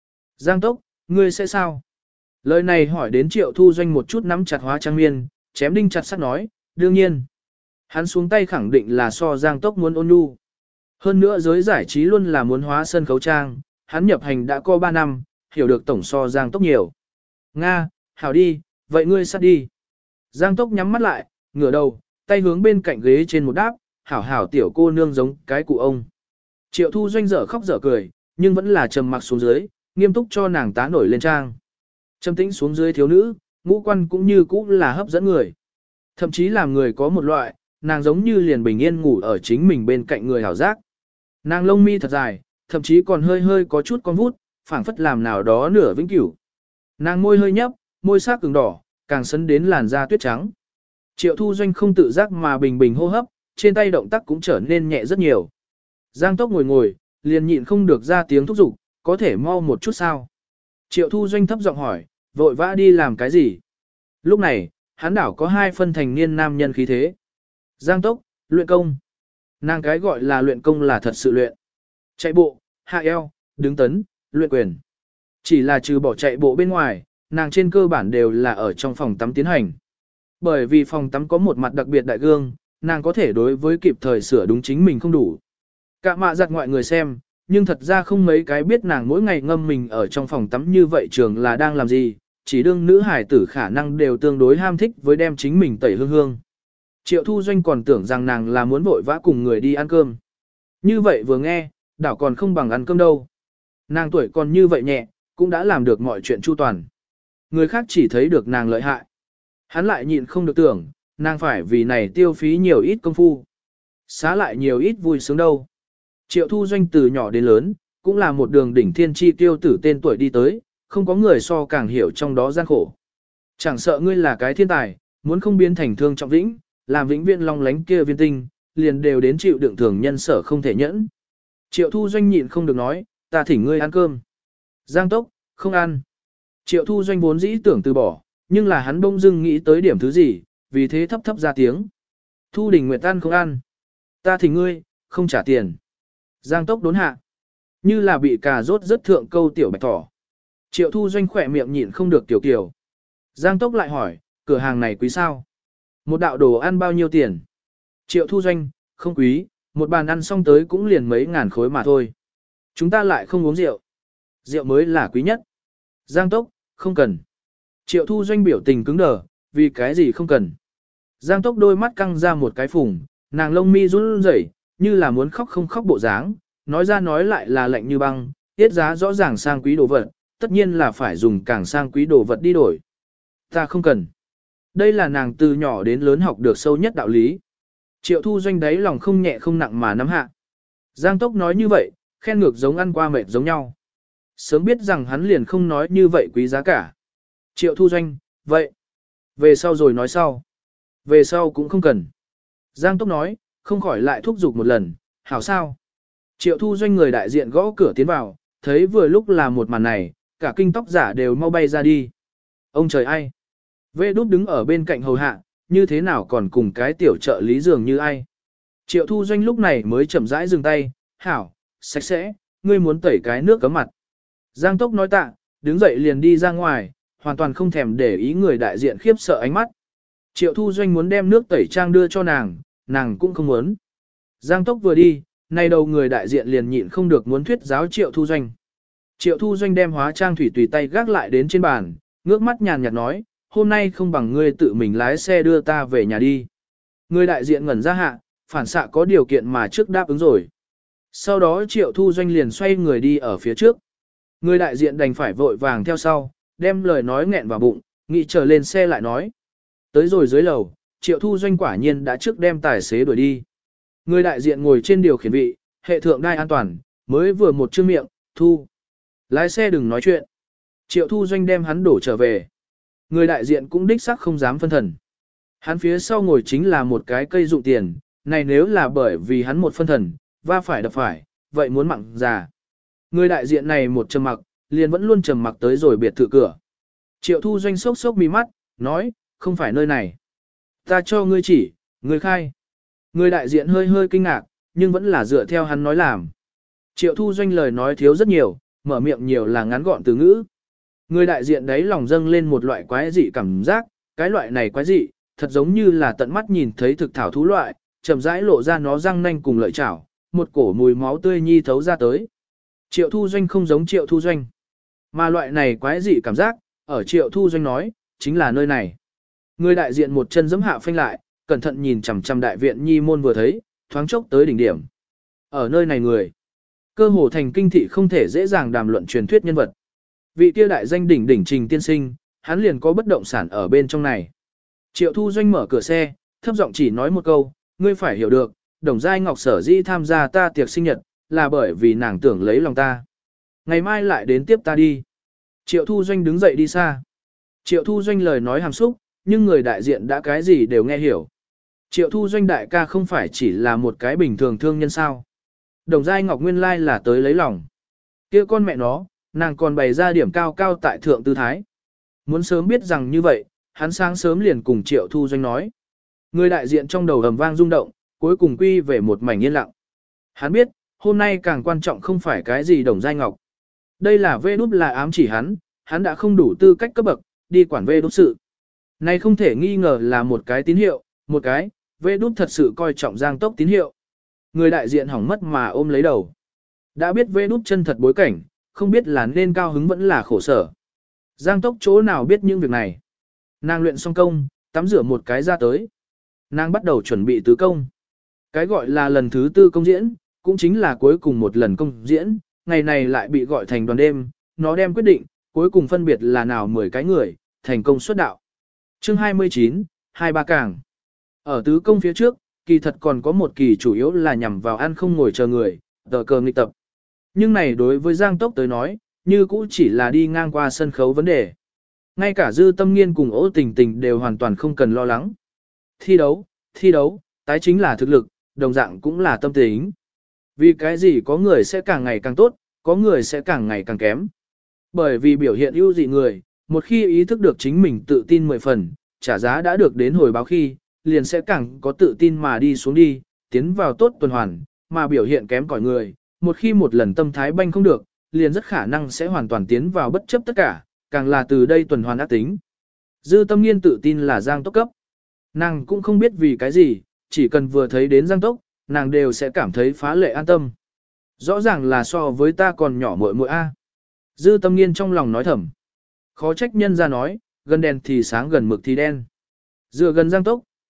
Tốc, ngươi sẽ sao? Lời này hỏi đến Triệu Thu Doanh một chút nắm chặt hóa trang miên, chém đinh chặt sắt nói, đương nhiên. Hắn xuống tay khẳng định là so Giang Tốc muốn ôn nhu. Hơn nữa giới giải trí luôn là muốn hóa sân khấu trang, hắn nhập hành đã có 3 năm, hiểu được tổng so Giang Tốc nhiều. Nga, hảo đi, vậy ngươi sát đi. Giang Tốc nhắm mắt lại, ngửa đầu, tay hướng bên cạnh ghế trên một đáp, hảo tiểu cô nương giống cái cụ ông. Triệu Thu Doanh dở khóc dở cười, nhưng vẫn là trầm mặc xuống dưới, nghiêm túc cho nàng tá nổi lên trang. Trầm tĩnh xuống dưới thiếu nữ, ngũ quan cũng như cũ là hấp dẫn người. Thậm chí làm người có một loại, nàng giống như liền bình yên ngủ ở chính mình bên cạnh người hảo giác. Nàng lông mi thật dài, thậm chí còn hơi có chút con vút, phảng phất làm nào đó nửa vĩnh cửu. Nàng môi hơi nhấp, môi sắc cứng đỏ, càng sấn đến làn da tuyết trắng. Triệu Thu Doanh không tự giác mà bình hô hấp, trên tay động tác cũng trở nên nhẹ rất nhiều. Giang Tốc ngồi, liền nhịn không được ra tiếng thúc giục, có thể mau một chút sao. Triệu Thu Doanh thấp giọng hỏi, vội vã đi làm cái gì? Lúc này, hắn đảo có 2 phân thành niên nam nhân khí thế. Giang Tốc, luyện công. Nàng cái gọi là luyện công là thật sự luyện. Chạy bộ, hạ eo, đứng tấn, luyện quyền. Chỉ là trừ bỏ chạy bộ bên ngoài, nàng trên cơ bản đều là ở trong phòng tắm tiến hành. Bởi vì phòng tắm có một mặt đặc biệt đại gương, nàng có thể đối với kịp thời sửa đúng chính mình không đủ. Cả mạ giặt ngoại người xem, nhưng thật ra không mấy cái biết nàng mỗi ngày ngâm mình ở trong phòng tắm như vậy trường là đang làm gì, chỉ đương nữ hải tử khả năng đều tương đối ham thích với đem chính mình tẩy hương hương. Triệu Thu Doanh còn tưởng rằng nàng là muốn vội vã cùng người đi ăn cơm. Như vậy vừa nghe, đảo còn không bằng ăn cơm đâu. Nàng tuổi còn như vậy nhẹ, cũng đã làm được mọi chuyện chu toàn. Người khác chỉ thấy được nàng lợi hại. Hắn lại nhịn không được tưởng, nàng phải vì này tiêu phí nhiều ít công phu. Xá lại nhiều ít vui sướng đâu. Triệu Thu Doanh từ nhỏ đến lớn, cũng là một đường đỉnh thiên chi tiêu tử tên tuổi đi tới, không có người so càng hiểu trong đó gian khổ. Chẳng sợ ngươi là cái thiên tài, muốn không biến thành thương trọng vĩnh, làm vĩnh viễn long lánh kia viên tinh, liền đều đến chịu đựng thường nhân sở không thể nhẫn. Triệu Thu Doanh nhịn không được nói, ta thỉnh ngươi ăn cơm. Giang Tốc, không ăn. Triệu Thu Doanh vốn dĩ tưởng từ bỏ, nhưng là hắn bỗng dưng nghĩ tới điểm thứ gì, vì thế thấp ra tiếng. Thu Đình Nguyệt ăn không ăn. Ta thỉnh ngươi, không trả tiền. Giang Tốc đốn hạ. Như là bị cà rốt rất thượng câu tiểu bạch thỏ. Triệu Thu Doanh khỏe miệng nhịn không được tiểu kiểu. Giang Tốc lại hỏi, cửa hàng này quý sao? Một đạo đồ ăn bao nhiêu tiền? Triệu Thu Doanh, không quý, một bàn ăn xong tới cũng liền mấy ngàn khối mà thôi. Chúng ta lại không uống rượu. Rượu mới là quý nhất. Giang Tốc, không cần. Triệu Thu Doanh biểu tình cứng đờ, vì cái gì không cần. Giang Tốc đôi mắt căng ra một cái phùng, nàng lông mi run rẩy, như là muốn khóc không khóc bộ dáng, nói ra nói lại là lạnh như băng, tiết giá rõ ràng sang quý đồ vật, tất nhiên là phải dùng càng sang quý đồ vật đi đổi. Ta không cần. Đây là nàng từ nhỏ đến lớn học được sâu nhất đạo lý. Triệu Thu Doanh đáy lòng không nhẹ không nặng mà nắm hạ. Giang Tốc nói như vậy, khen ngược giống ăn qua mệt giống nhau. Sớm biết rằng hắn liền không nói như vậy quý giá cả. Triệu Thu Doanh, vậy. Về sau rồi nói sau. Về sau cũng không cần. Giang Tốc nói, không khỏi lại thúc giục một lần, hảo sao. Triệu Thu Doanh người đại diện gõ cửa tiến vào, thấy vừa lúc là một màn này, cả kinh tóc giả đều mau bay ra đi. Ông trời ai? Vê Đúc đứng ở bên cạnh hầu hạ, như thế nào còn cùng cái tiểu trợ lý dường như ai? Triệu Thu Doanh lúc này mới chậm rãi dừng tay, hảo, sạch sẽ, ngươi muốn tẩy cái nước cấm mặt. Giang Tốc nói tạ, đứng dậy liền đi ra ngoài, hoàn toàn không thèm để ý người đại diện khiếp sợ ánh mắt. Triệu Thu Doanh muốn đem nước tẩy trang đưa cho nàng cũng không muốn. Giang Tốc vừa đi, nay đầu người đại diện liền nhịn không được muốn thuyết giáo Triệu Thu Doanh. Triệu Thu Doanh đem hóa trang thủy tùy tay gác lại đến trên bàn, ngước mắt nhàn nhạt nói, hôm nay không bằng ngươi tự mình lái xe đưa ta về nhà đi. Người đại diện ngẩn ra hạ, phản xạ có điều kiện mà trước đáp ứng rồi. Sau đó Triệu Thu Doanh liền xoay người đi ở phía trước. Người đại diện đành phải vội vàng theo sau, đem lời nói nghẹn vào bụng, nghĩ chờ lên xe lại nói. Tới rồi dưới lầu, Triệu Thu Doanh quả nhiên đã trước đem tài xế đuổi đi. Người đại diện ngồi trên điều khiển vị, hệ thượng đai an toàn, mới vừa một chữ miệng, Thu. Lái xe đừng nói chuyện. Triệu Thu Doanh đem hắn đổ trở về. Người đại diện cũng đích xác không dám phân thần. Hắn phía sau ngồi chính là một cái cây dụng tiền, này nếu là bởi vì hắn một phân thần, va phải đập phải, vậy muốn mặn già. Người đại diện này một trầm mặc, liền vẫn luôn trầm mặc tới rồi biệt thự cửa. Triệu Thu Doanh sốc sốc mi mắt, nói, không phải nơi này. Ta cho ngươi chỉ, ngươi khai. Người đại diện hơi hơi kinh ngạc, nhưng vẫn là dựa theo hắn nói làm. Triệu Thu Doanh lời nói thiếu rất nhiều, mở miệng nhiều là ngắn gọn từ ngữ. Người đại diện đấy lòng dâng lên một loại quái dị cảm giác, cái loại này quái dị, thật giống như là tận mắt nhìn thấy thực thảo thú loại, chậm rãi lộ ra nó răng nanh cùng lợi chảo, một cổ mùi máu tươi nhi thấu ra tới. Triệu Thu Doanh không giống Triệu Thu Doanh, mà loại này quái dị cảm giác, ở Triệu Thu Doanh nói, chính là nơi này. Người đại diện một chân giẫm hạ phanh lại, cẩn thận nhìn chằm chằm đại viện nhi môn vừa thấy, thoáng chốc tới đỉnh điểm. Ở nơi này người, cơ hồ thành kinh thị không thể dễ dàng đàm luận truyền thuyết nhân vật. Vị kia đại danh đỉnh đỉnh Trình tiên sinh, hắn liền có bất động sản ở bên trong này. Triệu Thu Doanh mở cửa xe, thấp giọng chỉ nói một câu, ngươi phải hiểu được, Đồng Giai Ngọc sở dĩ tham gia ta tiệc sinh nhật, là bởi vì nàng tưởng lấy lòng ta. Ngày mai lại đến tiếp ta đi. Triệu Thu Doanh đứng dậy đi xa. Triệu Thu Doanh lời nói hàm xúc, nhưng người đại diện đã cái gì đều nghe hiểu. Triệu Thu Doanh đại ca không phải chỉ là một cái bình thường thương nhân sao. Đồng Giai Ngọc nguyên lai là tới lấy lòng. Kia con mẹ nó, nàng còn bày ra điểm cao cao tại thượng tư thái. Muốn sớm biết rằng như vậy, hắn sáng sớm liền cùng Triệu Thu Doanh nói. Người đại diện trong đầu ầm vang rung động, cuối cùng quy về một mảnh yên lặng. Hắn biết, hôm nay càng quan trọng không phải cái gì Đồng Giai Ngọc. Đây là vê đúp là ám chỉ hắn đã không đủ tư cách cấp bậc, đi quản vê đúp sự. Này không thể nghi ngờ là một cái tín hiệu, một cái, vê đúp thật sự coi trọng Giang Tốc tín hiệu. Người đại diện hỏng mất mà ôm lấy đầu. Đã biết vê đúp chân thật bối cảnh, không biết là nên cao hứng vẫn là khổ sở. Giang Tốc chỗ nào biết những việc này. Nàng luyện xong công, tắm rửa một cái ra tới. Nàng bắt đầu chuẩn bị tứ công. Cái gọi là lần thứ tư công diễn, cũng chính là cuối cùng một lần công diễn, ngày này lại bị gọi thành đoàn đêm, nó đem quyết định, cuối cùng phân biệt là nào 10 cái người, thành công xuất đạo. Chương 29, 23 càng. Ở tứ công phía trước, kỳ thật còn có một kỳ chủ yếu là nhằm vào ăn không ngồi chờ người, tờ cờ nghịch tập. Nhưng này đối với Giang Tốc tới nói, như cũ chỉ là đi ngang qua sân khấu vấn đề. Ngay cả Dư Tâm Nghiên cùng Ô Tình Tình đều hoàn toàn không cần lo lắng. Thi đấu, tái chính là thực lực, đồng dạng cũng là tâm tính. Vì cái gì có người sẽ càng ngày càng tốt, có người sẽ càng ngày càng kém. Bởi vì biểu hiện ưu dị người, một khi ý thức được chính mình tự tin 10 phần, trả giá đã được đến hồi báo khi, liền sẽ càng có tự tin mà đi xuống đi, tiến vào tốt tuần hoàn, mà biểu hiện kém cỏi người, một khi một lần tâm thái banh không được, liền rất khả năng sẽ hoàn toàn tiến vào bất chấp tất cả, càng là từ đây tuần hoàn ác tính. Dư Tâm Nghiên tự tin là Giang Tốc cấp. Nàng cũng không biết vì cái gì, chỉ cần vừa thấy đến Giang Tốc, nàng đều sẽ cảm thấy phá lệ an tâm. Rõ ràng là so với ta còn nhỏ muội muội a. Dư Tâm Nghiên trong lòng nói thầm. Khó trách nhân ra nói, gần đèn thì sáng gần mực thì đen. Dựa gần Giang Tốc,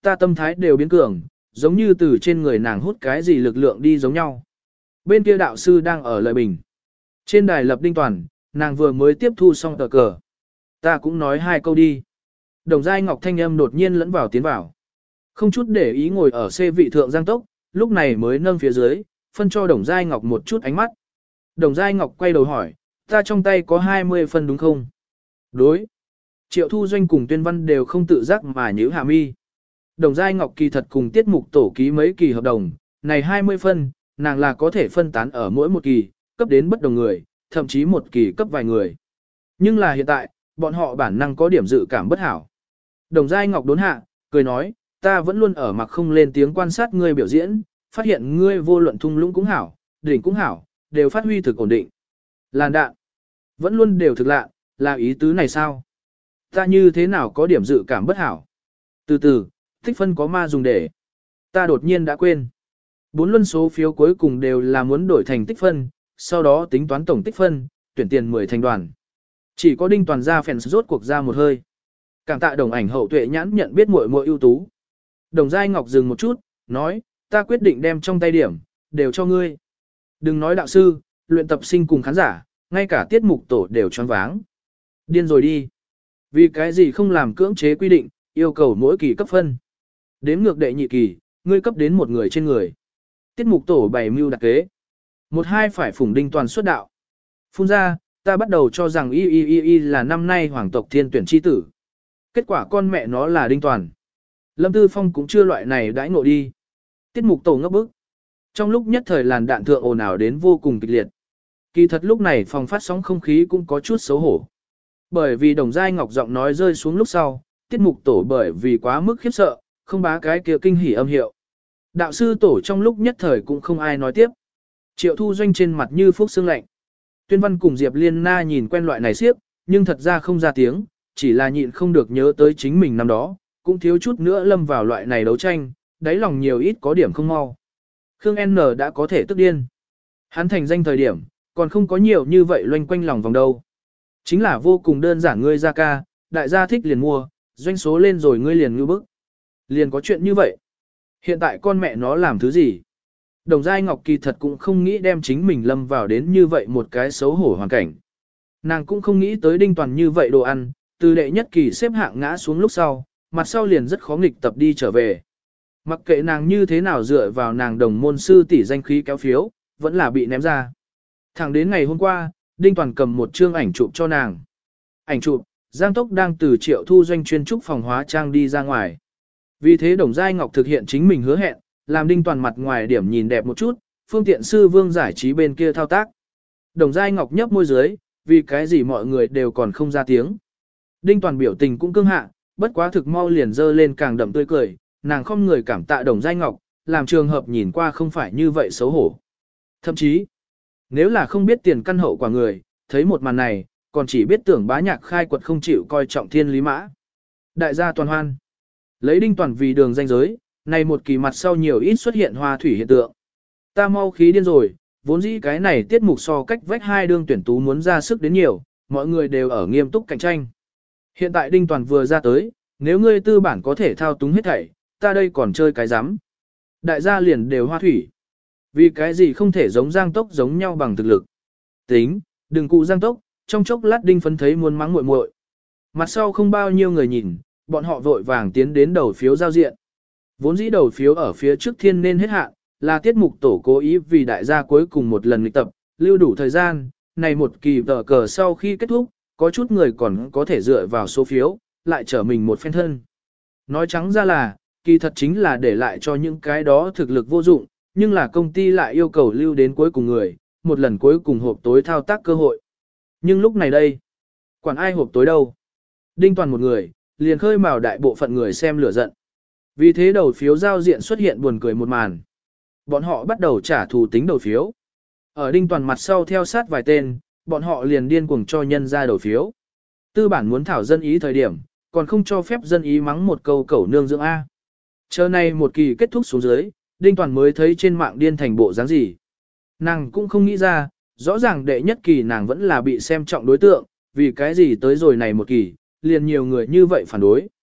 ta tâm thái đều biến cường, giống như từ trên người nàng hút cái gì lực lượng đi giống nhau. Bên kia đạo sư đang ở lợi bình. Trên đài lập đinh toàn, nàng vừa mới tiếp thu xong tờ cờ. Ta cũng nói 2 câu đi. Đồng Giai Ngọc thanh âm đột nhiên lẫn vào tiến vào. Không chút để ý ngồi ở xe vị thượng Giang Tốc, lúc này mới nâng phía dưới, phân cho Đồng Giai Ngọc một chút ánh mắt. Đồng Giai Ngọc quay đầu hỏi, ta trong tay có 20 phân đúng không? Đối. Triệu Thu Doanh cùng Tuyên Văn đều không tự giác mà nhíu hạ mi. Đồng Giai Ngọc kỳ thật cùng tiết mục tổ ký mấy kỳ hợp đồng, này 20 phân, nàng là có thể phân tán ở mỗi một kỳ, cấp đến bất đồng người, thậm chí một kỳ cấp vài người. Nhưng là hiện tại, bọn họ bản năng có điểm dự cảm bất hảo. Đồng Giai Ngọc đốn hạ, cười nói, ta vẫn luôn ở mặc không lên tiếng quan sát ngươi biểu diễn, phát hiện ngươi vô luận thung lũng cũng hảo, đỉnh cũng hảo, đều phát huy thực ổn định. Làn đạn, vẫn luôn đều thực lạ, là ý tứ này sao? Ta như thế nào có điểm dự cảm bất hảo? Từ từ, tích phân có ma dùng để. Ta đột nhiên đã quên. 4 luân số phiếu cuối cùng đều là muốn đổi thành tích phân, sau đó tính toán tổng tích phân, tuyển tiền 10 thành đoàn. Chỉ có Đinh Toàn ra phèn rốt cuộc ra một hơi. Cảm tạ Đồng Ảnh hậu tuệ nhãn nhận biết muội muội ưu tú. Đồng Giai Ngọc dừng một chút, nói, ta quyết định đem trong tay điểm, đều cho ngươi. Đừng nói đạo sư, luyện tập sinh cùng khán giả, ngay cả tiết mục tổ đều choáng váng. Điên rồi đi. Vì cái gì không làm cưỡng chế quy định, yêu cầu mỗi kỳ cấp phân. Đếm ngược đệ nhị kỳ, ngươi cấp đến một người trên người. Tiết mục tổ bày mưu đặc kế. 1-2 phải phủng Đinh Toàn xuất đạo. Phun ra, ta bắt đầu cho rằng y là năm nay hoàng tộc thiên tuyển chi tử. Kết quả con mẹ nó là Đinh Toàn. Lâm Tư Phong cũng chưa loại này đãi ngộ đi. Tiết mục tổ ngốc bức. Trong lúc nhất thời làn đạn thượng ồn ào đến vô cùng kịch liệt. Kỳ thật lúc này phòng phát sóng không khí cũng có chút xấu hổ. Bởi vì Đồng Giai Ngọc giọng nói rơi xuống lúc sau, tiết mục tổ bởi vì quá mức khiếp sợ, không bá cái kia kinh hỉ âm hiệu. Đạo sư tổ trong lúc nhất thời cũng không ai nói tiếp. Triệu Thu Doanh trên mặt như phúc sương lạnh. Tuyên Văn cùng Diệp Liên Na nhìn quen loại này siếp, nhưng thật ra không ra tiếng, chỉ là nhịn không được nhớ tới chính mình năm đó, cũng thiếu chút nữa lâm vào loại này đấu tranh, đáy lòng nhiều ít có điểm không mau. Khương N đã có thể tức điên. Hắn thành danh thời điểm, còn không có nhiều như vậy loanh quanh lòng vòng đâu. Chính là vô cùng đơn giản ngươi ra ca, đại gia thích liền mua, doanh số lên rồi ngươi liền ngư bức. Liền có chuyện như vậy. Hiện tại con mẹ nó làm thứ gì? Đồng Giai Ngọc kỳ thật cũng không nghĩ đem chính mình lâm vào đến như vậy một cái xấu hổ hoàn cảnh. Nàng cũng không nghĩ tới Đinh Toàn như vậy đồ ăn, từ đệ nhất kỳ xếp hạng ngã xuống lúc sau, mặt sau liền rất khó nghịch tập đi trở về. Mặc kệ nàng như thế nào dựa vào nàng đồng môn sư tỷ danh khí kéo phiếu, vẫn là bị ném ra. Thẳng đến ngày hôm qua, Đinh Toàn cầm một chương ảnh chụp cho nàng. Ảnh chụp, Giang Tốc đang từ Triệu Thu Doanh chuyên trúc phòng hóa trang đi ra ngoài. Vì thế Đồng Giai Ngọc thực hiện chính mình hứa hẹn, làm Đinh Toàn mặt ngoài điểm nhìn đẹp một chút, phương tiện sư vương giải trí bên kia thao tác. Đồng Giai Ngọc nhấp môi dưới, vì cái gì mọi người đều còn không ra tiếng. Đinh Toàn biểu tình cũng cương hạ, bất quá thực mau liền dơ lên càng đậm tươi cười, nàng không người cảm tạ Đồng Giai Ngọc, làm trường hợp nhìn qua không phải như vậy xấu hổ. Thậm chí, nếu là không biết tiền căn hậu quả người, thấy một màn này, còn chỉ biết tưởng bá nhạc khai quật không chịu coi trọng thiên lý mã. Đại gia toàn hoan. Lấy Đinh Toàn vì đường danh giới, này một kỳ mặt sau nhiều ít xuất hiện hoa thủy hiện tượng. Ta mau khí điên rồi, vốn dĩ cái này tiết mục so cách vách hai đương tuyển tú muốn ra sức đến nhiều, mọi người đều ở nghiêm túc cạnh tranh. Hiện tại Đinh Toàn vừa ra tới, nếu ngươi tư bản có thể thao túng hết thảy, ta đây còn chơi cái rắm. Đại gia liền đều hoa thủy. Vì cái gì không thể giống Giang Tốc giống nhau bằng thực lực. Tính, đừng cụ Giang Tốc, trong chốc lát Đinh phấn thấy muốn mắng muội muội. Mặt sau không bao nhiêu người nhìn, bọn họ vội vàng tiến đến đầu phiếu giao diện. Vốn dĩ đầu phiếu ở phía trước thiên nên hết hạn, là tiết mục tổ cố ý vì đại gia cuối cùng một lần lịch tập, lưu đủ thời gian, này một kỳ tờ cờ sau khi kết thúc, có chút người còn có thể dựa vào số phiếu, lại trở mình một phen thân. Nói trắng ra là, kỳ thật chính là để lại cho những cái đó thực lực vô dụng, nhưng là công ty lại yêu cầu lưu đến cuối cùng người, một lần cuối cùng hộp tối thao tác cơ hội. Nhưng lúc này đây, quản ai hộp tối đâu? Đinh Toàn một người, liền khơi mào đại bộ phận người xem lửa giận. Vì thế đầu phiếu giao diện xuất hiện buồn cười một màn. Bọn họ bắt đầu trả thù tính đầu phiếu. Ở Đinh Toàn mặt sau theo sát vài tên, bọn họ liền điên cuồng cho nhân ra đầu phiếu. Tư bản muốn thảo dân ý thời điểm, còn không cho phép dân ý mắng một câu cẩu nương dưỡng A. Chờ này một kỳ kết thúc xuống dưới, Đinh Toàn mới thấy trên mạng điên thành bộ dáng gì. Nàng cũng không nghĩ ra, rõ ràng đệ nhất kỳ nàng vẫn là bị xem trọng đối tượng, vì cái gì tới rồi này một kỳ, liền nhiều người như vậy phản đối.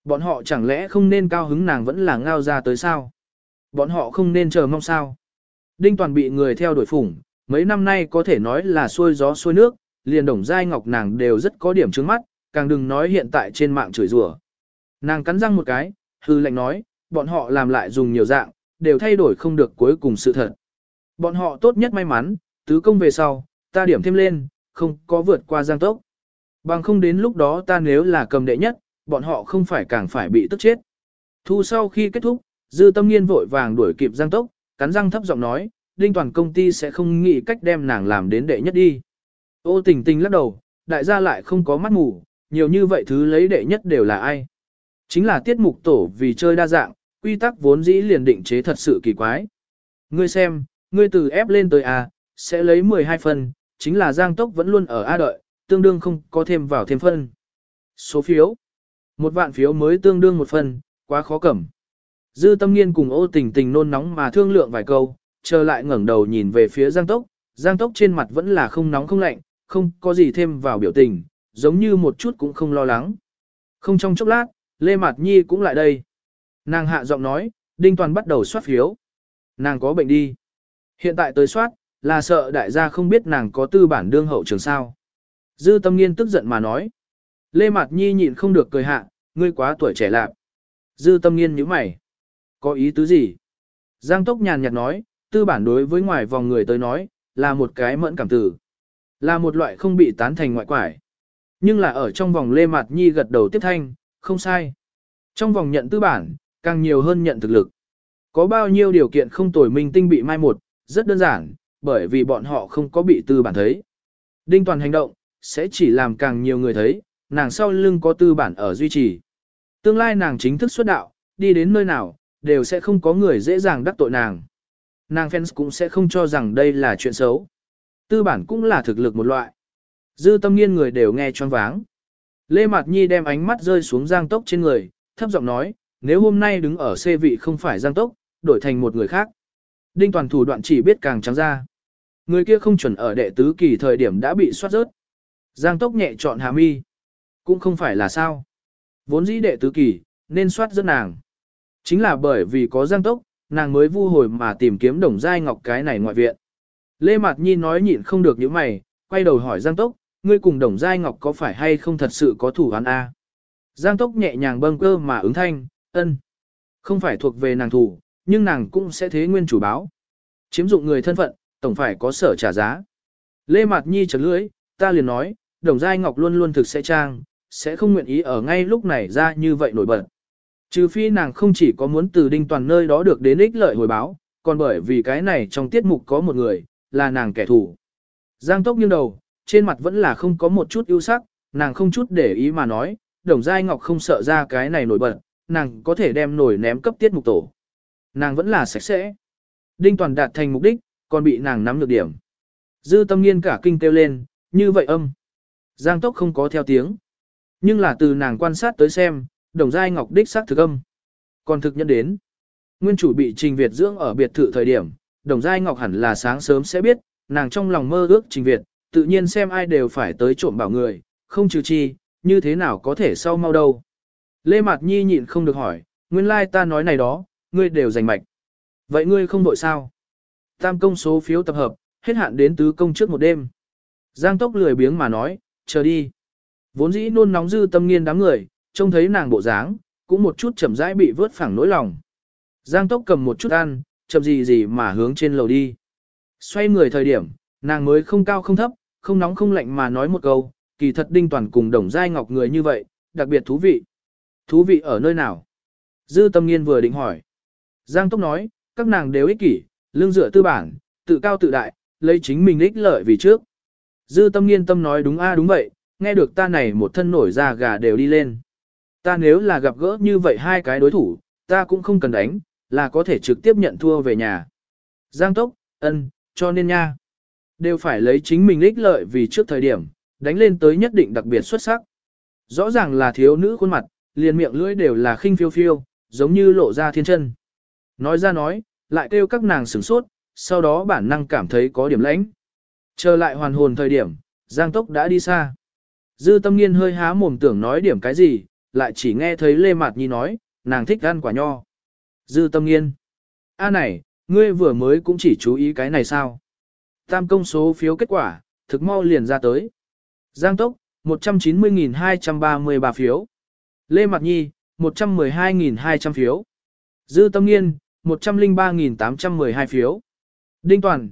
Bọn họ chẳng lẽ không nên cao hứng nàng vẫn là ngao ra tới sao? Bọn họ không nên chờ mong sao? Đinh Toàn bị người theo đuổi phủng, mấy năm nay có thể nói là xuôi gió xuôi nước, liền Đồng Giai Ngọc nàng đều rất có điểm trướng mắt, càng đừng nói hiện tại trên mạng chửi rủa. Nàng cắn răng một cái, hư lệnh nói, bọn họ làm lại dùng nhiều dạng, đều thay đổi không được cuối cùng sự thật. Bọn họ tốt nhất may mắn, tứ công về sau, ta điểm thêm lên, không có vượt qua Giang Tốc. Bằng không đến lúc đó ta nếu là cầm đệ nhất, bọn họ không phải càng phải bị tức chết. Thu sau khi kết thúc, Dư Tâm Nghiên vội vàng đuổi kịp Giang Tốc, cắn răng thấp giọng nói, Đinh Toàn công ty sẽ không nghĩ cách đem nàng làm đến đệ nhất đi. Ô Tình Tình lắc đầu, đại gia lại không có mắt mù, nhiều như vậy thứ lấy đệ nhất đều là ai. Chính là tiết mục tổ vì chơi đa dạng, quy tắc vốn dĩ liền định chế thật sự kỳ quái. Ngươi xem, ngươi từ ép lên tới A, sẽ lấy 12 phân, chính là Giang Tốc vẫn luôn ở A đợi, tương đương không có thêm vào thêm phân. Số phiếu. 1 vạn phiếu mới tương đương 1 phân, quá khó cẩm. Dư Tâm Nghiên cùng Ô Tình Tình nôn nóng mà thương lượng vài câu, chờ lại ngẩng đầu nhìn về phía Giang Tốc trên mặt vẫn là không nóng không lạnh, không có gì thêm vào biểu tình, giống như một chút cũng không lo lắng. Không trong chốc lát, Lê Mạt Nhi cũng lại đây. Nàng hạ giọng nói, Đinh Toàn bắt đầu soát phiếu. Nàng có bệnh đi. Hiện tại tới soát, là sợ đại gia không biết nàng có tư bản đương hậu trường sao. Dư Tâm Nghiên tức giận mà nói. Lê Mạt Nhi nhịn không được cười hạ, ngươi quá tuổi trẻ lạc. Dư Tâm Nghiên nhíu mày. Có ý tứ gì? Giang Tốc nhàn nhạt nói, tư bản đối với ngoài vòng người tới nói, là một cái mẫn cảm tử. Là một loại không bị tán thành ngoại quải. Nhưng là ở trong vòng Lê Mạt Nhi gật đầu tiếp thanh, không sai. Trong vòng nhận tư bản, càng nhiều hơn nhận thực lực. Có bao nhiêu điều kiện không tồi minh tinh bị mai một, rất đơn giản, bởi vì bọn họ không có bị tư bản thấy. Đinh Toàn hành động, sẽ chỉ làm càng nhiều người thấy, nàng sau lưng có tư bản ở duy trì. Tương lai nàng chính thức xuất đạo, đi đến nơi nào, đều sẽ không có người dễ dàng đắc tội nàng. Nàng fans cũng sẽ không cho rằng đây là chuyện xấu. Tư bản cũng là thực lực một loại. Dư Tâm Nghiên người đều nghe choáng váng. Lê Mạt Nhi đem ánh mắt rơi xuống Giang Tốc trên người, thấp giọng nói, nếu hôm nay đứng ở C vị không phải Giang Tốc, đổi thành một người khác. Đinh Toàn thủ đoạn chỉ biết càng trắng ra. Người kia không chuẩn ở đệ tứ kỳ thời điểm đã bị soát rớt. Giang Tốc nhẹ chọn hạ mi. Cũng không phải là sao. Vốn dĩ đệ tứ kỳ, nên soát rớt nàng. Chính là bởi vì có Giang Tốc, nàng mới vu hồi mà tìm kiếm Đồng Giai Ngọc cái này ngoại viện. Lê Mạt Nhi nói nhịn không được những mày, quay đầu hỏi Giang Tốc, ngươi cùng Đồng Giai Ngọc có phải hay không thật sự có thủ án a? Giang Tốc nhẹ nhàng bâng cơ mà ứng thanh, ân. Không phải thuộc về nàng thủ, nhưng nàng cũng sẽ thế nguyên chủ báo. Chiếm dụng người thân phận, tổng phải có sở trả giá. Lê Mạt Nhi chật lưỡi, ta liền nói, Đồng Giai Ngọc luôn luôn thực sẽ trang, sẽ không nguyện ý ở ngay lúc này ra như vậy nổi bật. Trừ phi nàng không chỉ có muốn từ Đinh Toàn nơi đó được đến ích lợi hồi báo, còn bởi vì cái này trong tiết mục có một người, là nàng kẻ thù. Giang Tốc nghiêng đầu, trên mặt vẫn là không có một chút ưu sắc, nàng không chút để ý mà nói, Đồng Giai Ngọc không sợ ra cái này nổi bật, nàng có thể đem nổi ném cấp tiết mục tổ. Nàng vẫn là sạch sẽ. Đinh Toàn đạt thành mục đích, còn bị nàng nắm được điểm. Dư Tâm Nghiên cả kinh kêu lên, như vậy âm. Giang Tốc không có theo tiếng. Nhưng là từ nàng quan sát tới xem, Đồng Giai Ngọc đích xác thực âm. Còn thực nhận đến. Nguyên chủ bị Trình Việt dưỡng ở biệt thự thời điểm, Đồng Giai Ngọc hẳn là sáng sớm sẽ biết, nàng trong lòng mơ ước Trình Việt, tự nhiên xem ai đều phải tới trộm bảo người, không trừ chi, như thế nào có thể sau mau đâu. Lê Mạt Nhi nhịn không được hỏi, nguyên lai ta nói này đó, ngươi đều giành mạch. Vậy ngươi không đội sao? Tam công số phiếu tập hợp, hết hạn đến tứ công trước một đêm. Giang Tốc lười biếng mà nói, chờ đi. Vốn dĩ nôn nóng Dư Tâm Nghiên đám người, trông thấy nàng bộ dáng, cũng một chút chậm rãi bị vớt phẳng nỗi lòng. Giang Tốc cầm một chút ăn, chậm gì mà hướng trên lầu đi. Xoay người thời điểm, nàng mới không cao không thấp, không nóng không lạnh mà nói một câu, kỳ thật Đinh Toàn cùng Đồng Giai Ngọc người như vậy, đặc biệt thú vị. Thú vị ở nơi nào? Dư Tâm Nghiên vừa định hỏi. Giang Tốc nói, các nàng đều ích kỷ, lương dựa tư bản, tự cao tự đại, lấy chính mình ích lợi vì trước. Dư Tâm Nghiên tâm nói đúng đúng vậy, nghe được ta này một thân nổi da gà đều đi lên. Ta nếu là gặp gỡ như vậy hai cái đối thủ, ta cũng không cần đánh, là có thể trực tiếp nhận thua về nhà. Giang Tốc, cho nên nha. Đều phải lấy chính mình ích lợi vì trước thời điểm, đánh lên tới nhất định đặc biệt xuất sắc. Rõ ràng là thiếu nữ khuôn mặt, liền miệng lưỡi đều là khinh phiêu phiêu, giống như lộ ra thiên chân. Nói ra nói, lại kêu các nàng sửng sốt, sau đó bản năng cảm thấy có điểm lãnh. Trở lại hoàn hồn thời điểm, Giang Tốc đã đi xa. Dư Tâm Nghiên hơi há mồm tưởng nói điểm cái gì, lại chỉ nghe thấy Lê Mạt Nhi nói, nàng thích ăn quả nho. Dư Tâm Nghiên. A này, ngươi vừa mới cũng chỉ chú ý cái này sao? Tam công số phiếu kết quả, thực mau liền ra tới. Giang Tốc, 190.233 phiếu. Lê Mạt Nhi, 112.200 phiếu. Dư Tâm Nghiên, 103.812 phiếu. Đinh Toàn,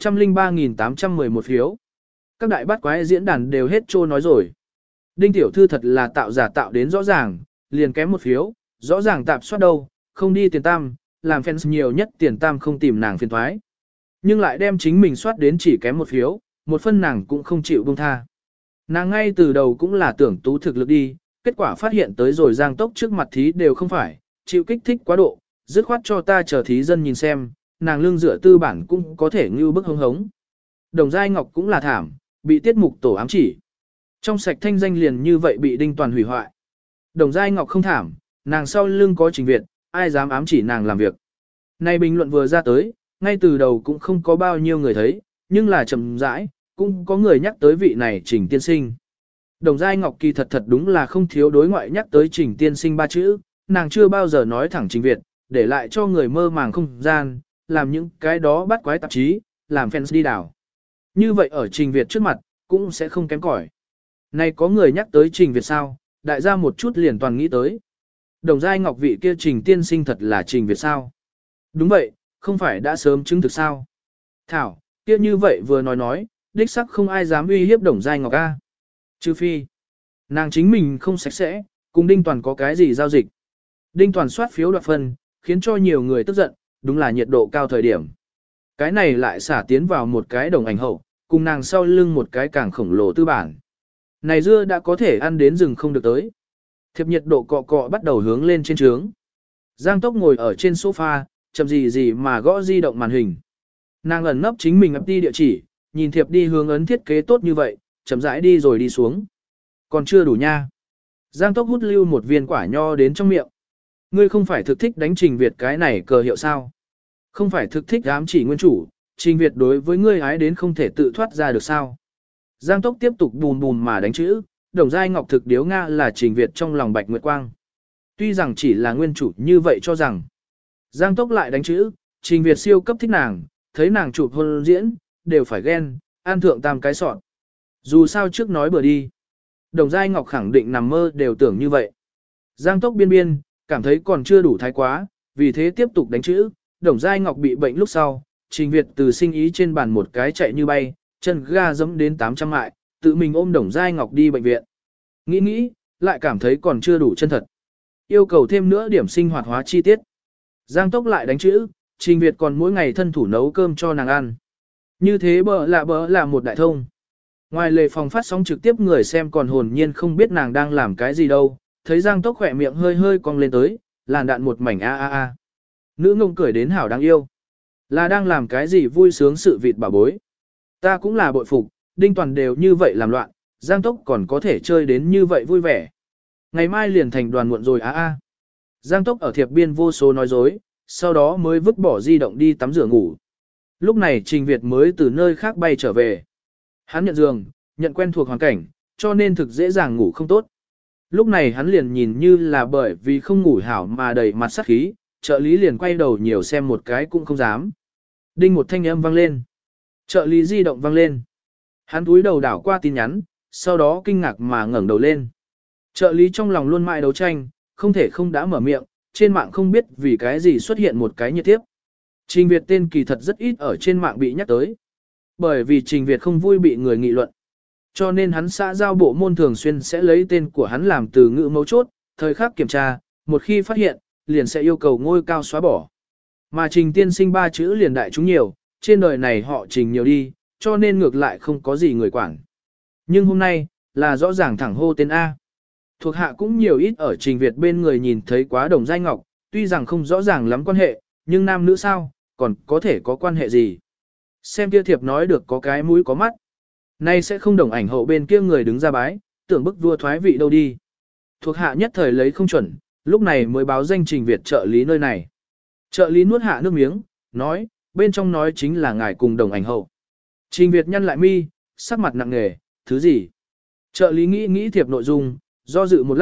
103.811 phiếu. Các đại bát quái diễn đàn đều hết trô nói rồi. Đinh tiểu thư thật là tạo giả tạo đến rõ ràng, liền kém một phiếu, rõ ràng tạp soát đâu, không đi tiền tam, làm fans nhiều nhất tiền tam không tìm nàng phiền thoái. Nhưng lại đem chính mình soát đến chỉ kém một phiếu, một phân nàng cũng không chịu buông tha. Nàng ngay từ đầu cũng là tưởng tú thực lực đi, kết quả phát hiện tới rồi Giang Tốc trước mặt thí đều không phải, chịu kích thích quá độ, dứt khoát cho ta chờ thí dân nhìn xem, nàng lương dựa tư bản cũng có thể ngưu bức hống hống. Đồng Giai Ngọc cũng là thảm, bị tiết mục tổ ám chỉ. Trong sạch thanh danh liền như vậy bị Đinh Toàn hủy hoại. Đồng Giai Ngọc không thảm, nàng sau lưng có Trình Việt, ai dám ám chỉ nàng làm việc. Này bình luận vừa ra tới, ngay từ đầu cũng không có bao nhiêu người thấy, nhưng là chậm rãi, cũng có người nhắc tới vị này Trình tiên sinh. Đồng Giai Ngọc kỳ thật đúng là không thiếu đối ngoại nhắc tới Trình tiên sinh ba chữ, nàng chưa bao giờ nói thẳng Trình Việt, để lại cho người mơ màng không gian, làm những cái đó bắt quái tạp chí, làm fans đi đảo. Như vậy ở Trình Việt trước mặt, cũng sẽ không kém cỏi. Này có người nhắc tới Trình Việt sao, đại gia một chút liền toàn nghĩ tới. Đồng Giai Ngọc vị kia Trình tiên sinh thật là Trình Việt sao? Đúng vậy, không phải đã sớm chứng thực sao? Thảo, kia như vậy vừa nói, đích sắc không ai dám uy hiếp Đồng Giai Ngọc a. Trừ phi, nàng chính mình không sạch sẽ, cùng Đinh Toàn có cái gì giao dịch. Đinh Toàn soát phiếu đoạt phân, khiến cho nhiều người tức giận, đúng là nhiệt độ cao thời điểm. Cái này lại xả tiến vào một cái đồng ảnh hậu, cùng nàng sau lưng một cái càng khổng lồ tư bản. Này dưa đã có thể ăn đến rừng không được tới. Thiệp nhiệt độ cọ cọ bắt đầu hướng lên trên trướng. Giang Tốc ngồi ở trên sofa, chậm gì mà gõ di động màn hình. Nàng ẩn nấp chính mình ấp đi địa chỉ, nhìn thiệp đi hướng ấn thiết kế tốt như vậy, chậm rãi đi rồi đi xuống. Còn chưa đủ nha. Giang Tốc hút lưu một viên quả nho đến trong miệng. Ngươi không phải thực thích đánh Trình Việt cái này cờ hiệu sao? Không phải thực thích ám chỉ nguyên chủ, Trình Việt đối với ngươi ái đến không thể tự thoát ra được sao? Giang Tốc tiếp tục bùn bùn mà đánh chữ, Đồng Giai Ngọc thực điếu Nga là Trình Việt trong lòng Bạch Nguyệt Quang. Tuy rằng chỉ là nguyên chủ như vậy cho rằng. Giang Tốc lại đánh chữ, Trình Việt siêu cấp thích nàng, thấy nàng chụp hôn diễn, đều phải ghen, an thượng tam cái sọn. Dù sao trước nói bừa đi. Đồng Giai Ngọc khẳng định nằm mơ đều tưởng như vậy. Giang Tốc biên, cảm thấy còn chưa đủ thái quá, vì thế tiếp tục đánh chữ, Đồng Giai Ngọc bị bệnh lúc sau, Trình Việt từ sinh ý trên bàn một cái chạy như bay, chân ga giẫm đến 800 mại, tự mình ôm Đồng Giai Ngọc đi bệnh viện. Nghĩ, lại cảm thấy còn chưa đủ chân thật. Yêu cầu thêm nữa điểm sinh hoạt hóa chi tiết. Giang Tốc lại đánh chữ, Trình Việt còn mỗi ngày thân thủ nấu cơm cho nàng ăn. Như thế bỡ là một đại thông. Ngoài lề phòng phát sóng trực tiếp người xem còn hồn nhiên không biết nàng đang làm cái gì đâu, thấy Giang Tốc khỏe miệng hơi cong lên tới, làn đạn một mảnh a. Nữ ngông cười đến hảo đáng yêu. Là đang làm cái gì vui sướng sự vịt bà bối. Ta cũng là bội phục, Đinh Toàn đều như vậy làm loạn, Giang Tốc còn có thể chơi đến như vậy vui vẻ. Ngày mai liền thành đoàn muộn rồi a. Giang Tốc ở thiệp biên vô số nói dối, sau đó mới vứt bỏ di động đi tắm rửa ngủ. Lúc này Trình Việt mới từ nơi khác bay trở về. Hắn nhận giường, nhận quen thuộc hoàn cảnh, cho nên thực dễ dàng ngủ không tốt. Lúc này hắn liền nhìn như là bởi vì không ngủ hảo mà đầy mặt sát khí, trợ lý liền quay đầu nhiều xem một cái cũng không dám. Đinh một thanh âm vang lên. Trợ lý di động vang lên. Hắn túi đầu đảo qua tin nhắn, sau đó kinh ngạc mà ngẩng đầu lên. Trợ lý trong lòng luôn mãi đấu tranh, không thể không đã mở miệng, trên mạng không biết vì cái gì xuất hiện một cái nhiệt tiếp. Trình Việt tên kỳ thật rất ít ở trên mạng bị nhắc tới. Bởi vì Trình Việt không vui bị người nghị luận. Cho nên hắn xã giao bộ môn thường xuyên sẽ lấy tên của hắn làm từ ngữ mấu chốt, thời khắc kiểm tra, một khi phát hiện, liền sẽ yêu cầu ngôi cao xóa bỏ. Mà Trình tiên sinh ba chữ liền đại chúng nhiều, trên đời này họ Trình nhiều đi, cho nên ngược lại không có gì người quản. Nhưng hôm nay, là rõ ràng thẳng hô tên A. Thuộc hạ cũng nhiều ít ở Trình Việt bên người nhìn thấy quá Đồng Giai Ngọc, tuy rằng không rõ ràng lắm quan hệ, nhưng nam nữ sao, còn có thể có quan hệ gì. Xem kia thiệp nói được có cái mũi có mắt. Nay sẽ không đồng ảnh hậu bên kia người đứng ra bái, tưởng bức vua thoái vị đâu đi. Thuộc hạ nhất thời lấy không chuẩn, lúc này mới báo danh Trình Việt trợ lý nơi này. Trợ lý nuốt hạ nước miếng, nói, bên trong nói chính là ngài cùng đồng ảnh hậu. Trình Việt nhăn lại mi, sắc mặt nặng nề, thứ gì? Trợ lý nghĩ thiệp nội dung, do dự một lát,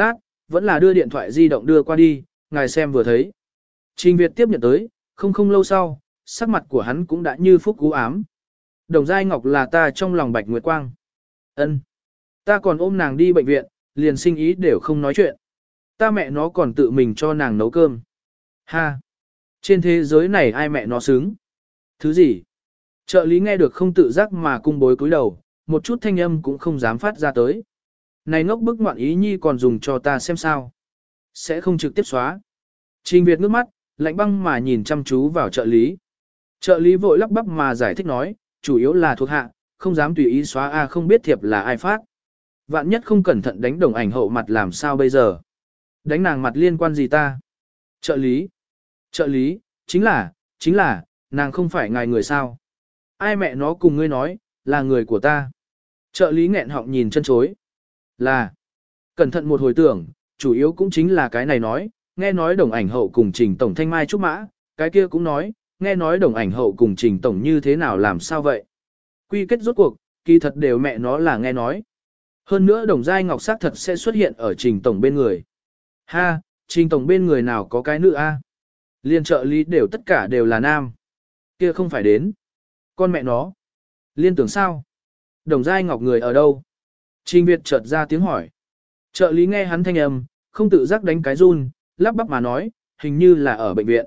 vẫn là đưa điện thoại di động đưa qua đi, ngài xem vừa thấy. Trình Việt tiếp nhận tới, không lâu sau, sắc mặt của hắn cũng đã như phúc cú ám. Đồng Giai Ngọc là ta trong lòng Bạch Nguyệt Quang. Ân, ta còn ôm nàng đi bệnh viện, liền sinh ý đều không nói chuyện. Ta mẹ nó còn tự mình cho nàng nấu cơm. Ha! Trên thế giới này ai mẹ nó xứng? Thứ gì? Trợ lý nghe được không tự giác mà cung bối cúi đầu, một chút thanh âm cũng không dám phát ra tới. Này ngốc bức ngoạn ý nhi còn dùng cho ta xem sao. Sẽ không trực tiếp xóa. Trình Việt ngước mắt, lạnh băng mà nhìn chăm chú vào trợ lý. Trợ lý vội lắp bắp mà giải thích nói, chủ yếu là thuộc hạ, không dám tùy ý xóa a không biết thiệp là ai phát. Vạn nhất không cẩn thận đánh Đồng Ảnh Hậu mặt làm sao bây giờ? Đánh nàng mặt liên quan gì ta? Trợ lý, chính là, nàng không phải ngài người sao? Ai mẹ nó cùng ngươi nói, là người của ta. Trợ lý nghẹn họng nhìn chân chối. Là, cẩn thận một hồi tưởng, chủ yếu cũng chính là cái này nói, nghe nói Đồng Ảnh Hậu cùng Trình Tổng thanh mai trúc mã, cái kia cũng nói, nghe nói Đồng Ảnh Hậu cùng Trình Tổng như thế nào làm sao vậy. Quy kết rốt cuộc, kỳ thật đều mẹ nó là nghe nói. Hơn nữa Đồng Giai Ngọc xác thật sẽ xuất hiện ở Trình Tổng bên người. Ha, Trình Tổng bên người nào có cái nữ a? Liên trợ lý đều tất cả đều là nam. Kia không phải đến. Con mẹ nó. Liên tưởng sao? Đồng Giai Ngọc người ở đâu? Trình Việt chợt ra tiếng hỏi. Trợ lý nghe hắn thanh âm, không tự giác đánh cái run, lắp bắp mà nói, hình như là ở bệnh viện.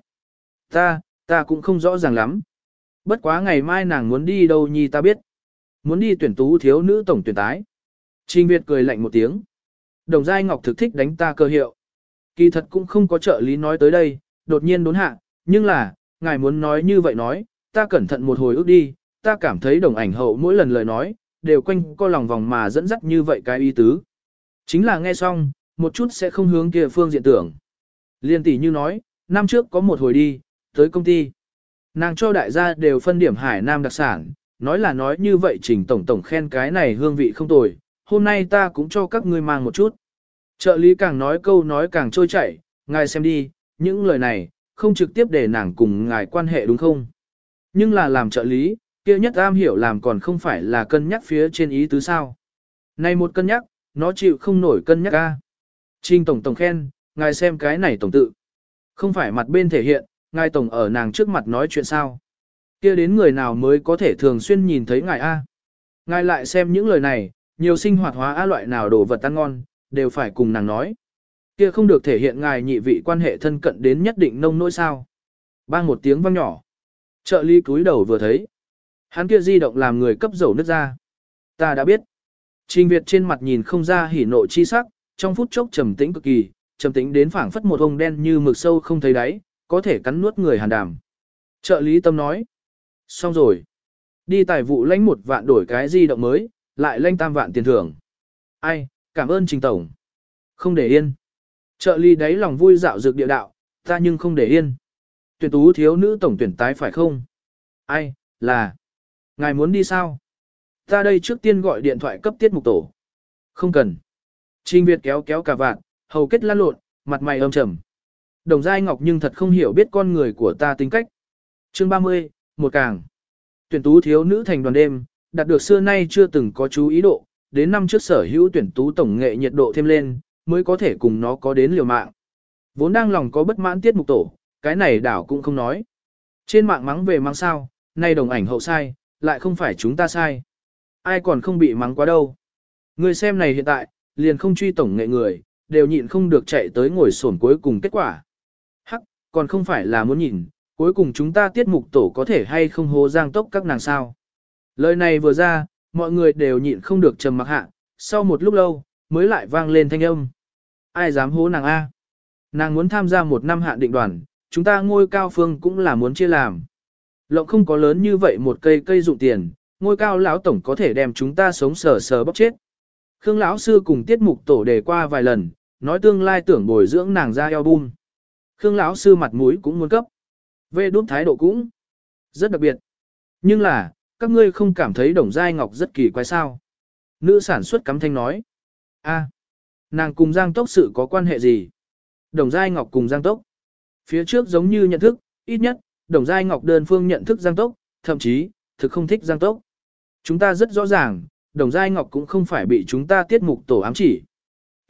Ta cũng không rõ ràng lắm. Bất quá ngày mai nàng muốn đi đâu nhi ta biết. Muốn đi tuyển tú thiếu nữ tổng tuyển tái. Trình Việt cười lạnh một tiếng. Đồng Giai Ngọc thực thích đánh ta cơ hiệu. Kỳ thật cũng không có trợ lý nói tới đây, đột nhiên đốn hạ, nhưng là, ngài muốn nói như vậy nói, ta cẩn thận một hồi ước đi, ta cảm thấy Đồng Ảnh Hậu mỗi lần lời nói, đều quanh co lòng vòng mà dẫn dắt như vậy cái ý tứ. Chính là nghe xong, một chút sẽ không hướng kia phương diện tưởng. Liên tỷ như nói, năm trước có một hồi đi, tới công ty. Nàng cho đại gia đều phân điểm Hải Nam đặc sản, nói như vậy Trình tổng khen cái này hương vị không tồi, hôm nay ta cũng cho các ngươi mang một chút. Trợ lý càng nói câu nói càng trôi chảy, ngài xem đi, những lời này, không trực tiếp để nàng cùng ngài quan hệ đúng không? Nhưng là làm trợ lý, kia nhất am hiểu làm còn không phải là cân nhắc phía trên ý tứ sao. Này một cân nhắc, nó chịu không nổi cân nhắc ca. Trình tổng khen, ngài xem cái này tổng tự. Không phải mặt bên thể hiện, ngài tổng ở nàng trước mặt nói chuyện sao. Kia đến người nào mới có thể thường xuyên nhìn thấy ngài A. Ngài lại xem những lời này, nhiều sinh hoạt hóa A loại nào đồ vật ăn ngon, đều phải cùng nàng nói. Kia không được thể hiện ngài nhị vị quan hệ thân cận đến nhất định nông nỗi sao. Bang một tiếng vang nhỏ. Trợ lý cúi đầu vừa thấy. Hắn kia di động làm người cấp dầu nước ra. Ta đã biết. Trình Việt trên mặt nhìn không ra hỉ nộ chi sắc, trong phút chốc trầm tĩnh cực kỳ, trầm tĩnh đến phảng phất một ông đen như mực sâu không thấy đáy, có thể cắn nuốt người hàn đàm. Trợ lý tâm nói. Xong rồi. Đi tài vụ lãnh 1 vạn đổi cái di động mới, lại lãnh 3 vạn tiền thưởng. Ai, cảm ơn Trình Tổng. Không để yên. Trợ lý đáy lòng vui dạo dược địa đạo, ta nhưng không để yên. Tuyển tú thiếu nữ tổng tuyển tái phải không? Ai, là. Ngài muốn đi sao? Ta đây trước tiên gọi điện thoại cấp tiết mục tổ. Không cần. Trình Việt kéo kéo cả vạn, hầu kết lan lộn, mặt mày âm trầm. Đồng Giai Ngọc nhưng thật không hiểu biết con người của ta tính cách. Chương 30, một càng. Tuyển tú thiếu nữ thành đoàn đêm, đạt được xưa nay chưa từng có chú ý độ, đến năm trước sở hữu tuyển tú tổng nghệ nhiệt độ thêm lên, mới có thể cùng nó có đến liều mạng. Vốn đang lòng có bất mãn tiết mục tổ, cái này đảo cũng không nói. Trên mạng mắng về mắng sao, nay Đồng Ảnh Hậu sai, lại không phải chúng ta sai. Ai còn không bị mắng quá đâu. Người xem này hiện tại, liền không truy tổng nghệ người, đều nhịn không được chạy tới ngồi xổm cuối cùng kết quả. Hắc, còn không phải là muốn nhìn, cuối cùng chúng ta tiết mục tổ có thể hay không hô giang tốc các nàng sao. Lời này vừa ra, mọi người đều nhịn không được trầm mặc hạ, sau một lúc lâu, mới lại vang lên thanh âm. Ai dám hố nàng A? Nàng muốn tham gia 1 năm hạn định đoàn, chúng ta ngôi cao phương cũng là muốn chia làm. Lộng không có lớn như vậy một cây dụng tiền, ngôi cao lão tổng có thể đem chúng ta sống sờ sờ bóc chết. Khương lão sư cùng tiết mục tổ đề qua vài lần, nói tương lai tưởng bồi dưỡng nàng ra album. Khương lão sư mặt mũi cũng muốn cấp. Về đốt thái độ cũng rất đặc biệt. Nhưng là, các ngươi không cảm thấy Đồng Giai Ngọc rất kỳ quái sao? Nữ sản xuất cắm thanh nói. A, nàng cùng Giang Tốc sự có quan hệ gì? Đồng Giai Ngọc cùng Giang Tốc. Phía trước giống như nhận thức, ít nhất, Đồng Giai Ngọc đơn phương nhận thức Giang Tốc, thậm chí, thực không thích Giang Tốc. Chúng ta rất rõ ràng, Đồng Giai Ngọc cũng không phải bị chúng ta tiết mục tổ ám chỉ.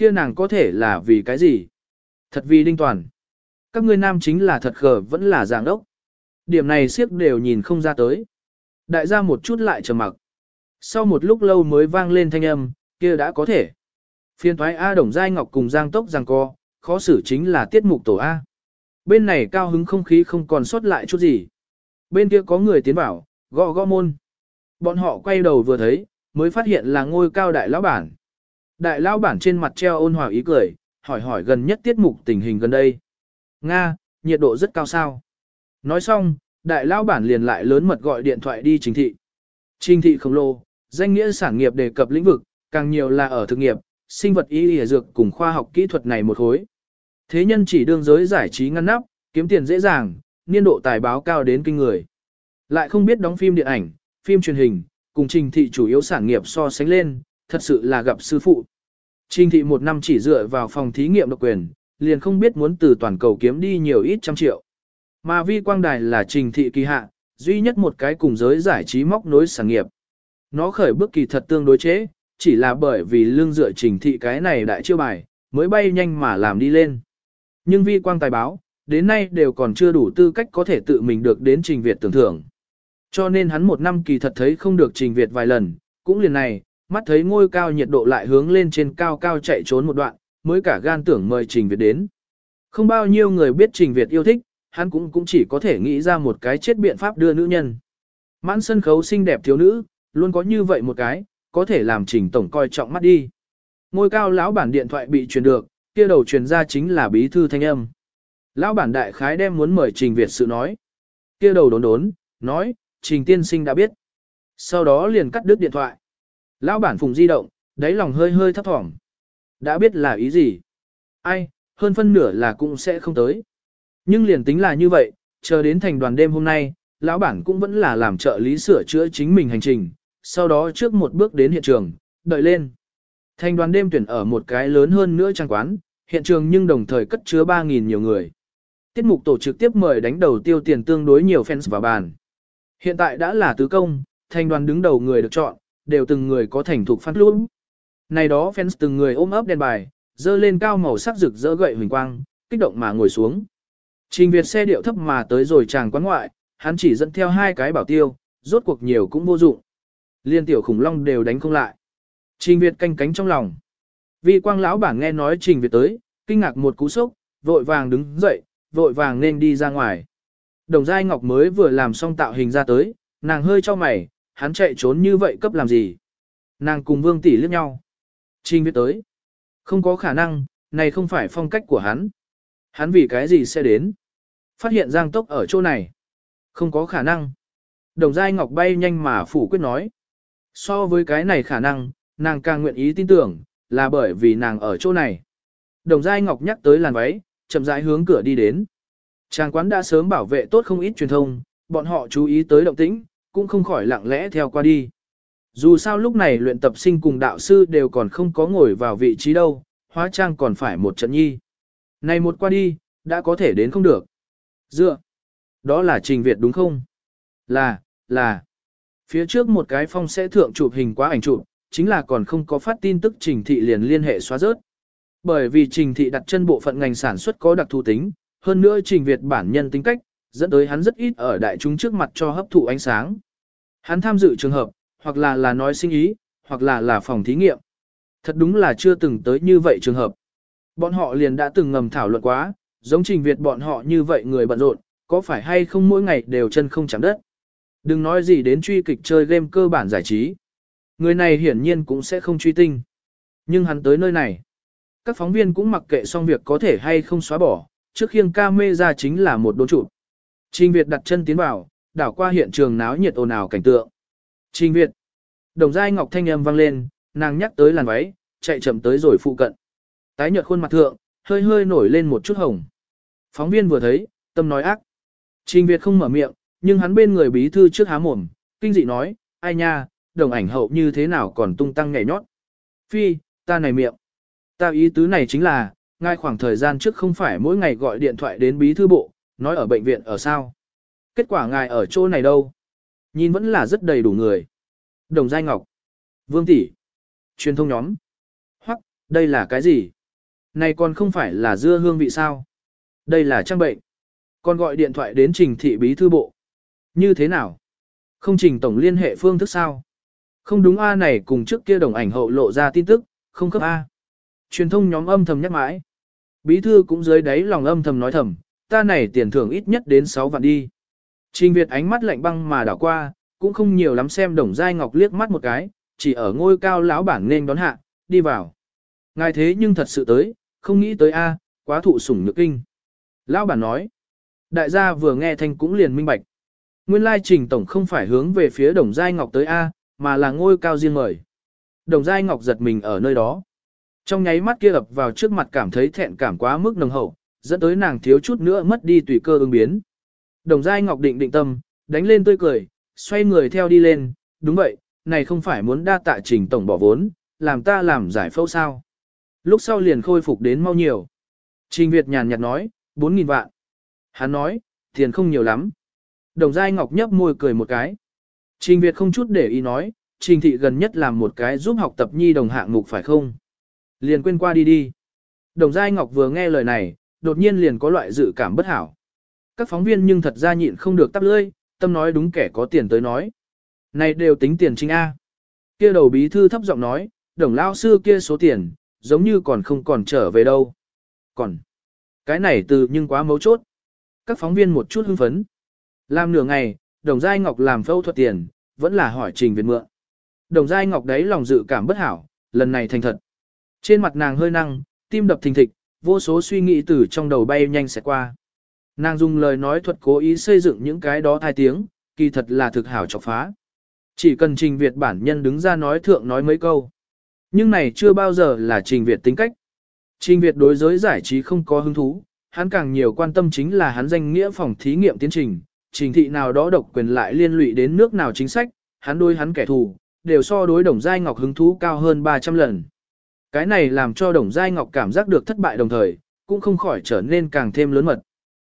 kia nàng có thể là vì cái gì? Thật vì Đinh Toàn. Các ngươi nam chính là thật khờ vẫn là giảng đốc. Điểm này siếc đều nhìn không ra tới. Đại gia một chút lại trầm mặc. Sau một lúc lâu mới vang lên thanh âm, kia đã có thể. Phiên thoái A Đồng Giai Ngọc cùng Giang Tốc giằng co, khó xử chính là tiết mục tổ A. Bên này cao hứng không khí không còn sót lại chút gì. Bên kia có người tiến vào, gõ gõ môn. Bọn họ quay đầu vừa thấy, mới phát hiện là ngôi cao đại lão bản. Đại lão bản trên mặt treo ôn hòa ý cười, hỏi gần nhất tiết mục tình hình gần đây. Nga, nhiệt độ rất cao sao. Nói xong, đại lão bản liền lại lớn mật gọi điện thoại đi Trình thị. Trình thị khổng lồ, danh nghĩa sản nghiệp đề cập lĩnh vực, càng nhiều là ở thực nghiệp, sinh vật y y dược cùng khoa học kỹ thuật này một khối. Thế nhân chỉ đương giới giải trí ngăn nắp, kiếm tiền dễ dàng, niên độ tài báo cao đến kinh người. Lại không biết đóng phim điện ảnh, phim truyền hình, cùng Trình thị chủ yếu sản nghiệp so sánh lên, thật sự là gặp sư phụ. Trình thị một năm chỉ dựa vào phòng thí nghiệm độc quyền, liền không biết muốn từ toàn cầu kiếm đi nhiều ít trăm triệu. Mà Vi Quang Đài là Trình thị kỳ hạ, duy nhất một cái cùng giới giải trí móc nối sản nghiệp. Nó khởi bước kỳ thật tương đối chế, chỉ là bởi vì lương dựa Trình thị cái này đại chiêu bài, mới bay nhanh mà làm đi lên. Nhưng Vi Quang Tài báo, đến nay đều còn chưa đủ tư cách có thể tự mình được đến Trình Việt tưởng thưởng. Cho nên hắn một năm kỳ thật thấy không được Trình Việt vài lần, cũng liền này, mắt thấy ngôi cao nhiệt độ lại hướng lên trên cao cao chạy trốn một đoạn, mới cả gan tưởng mời Trình Việt đến. Không bao nhiêu người biết Trình Việt yêu thích, hắn cũng chỉ có thể nghĩ ra một cái chết biện pháp đưa nữ nhân. Mãn sân khấu xinh đẹp thiếu nữ, luôn có như vậy một cái, có thể làm Trình tổng coi trọng mắt đi. Ngôi cao lão bản điện thoại bị truyền được, kia đầu truyền ra chính là bí thư thanh âm. Lão bản đại khái đem muốn mời Trình Việt sự nói. Kia đầu đốn, nói, Trình tiên sinh đã biết. Sau đó liền cắt đứt điện thoại. Lão bản phùng di động, đáy lòng hơi hơi thấp thỏm. Đã biết là ý gì? Ai, hơn phân nửa là cũng sẽ không tới. Nhưng liền tính là như vậy, chờ đến thành đoàn đêm hôm nay, lão bản cũng vẫn là làm trợ lý sửa chữa chính mình hành trình, sau đó trước một bước đến hiện trường, đợi lên. Thành đoàn đêm tuyển ở một cái lớn hơn nữa trang quán, hiện trường nhưng đồng thời cất chứa 3.000 nhiều người. Tiết mục tổ trực tiếp mời đánh đầu tiêu tiền tương đối nhiều fans vào bàn. Hiện tại đã là tứ công, thành đoàn đứng đầu người được chọn, đều từng người có thành thục phát luôn. Này đó fans từng người ôm ấp đèn bài, dơ lên cao màu sắc rực rỡ gậy huỳnh quang, kích động mà ngồi xuống. Trình Việt xe điệu thấp mà tới rồi chàng quán ngoại, hắn chỉ dẫn theo 2 cái bảo tiêu, rốt cuộc nhiều cũng vô dụng. Liên tiểu khủng long đều đánh không lại. Trình Việt canh cánh trong lòng. Vi Quang lão bản nghe nói Trình Việt tới, kinh ngạc một cú sốc, vội vàng đứng dậy, vội vàng nên đi ra ngoài. Đồng Giai Ngọc mới vừa làm xong tạo hình ra tới, nàng hơi cho mày, hắn chạy trốn như vậy cấp làm gì? Nàng cùng Vương tỷ liếc nhau. Trình Việt tới. Không có khả năng, này không phải phong cách của hắn. Hắn vì cái gì sẽ đến? Phát hiện Giang Tốc ở chỗ này. Không có khả năng. Đồng Giai Ngọc bay nhanh mà phủ quyết nói. So với cái này khả năng, nàng càng nguyện ý tin tưởng, là bởi vì nàng ở chỗ này. Đồng Giai Ngọc nhắc tới làn váy, chậm rãi hướng cửa đi đến. Trang quán đã sớm bảo vệ tốt không ít truyền thông, bọn họ chú ý tới động tĩnh, cũng không khỏi lặng lẽ theo qua đi. Dù sao lúc này luyện tập sinh cùng đạo sư đều còn không có ngồi vào vị trí đâu, hóa trang còn phải một trận nhi. Này một qua đi, đã có thể đến không được. Dựa. Đó là Trình Việt đúng không? Là. Phía trước một cái phong sẽ thượng chụp hình quá ảnh chụp, chính là còn không có phát tin tức Trình thị liền liên hệ xóa rớt. Bởi vì Trình thị đặt chân bộ phận ngành sản xuất có đặc thù tính, hơn nữa Trình Việt bản nhân tính cách, dẫn tới hắn rất ít ở đại chúng trước mặt cho hấp thụ ánh sáng. Hắn tham dự trường hợp, hoặc là nói sinh ý, hoặc là phòng thí nghiệm. Thật đúng là chưa từng tới như vậy trường hợp. Bọn họ liền đã từng ngầm thảo luận quá, giống Trình Việt bọn họ như vậy người bận rộn, có phải hay không mỗi ngày đều chân không chạm đất. Đừng nói gì đến truy kịch chơi game cơ bản giải trí. Người này hiển nhiên cũng sẽ không truy tinh. Nhưng hắn tới nơi này. Các phóng viên cũng mặc kệ xong việc có thể hay không xóa bỏ, trước khiêng camera chính là một đốn chụp. Trình Việt đặt chân tiến vào, đảo qua hiện trường náo nhiệt ồn ào cảnh tượng. Trình Việt. Đồng Giai Ngọc thanh âm vang lên, nàng nhắc tới làn váy, chạy chậm tới rồi phụ cận. Tái nhợt khuôn mặt thượng, hơi hơi nổi lên một chút hồng. Phóng viên vừa thấy, tâm nói ác. Trình Việt không mở miệng, nhưng hắn bên người bí thư trước há mồm, kinh dị nói, ai nha, đồng ảnh hậu như thế nào còn tung tăng nhảy nhót. Phi, ta này miệng. Ta ý tứ này chính là, ngay khoảng thời gian trước không phải mỗi ngày gọi điện thoại đến bí thư bộ, nói ở bệnh viện ở sao. Kết quả ngài ở chỗ này đâu? Nhìn vẫn là rất đầy đủ người. Đồng Giai Ngọc, Vương tỷ, truyền thông nhóm. Hoặc, Đây là cái gì? Này còn không phải là dưa hương vị sao? Đây là trang bệnh. Còn gọi điện thoại đến Trình thị bí thư bộ. Như thế nào? Không Trình tổng liên hệ phương thức sao? Không đúng A này cùng trước kia đồng ảnh hậu lộ ra tin tức, không khớp A. Truyền thông nhóm âm thầm nhắc mãi. Bí thư cũng dưới đáy lòng âm thầm nói thầm, ta này tiền thưởng ít nhất đến 6 vạn đi. Trình Việt ánh mắt lạnh băng mà đảo qua, cũng không nhiều lắm xem Đồng Giai Ngọc liếc mắt một cái, chỉ ở ngôi cao lão bản nên đón hạ, đi vào. Ngài thế nhưng thật sự tới, không nghĩ tới A, quá thụ sủng nhược kinh. Lão bản nói, đại gia vừa nghe thanh cũng liền minh bạch. Nguyên lai Trình tổng không phải hướng về phía Đồng Giai Ngọc tới A, mà là ngôi cao riêng mời. Đồng Giai Ngọc giật mình ở nơi đó. Trong nháy mắt kia ập vào trước mặt cảm thấy thẹn cảm quá mức nồng hậu, dẫn tới nàng thiếu chút nữa mất đi tùy cơ ứng biến. Đồng Giai Ngọc định tâm, đánh lên tươi cười, xoay người theo đi lên, đúng vậy, này không phải muốn đa tạ Trình tổng bỏ vốn, làm ta làm giải phẫu sao. Lúc sau liền khôi phục đến mau nhiều. Trình Việt nhàn nhạt nói, 4.000 vạn. Hắn nói, tiền không nhiều lắm. Đồng Giai Ngọc nhấp môi cười một cái. Trình Việt không chút để ý nói, Trình thị gần nhất làm một cái giúp học tập nhi đồng hạng mục phải không? Liền quên qua đi. Đồng Giai Ngọc vừa nghe lời này, đột nhiên liền có loại dự cảm bất hảo. Các phóng viên nhưng thật ra nhịn không được tắp lưỡi, tâm nói đúng kẻ có tiền tới nói. Này đều tính tiền chính A. Kia đầu bí thư thấp giọng nói, Đồng lao sư kia số tiền, giống như còn không còn trở về đâu. Còn, cái này từ nhưng quá mấu chốt. Các phóng viên một chút hưng phấn. Làm nửa ngày, Đồng Giai Ngọc làm phẫu thuật tiền, vẫn là hỏi Trình Việt mượn. Đồng Giai Ngọc đấy lòng dự cảm bất hảo, lần này thành thật. Trên mặt nàng hơi năng, tim đập thình thịch, vô số suy nghĩ từ trong đầu bay nhanh sẽ qua. Nàng dùng lời nói thuật cố ý xây dựng những cái đó thai tiếng, kỳ thật là thực hảo chọc phá. Chỉ cần Trình Việt bản nhân đứng ra nói thượng nói mấy câu. Nhưng này chưa bao giờ là Trình Việt tính cách. Trình Việt đối giới giải trí không có hứng thú, hắn càng nhiều quan tâm chính là hắn danh nghĩa phòng thí nghiệm tiến trình, trình thị nào đó độc quyền lại liên lụy đến nước nào chính sách, hắn đối hắn kẻ thù, đều so đối Đồng Giai Ngọc hứng thú cao hơn 300 lần. Cái này làm cho Đồng Giai Ngọc cảm giác được thất bại đồng thời, cũng không khỏi trở nên càng thêm lớn mật.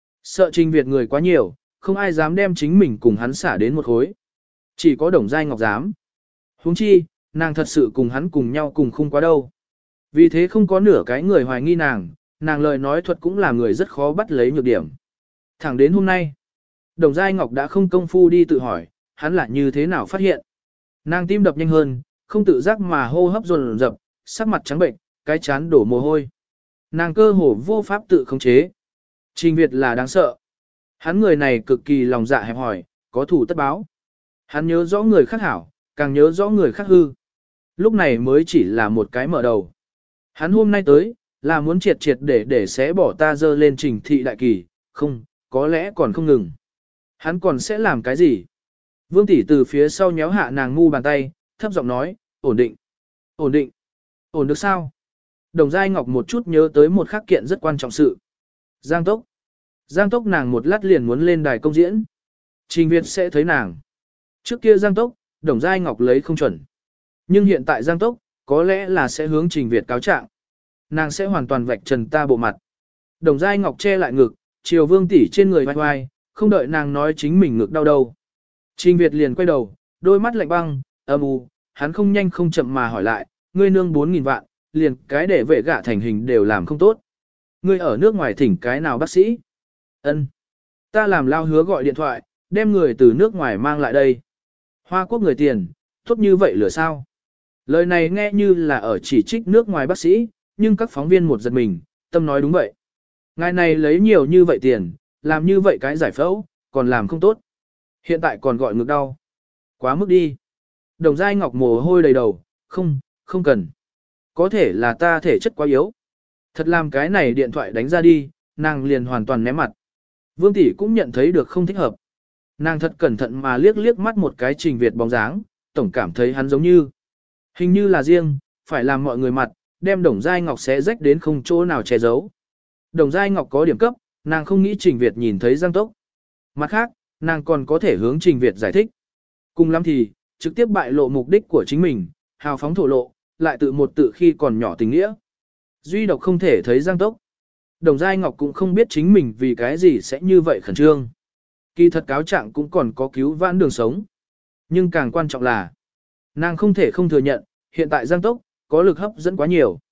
Sợ Trình Việt người quá nhiều, không ai dám đem chính mình cùng hắn xả đến một khối. Chỉ có Đồng Giai Ngọc dám. Huống chi, nàng thật sự cùng hắn cùng nhau cùng không quá đâu. Vì thế không có nửa cái người hoài nghi nàng lời nói thuật cũng là người rất khó bắt lấy nhược điểm. Thẳng đến hôm nay, Đồng Giai Ngọc đã không công phu đi tự hỏi, hắn là như thế nào phát hiện. Nàng tim đập nhanh hơn, không tự giác mà hô hấp dồn dập, sắc mặt trắng bệnh, cái chán đổ mồ hôi. Nàng cơ hồ vô pháp tự khống chế. Trình Việt là đáng sợ. Hắn người này cực kỳ lòng dạ hẹp hòi, có thủ tất báo. Hắn nhớ rõ người khác hảo, càng nhớ rõ người khác hư. Lúc này mới chỉ là một cái mở đầu. Hắn hôm nay tới, là muốn triệt để xé bỏ ta dơ lên Trình thị đại kỳ, không, có lẽ còn không ngừng. Hắn còn sẽ làm cái gì? Vương tỷ từ phía sau nhéo hạ nàng ngu bàn tay, thấp giọng nói, ổn định, ổn định, ổn được sao? Đồng Giai Ngọc một chút nhớ tới một khắc kiện rất quan trọng sự. Giang Tốc. Giang Tốc nàng một lát liền muốn lên đài công diễn. Trình Việt sẽ thấy nàng. Trước kia Giang Tốc, Đồng Giai Ngọc lấy không chuẩn. Nhưng hiện tại Giang Tốc, có lẽ là sẽ hướng Trình Việt cáo trạng. Nàng sẽ hoàn toàn vạch trần ta bộ mặt. Đồng Giai Ngọc che lại ngực, chiều Vương tỷ trên người vai vai, không đợi nàng nói chính mình ngực đau đâu. Trình Việt liền quay đầu, đôi mắt lạnh băng, âm u, hắn không nhanh không chậm mà hỏi lại, ngươi nương 4.000 vạn, liền cái để vệ gạ thành hình đều làm không tốt. Ngươi ở nước ngoài thỉnh cái nào bác sĩ? Ân, ta làm lao hứa gọi điện thoại, đem người từ nước ngoài mang lại đây. Hoa Quốc người tiền, tốt như vậy lửa sao? Lời này nghe như là ở chỉ trích nước ngoài bác sĩ, nhưng các phóng viên một giật mình, tâm nói đúng vậy. Ngài này lấy nhiều như vậy tiền, làm như vậy cái giải phẫu, còn làm không tốt. Hiện tại còn gọi ngực đau. Quá mức đi. Đồng Giai Ngọc mồ hôi đầy đầu, không cần. Có thể là ta thể chất quá yếu. Thật làm cái này điện thoại đánh ra đi, nàng liền hoàn toàn ném mặt. Vương tỷ cũng nhận thấy được không thích hợp. Nàng thật cẩn thận mà liếc mắt một cái Trình Việt bóng dáng, tổng cảm thấy hắn giống như. Hình như là riêng, phải làm mọi người mặt, đem Đồng Giai Ngọc xé rách đến không chỗ nào che giấu. Đồng Giai Ngọc có điểm cấp, nàng không nghĩ Trình Việt nhìn thấy Giang Tốc. Mặt khác, nàng còn có thể hướng Trình Việt giải thích. Cùng lắm thì, trực tiếp bại lộ mục đích của chính mình, hào phóng thổ lộ, lại tự một tự khi còn nhỏ tình nghĩa. Duy độc không thể thấy Giang Tốc. Đồng Giai Ngọc cũng không biết chính mình vì cái gì sẽ như vậy khẩn trương. Kỳ thật cáo trạng cũng còn có cứu vãn đường sống. Nhưng càng quan trọng là, nàng không thể không thừa nhận, hiện tại Giang Tốc, có lực hấp dẫn quá nhiều.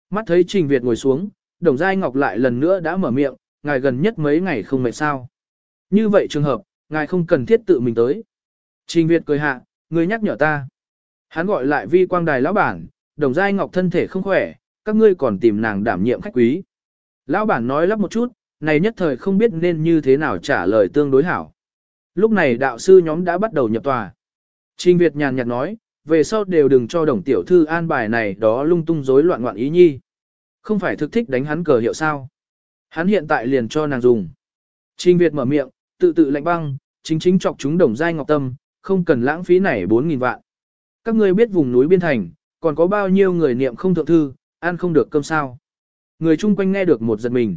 Mắt thấy Trình Việt ngồi xuống, Đồng Giai Ngọc lại lần nữa đã mở miệng, ngài gần nhất mấy ngày không mệt sao. Như vậy trường hợp, ngài không cần thiết tự mình tới. Trình Việt cười hạ, người nhắc nhở ta. Hắn gọi lại Vi Quang Đài lão bản, Đồng Giai Ngọc thân thể không khỏe, các ngươi còn tìm nàng đảm nhiệm khách quý. Lão bản nói lắp một chút, này nhất thời không biết nên như thế nào trả lời tương đối hảo. Lúc này đạo sư nhóm đã bắt đầu nhập tòa. Trình Việt nhàn nhạt nói, về sau đều đừng cho Đồng tiểu thư an bài này đó lung tung rối loạn ngoạn ý nhi. Không phải thực thích đánh hắn cờ hiệu sao. Hắn hiện tại liền cho nàng dùng. Trình Việt mở miệng, tự tự lạnh băng, chính chọc chúng Đồng Giai Ngọc tâm, không cần lãng phí này 4.000 vạn. Các ngươi biết vùng núi biên thành, còn có bao nhiêu người niệm không thượng thư, ăn không được cơm sao. Người chung quanh nghe được một giật mình.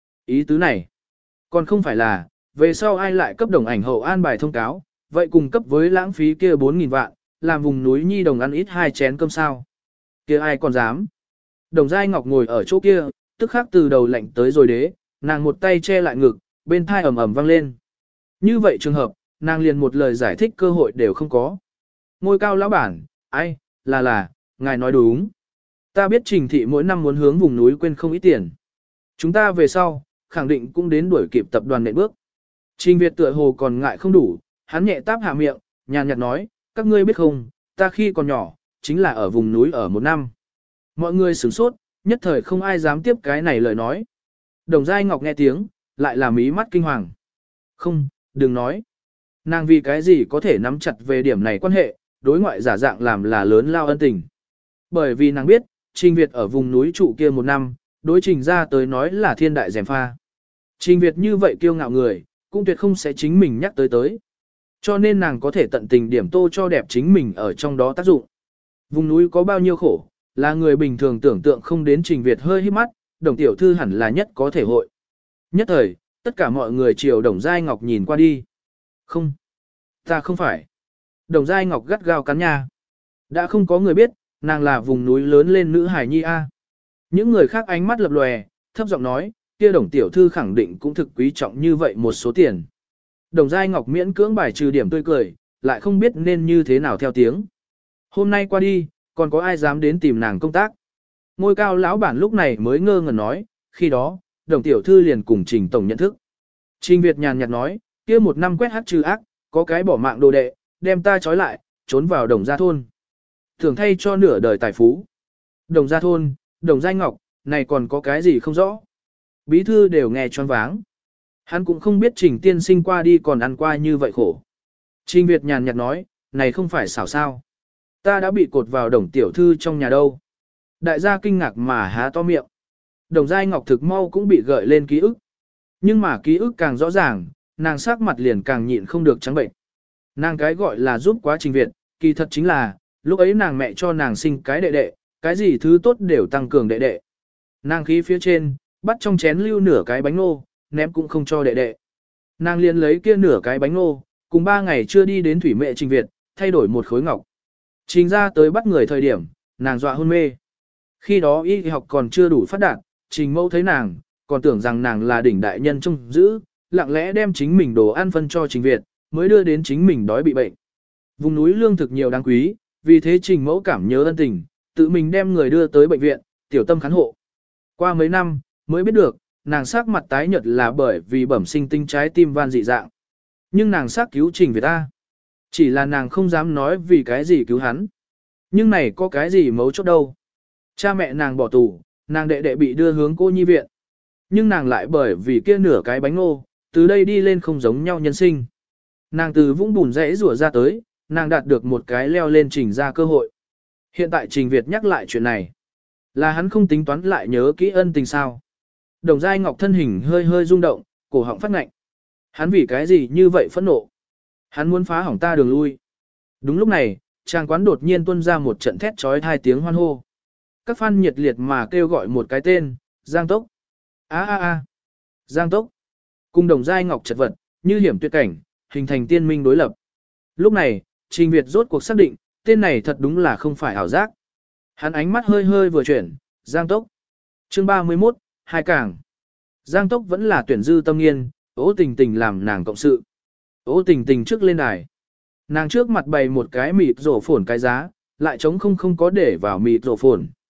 Ý tứ này, còn không phải là, về sau ai lại cấp Đồng ảnh hậu an bài thông cáo, vậy cùng cấp với lãng phí kia 4.000 vạn, làm vùng núi nhi đồng ăn ít 2 chén cơm sao. Kia ai còn dám. Đồng Giai Ngọc ngồi ở chỗ kia, tức khắc từ đầu lạnh tới rồi đế, nàng một tay che lại ngực, bên thai ầm ầm vang lên. Như vậy trường hợp, nàng liền một lời giải thích cơ hội đều không có. Ngôi cao lão bản, ai, là, ngài nói đúng. Ta biết Trình thị mỗi năm muốn hướng vùng núi quên không ít tiền. Chúng ta về sau, khẳng định cũng đến đuổi kịp tập đoàn nệm bước. Trình Việt tựa hồ còn ngại không đủ, hắn nhẹ táp hạ miệng, nhàn nhạt nói, các ngươi biết không, ta khi còn nhỏ, chính là ở vùng núi ở 1 năm. Mọi người sửng sốt, nhất thời không ai dám tiếp cái này lời nói. Đồng Giai Ngọc nghe tiếng, lại là mí mắt kinh hoàng. Không, đừng nói. Nàng vì cái gì có thể nắm chặt về điểm này quan hệ, đối ngoại giả dạng làm là lớn lao ân tình. Bởi vì nàng biết, Trình Việt ở vùng núi trụ kia 1 năm, đối Trình ra tới nói là thiên đại dèm pha. Trình Việt như vậy kiêu ngạo người, cũng tuyệt không sẽ chính mình nhắc tới. Cho nên nàng có thể tận tình điểm tô cho đẹp chính mình ở trong đó tác dụng. Vùng núi có bao nhiêu khổ, là người bình thường tưởng tượng không đến. Trình Việt hơi hít mắt, Đồng tiểu thư hẳn là nhất có thể hội. Nhất thời, tất cả mọi người chiều Đồng Giai Ngọc nhìn qua đi. Không, ta không phải. Đồng Giai Ngọc gắt gao cắn nha. Đã không có người biết, nàng là vùng núi lớn lên nữ hải nhi A. Những người khác ánh mắt lập lòe, thấp giọng nói, kia Đồng tiểu thư khẳng định cũng thực quý trọng như vậy một số tiền. Đồng Giai Ngọc miễn cưỡng bài trừ điểm tươi cười, lại không biết nên như thế nào theo tiếng. Hôm nay qua đi, còn có ai dám đến tìm nàng công tác? Ngôi cao lão bản lúc này mới ngơ ngẩn nói, khi đó, Đồng tiểu thư liền cùng Trình tổng nhận thức. Trình Việt nhàn nhạt nói, kia 1 năm quét hát trừ ác, có cái bỏ mạng đồ đệ, đem ta trói lại, trốn vào Đồng gia thôn. Thường thay cho nửa đời tài phú. Đồng gia thôn, Đồng Giai Ngọc, này còn có cái gì không rõ? Bí thư đều nghe choáng váng. Hắn cũng không biết Trình tiên sinh qua đi còn ăn qua như vậy khổ. Trình Việt nhàn nhạt nói, này không phải xảo sao. Ta đã bị cột vào Đồng tiểu thư trong nhà đâu. Đại gia kinh ngạc mà há to miệng. Đồng Giai Ngọc thực mau cũng bị gợi lên ký ức. Nhưng mà ký ức càng rõ ràng, nàng sắc mặt liền càng nhịn không được trắng bệnh. Nàng cái gọi là giúp quá Trình Việt, kỳ thật chính là, lúc ấy nàng mẹ cho nàng sinh cái đệ đệ, cái gì thứ tốt đều tăng cường đệ đệ. Nàng khí phía trên, bắt trong chén lưu nửa cái bánh nô, ném cũng không cho đệ đệ. Nàng liền lấy kia nửa cái bánh nô, cùng 3 ngày chưa đi đến thủy mẹ Trình Việt, thay đổi một khối ngọc. Trình ra tới bắt người thời điểm, nàng dọa hôn mê. Khi đó y học còn chưa đủ phát đạt, Trình mẫu thấy nàng, còn tưởng rằng nàng là đỉnh đại nhân trông giữ, lặng lẽ đem chính mình đồ ăn phân cho Trình Việt, mới đưa đến chính mình đói bị bệnh. Vùng núi lương thực nhiều đáng quý, vì thế Trình mẫu cảm nhớ ân tình, tự mình đem người đưa tới bệnh viện, tiểu tâm khán hộ. Qua mấy năm, mới biết được, nàng sắc mặt tái nhợt là bởi vì bẩm sinh tinh trái tim van dị dạng. Nhưng nàng sắc cứu Trình Việt ta. Chỉ là nàng không dám nói vì cái gì cứu hắn. Nhưng này có cái gì mấu chốt đâu. Cha mẹ nàng bỏ tù, nàng đệ đệ bị đưa hướng cô nhi viện. Nhưng nàng lại bởi vì kia nửa cái bánh ngô, từ đây đi lên không giống nhau nhân sinh. Nàng từ vũng bùn rẽ rủa ra tới, nàng đạt được một cái leo lên Trình ra cơ hội. Hiện tại Trình Việt nhắc lại chuyện này. Là hắn không tính toán lại nhớ kỹ ân tình sao. Đồng Giai Ngọc thân hình hơi hơi rung động, cổ họng phát ngạnh. Hắn vì cái gì như vậy phẫn nộ? Hắn muốn phá hỏng ta đường lui. Đúng lúc này, trang quán đột nhiên tuôn ra một trận thét trói 2 tiếng hoan hô. Các fan nhiệt liệt mà kêu gọi một cái tên, Giang Tốc. Giang Tốc. Cùng Đồng Giai Ngọc chật vật, như hiểm tuyệt cảnh, hình thành tiên minh đối lập. Lúc này, Trình Việt rốt cuộc xác định, tên này thật đúng là không phải ảo giác. Hắn ánh mắt hơi hơi vừa chuyển, Giang Tốc. Chương 31, hai càng. Giang Tốc vẫn là tuyển dư tâm nghiên, Ô Tình Tình làm nàng cộng sự. Ô Tình Tình trước lên đài. Nàng trước mặt bày một cái mịt rổ phồn cái giá, lại trống không có để vào mịt rổ phồn.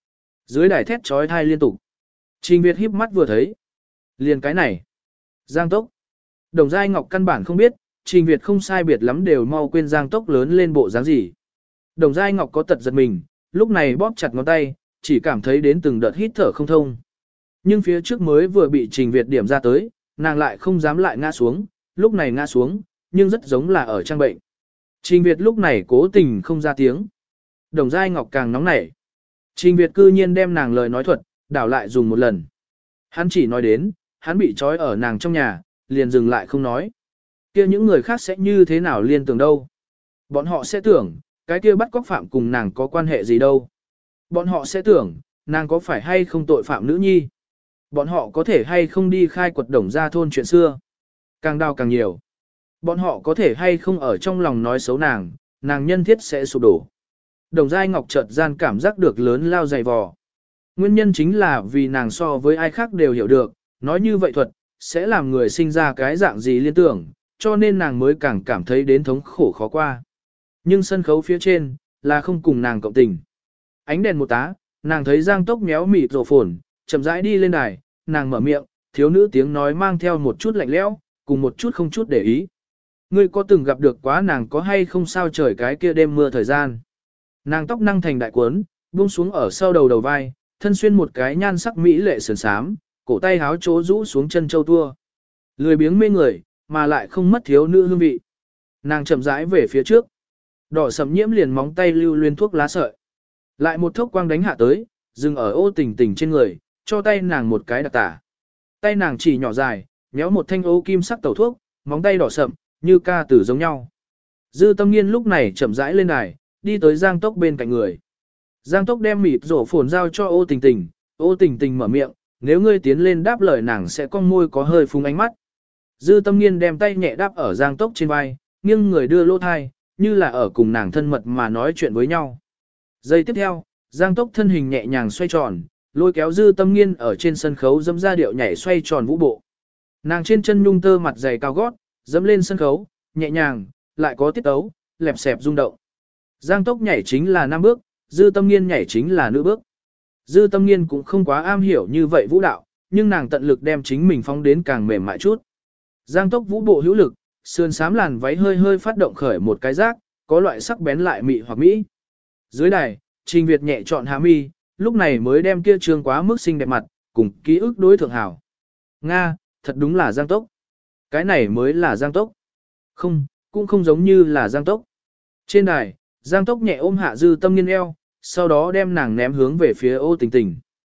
Dưới đài thét trói thai liên tục. Trình Việt híp mắt vừa thấy. Liền cái này. Giang Tốc. Đồng Giai Ngọc căn bản không biết, Trình Việt không sai biệt lắm đều mau quên Giang Tốc lớn lên bộ dáng gì. Đồng Giai Ngọc có tật giật mình, lúc này bóp chặt ngón tay, chỉ cảm thấy đến từng đợt hít thở không thông. Nhưng phía trước mới vừa bị Trình Việt điểm ra tới, nàng lại không dám lại ngã xuống, lúc này ngã xuống, nhưng rất giống là ở trang bệnh. Trình Việt lúc này cố tình không ra tiếng. Đồng Giai Ngọc càng nóng nảy. Trình Việt cư nhiên đem nàng lời nói thuật, đảo lại dùng một lần. Hắn chỉ nói đến, hắn bị trói ở nàng trong nhà, liền dừng lại không nói. Kia những người khác sẽ như thế nào liên tưởng đâu? Bọn họ sẽ tưởng, cái kia bắt cóc phạm cùng nàng có quan hệ gì đâu? Bọn họ sẽ tưởng, nàng có phải hay không tội phạm nữ nhi? Bọn họ có thể hay không đi khai quật Đồng gia thôn chuyện xưa? Càng đau càng nhiều. Bọn họ có thể hay không ở trong lòng nói xấu nàng, nàng nhân thiết sẽ sụp đổ. Đồng Giai Ngọc chợt gian cảm giác được lớn lao dày vò. Nguyên nhân chính là vì nàng so với ai khác đều hiểu được, nói như vậy thuật, sẽ làm người sinh ra cái dạng gì liên tưởng, cho nên nàng mới càng cảm thấy đến thống khổ khó qua. Nhưng sân khấu phía trên, là không cùng nàng cộng tình. Ánh đèn một tá, nàng thấy Giang Tốc méo mịt rổ phồn, chậm rãi đi lên đài, nàng mở miệng, thiếu nữ tiếng nói mang theo một chút lạnh lẽo, cùng một chút không chút để ý. Ngươi có từng gặp được quá nàng có hay không sao trời cái kia đêm mưa thời gian. Nàng tóc năng thành đại cuốn, buông xuống ở sau đầu vai, thân xuyên một cái nhan sắc mỹ lệ sườn sám, cổ tay háo chỗ rũ xuống chân châu tua. Lười biếng mê người, mà lại không mất thiếu nữ hương vị. Nàng chậm rãi về phía trước. Đỏ sẫm nhiễm liền móng tay lưu luyến thuốc lá sợi. Lại một thốc quang đánh hạ tới, dừng ở Ô Tình Tình trên người, cho tay nàng một cái đặc tả. Tay nàng chỉ nhỏ dài, nhéo một thanh ô kim sắc tẩu thuốc, móng tay đỏ sậm, như ca tử giống nhau. Dư Tâm Nghiên lúc này chậm rãi lên đài, đi tới Giang Tốc bên cạnh người. Giang Tốc đem mịt rổ phồn giao cho Ô Tình Tình, Ô Tình Tình mở miệng, nếu ngươi tiến lên đáp lời nàng sẽ cong môi có hơi phúng ánh mắt. Dư Tâm Nghiên đem tay nhẹ đáp ở Giang Tốc trên vai, nghiêng người đưa lỗ thai, như là ở cùng nàng thân mật mà nói chuyện với nhau. Giây tiếp theo, Giang Tốc thân hình nhẹ nhàng xoay tròn, lôi kéo Dư Tâm Nghiên ở trên sân khấu dẫm ra điệu nhảy xoay tròn vũ bộ. Nàng trên chân nhung tơ mặt dày cao gót, dẫm lên sân khấu, nhẹ nhàng, lại có tiết tấu, lẹp xẹp rung động. Giang Tốc nhảy chính là nam bước, Dư Tâm Nghiên nhảy chính là nữ bước. Dư Tâm Nghiên cũng không quá am hiểu như vậy vũ đạo, nhưng nàng tận lực đem chính mình phóng đến càng mềm mại chút. Giang Tốc vũ bộ hữu lực, sườn xám làn váy hơi hơi phát động khởi một cái rác, có loại sắc bén lại mị hoặc mỹ. Dưới đài, Trình Việt nhẹ chọn hạ mi, lúc này mới đem kia trương quá mức xinh đẹp mặt, cùng ký ức đối thượng hảo. Nga, thật đúng là Giang Tốc. Cái này mới là Giang Tốc. Không, cũng không giống như là Giang Tốc. Trên đài, Giang Tốc nhẹ ôm hạ Dư Tâm Nghiên eo, sau đó đem nàng ném hướng về phía Ô Tình Tình.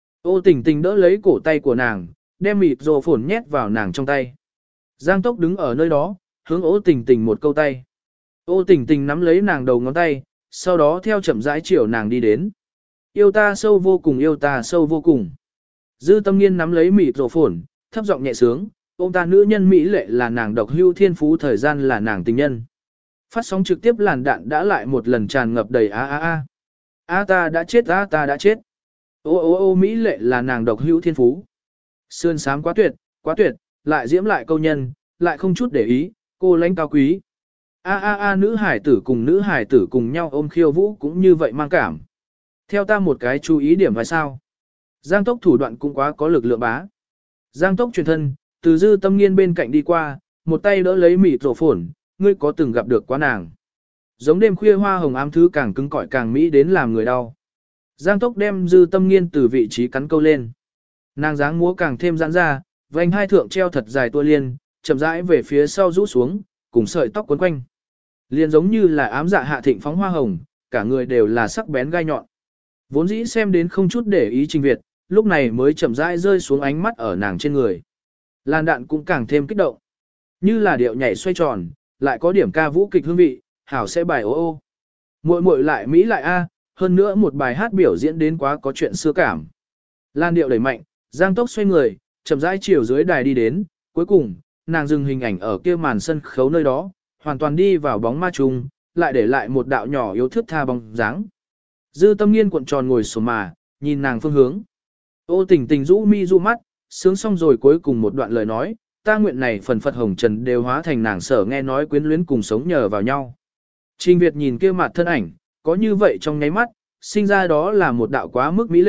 Ô Tình Tình đỡ lấy cổ tay của nàng, đem mịt rồ phồn nhét vào nàng trong tay. Giang Tốc đứng ở nơi đó, hướng Ô Tình Tình một câu tay. Ô Tình Tình nắm lấy nàng đầu ngón tay, sau đó theo chậm rãi chiều nàng đi đến. Yêu ta sâu vô cùng, yêu ta sâu vô cùng. Dư Tâm Nghiên nắm lấy mịt rồ phồn, thấp giọng nhẹ sướng, ôm ta nữ nhân mỹ lệ là nàng độc hưu thiên phú thời gian là nàng tình nhân. Phát sóng trực tiếp làn đạn đã lại một lần tràn ngập đầy a a a. A ta đã chết, a ta đã chết. Ô ô ô mỹ lệ là nàng độc hữu thiên phú. Sườn sám quá tuyệt, lại diễm lại câu nhân, lại không chút để ý, cô lãnh cao quý. A a a nữ hải tử cùng nhau ôm khiêu vũ cũng như vậy mang cảm. Theo ta một cái chú ý điểm vài sao. Giang Tốc thủ đoạn cũng quá có lực lượng bá. Giang Tốc truyền thân, từ Dư Tâm Nghiên bên cạnh đi qua, một tay đỡ lấy mịt rổ phồn, ngươi có từng gặp được quá nàng. Giống đêm khuya hoa hồng ám thứ càng cứng cỏi càng mỹ đến làm người đau. Giang Tốc đem Dư Tâm Nghiên từ vị trí cắn câu lên. Nàng dáng múa càng thêm giãn ra, vành hai thượng treo thật dài tua liên, chậm rãi về phía sau rũ xuống, cùng sợi tóc quấn quanh. Liên giống như là ám dạ hạ thịnh phóng hoa hồng, cả người đều là sắc bén gai nhọn. Vốn dĩ xem đến không chút để ý Trình Việt, lúc này mới chậm rãi rơi xuống ánh mắt ở nàng trên người. Làn đạn cũng càng thêm kích động. Như là điệu nhảy xoay tròn, lại có điểm ca vũ kịch hương vị, hảo sẽ bài ô ô. Muội muội lại mỹ lại a, hơn nữa một bài hát biểu diễn đến quá có chuyện xưa cảm. Lan điệu đẩy mạnh, Giang Tốc xoay người, chậm rãi chiều dưới đài đi đến, cuối cùng, nàng dừng hình ảnh ở kia màn sân khấu nơi đó, hoàn toàn đi vào bóng ma trùng, lại để lại một đạo nhỏ yếu thướt tha bóng dáng. Dư Tâm Nghiên cuộn tròn ngồi xổm mà, nhìn nàng phương hướng. Ô Tình Tình rũ mi rũ mắt, sướng xong rồi cuối cùng một đoạn lời nói, ta nguyện này phần phật hồng trần đều hóa thành nàng sở nghe nói quyến luyến cùng sống nhờ vào nhau. Trình Việt nhìn kia mặt thân ảnh, có như vậy trong nháy mắt, sinh ra đó là một đạo quá mức mỹ lệ,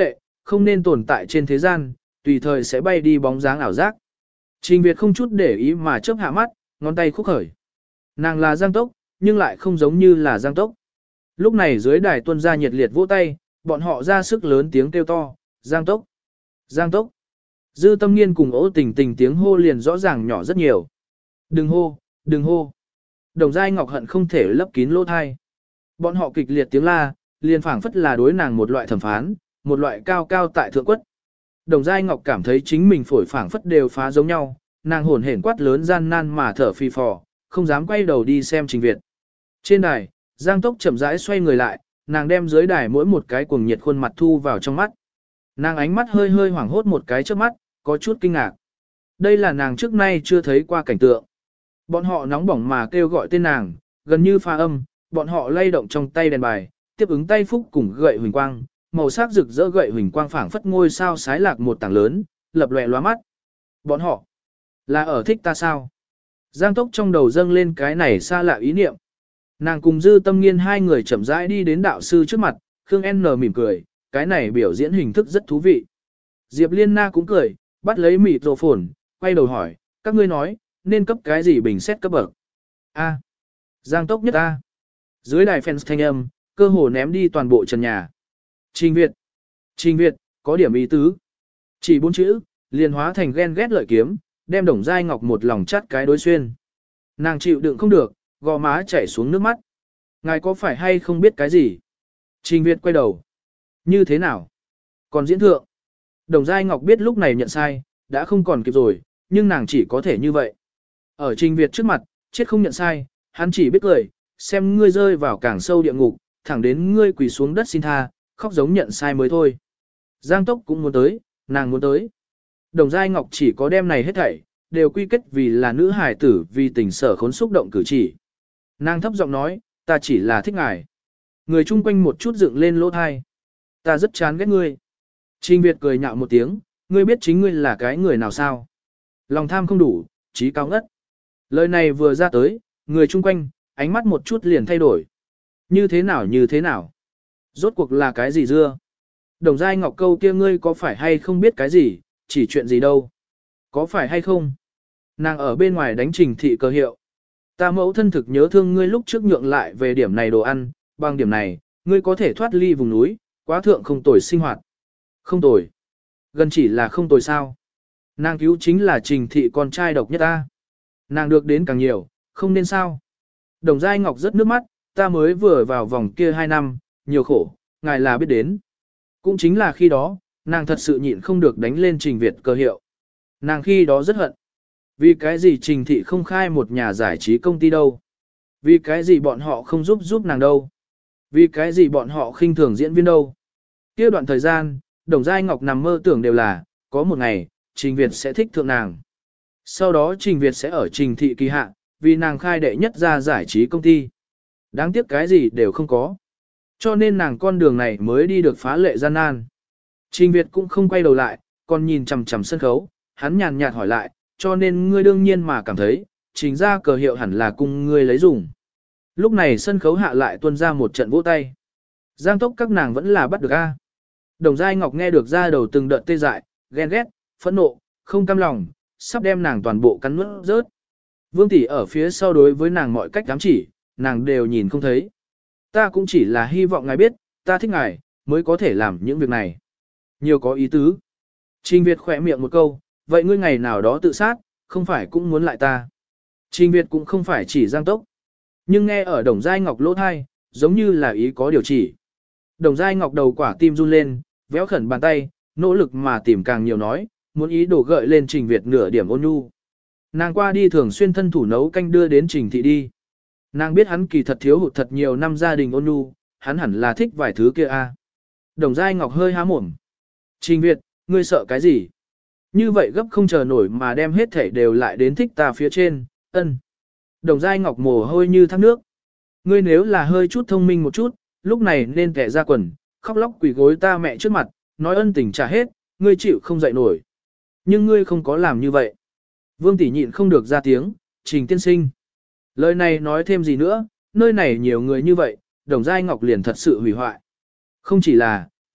không nên tồn tại trên thế gian, tùy thời sẽ bay đi bóng dáng ảo giác. Trình Việt không chút để ý mà chớp hạ mắt, ngón tay khúc khởi. Nàng là Giang Tốc, nhưng lại không giống như là Giang Tốc. Lúc này dưới đài tuân ra nhiệt liệt vỗ tay, bọn họ ra sức lớn tiếng kêu to, Giang Tốc, Giang Tốc. Dư Tâm Nghiên cùng Ô Tình Tình tiếng hô liền rõ ràng nhỏ rất nhiều. Đừng hô, đừng hô. Đồng Giai Ngọc hận không thể lấp kín lỗ thai. Bọn họ kịch liệt tiếng la, liền phảng phất là đối nàng một loại thẩm phán, một loại cao cao tại thượng quất. Đồng Giai Ngọc cảm thấy chính mình phổi phảng phất đều phá giống nhau, nàng hồn hển quát lớn gian nan mà thở phì phò, không dám quay đầu đi xem Trình Việt. Trên đài, Giang Tốc chậm rãi xoay người lại, nàng đem dưới đài mỗi một cái cuồng nhiệt khuôn mặt thu vào trong mắt. Nàng ánh mắt hơi hơi hoảng hốt một cái trước mắt, có chút kinh ngạc. Đây là nàng trước nay chưa thấy qua cảnh tượng. Bọn họ nóng bỏng mà kêu gọi tên nàng, gần như pha âm, bọn họ lay động trong tay đèn bài, tiếp ứng tay phúc cùng gậy huỳnh quang, màu sắc rực rỡ gậy huỳnh quang phảng phất ngôi sao sái lạc một tảng lớn, lập lòe lóa mắt. Bọn họ là ở thích ta sao? Giang Tốc trong đầu dâng lên cái này xa lạ ý niệm. Nàng cùng Dư Tâm Nghiên hai người chậm rãi đi đến đạo sư trước mặt, Khương N mỉm cười, cái này biểu diễn hình thức rất thú vị. Diệp Liên Na cũng cười, bắt lấy mịt rổ phồn, quay đầu hỏi, các ngươi nói, nên cấp cái gì bình xét cấp bậc? A. Giang Tốc nhất A. Dưới đài fans thanh âm, cơ hồ ném đi toàn bộ trần nhà. Trình Việt. Trình Việt, có điểm ý tứ. Chỉ 4 chữ, liền hóa thành ghen ghét lợi kiếm, đem Đồng Giai Ngọc một lòng chắt cái đối xuyên. Nàng chịu đựng không được, gò má chảy xuống nước mắt. Ngài có phải hay không biết cái gì? Trình Việt quay đầu. Như thế nào? Còn diễn thượng. Đồng Giai Ngọc biết lúc này nhận sai, đã không còn kịp rồi, nhưng nàng chỉ có thể như vậy. Ở Trình Việt trước mặt, chết không nhận sai, hắn chỉ biết cười, xem ngươi rơi vào càng sâu địa ngục, thẳng đến ngươi quỳ xuống đất xin tha, khóc giống nhận sai mới thôi. Giang Tốc cũng muốn tới, nàng muốn tới. Đồng Giai Ngọc chỉ có đem này hết thảy, đều quy kết vì là nữ hài tử vì tình sở khốn xúc động cử chỉ. Nàng thấp giọng nói, ta chỉ là thích ngài. Người chung quanh một chút dựng lên lỗ thai. Ta rất chán ghét ngươi. Trình Việt cười nhạo một tiếng, ngươi biết chính ngươi là cái người nào sao? Lòng tham không đủ, trí cao ngất. Lời này vừa ra tới, người chung quanh, ánh mắt một chút liền thay đổi. Như thế nào như thế nào? Rốt cuộc là cái gì dưa? Đồng Giai Ngọc câu kia ngươi có phải hay không biết cái gì, chỉ chuyện gì đâu? Có phải hay không? Nàng ở bên ngoài đánh Trình thị cờ hiệu. Ta mẫu thân thực nhớ thương ngươi lúc trước nhượng lại về điểm này đồ ăn, bằng điểm này, ngươi có thể thoát ly vùng núi, quá thượng không tồi sinh hoạt. Không tồi. Gần chỉ là không tồi sao. Nàng cứu chính là Trình thị con trai độc nhất ta. Nàng được đến càng nhiều, không nên sao. Đồng Giai Ngọc rất nước mắt, ta mới vừa vào vòng kia 2 năm, nhiều khổ, ngài là biết đến. Cũng chính là khi đó, nàng thật sự nhịn không được đánh lên Trình Việt cờ hiệu. Nàng khi đó rất hận. Vì cái gì Trình thị không khai một nhà giải trí công ty đâu? Vì cái gì bọn họ không giúp nàng đâu? Vì cái gì bọn họ khinh thường diễn viên đâu? Kia đoạn thời gian, Đồng Giai Ngọc nằm mơ tưởng đều là, có một ngày, Trình Việt sẽ thích thượng nàng. Sau đó Trình Việt sẽ ở Trình thị kỳ hạ, vì nàng khai đệ nhất ra giải trí công ty. Đáng tiếc cái gì đều không có. Cho nên nàng con đường này mới đi được phá lệ gian nan. Trình Việt cũng không quay đầu lại, còn nhìn chằm chằm sân khấu, hắn nhàn nhạt hỏi lại, cho nên ngươi đương nhiên mà cảm thấy, Trình ra cờ hiệu hẳn là cùng ngươi lấy dùng. Lúc này sân khấu hạ lại tuôn ra một trận vỗ tay. Giang Tốc các nàng vẫn là bắt được A. Đồng Giai Ngọc nghe được ra đầu từng đợt tê dại, ghen ghét, phẫn nộ, không cam lòng, sắp đem nàng toàn bộ cắn nuốt rớt. Vương tỷ ở phía sau đối với nàng mọi cách ám chỉ, nàng đều nhìn không thấy. Ta cũng chỉ là hy vọng ngài biết, ta thích ngài, mới có thể làm những việc này. Nhiều có ý tứ. Trình Việt khỏe miệng một câu, vậy ngươi ngày nào đó tự sát, không phải cũng muốn lại ta. Trình Việt cũng không phải chỉ Giang Tốc. Nhưng nghe ở Đồng Giai Ngọc lỗ thai, giống như là ý có điều chỉ. Đồng Giai Ngọc đầu quả tim run lên, véo khẩn bàn tay, nỗ lực mà tìm càng nhiều nói, muốn ý đổ gợi lên Trình Việt nửa điểm ôn nhu. Nàng qua đi thường xuyên thân thủ nấu canh đưa đến Trình thị đi. Nàng biết hắn kỳ thật thiếu hụt thật nhiều năm gia đình ôn nhu, hắn hẳn là thích vài thứ kia a. Đồng Giai Ngọc hơi há mồm. Trình Việt, ngươi sợ cái gì? Như vậy gấp không chờ nổi mà đem hết thể đều lại đến thích ta phía trên, ân. Đồng Giai Ngọc mồ hôi như thác nước. Ngươi nếu là hơi chút thông minh một chút, lúc này nên kẻ ra quần, khóc lóc quỳ gối ta mẹ trước mặt, nói ân tình trả hết, ngươi chịu không dậy nổi. Nhưng ngươi không có làm như vậy. Vương tỷ nhịn không được ra tiếng, Trình tiên sinh. Lời này nói thêm gì nữa, nơi này nhiều người như vậy, Đồng Giai Ngọc liền thật sự hủy hoại. Không chỉ là,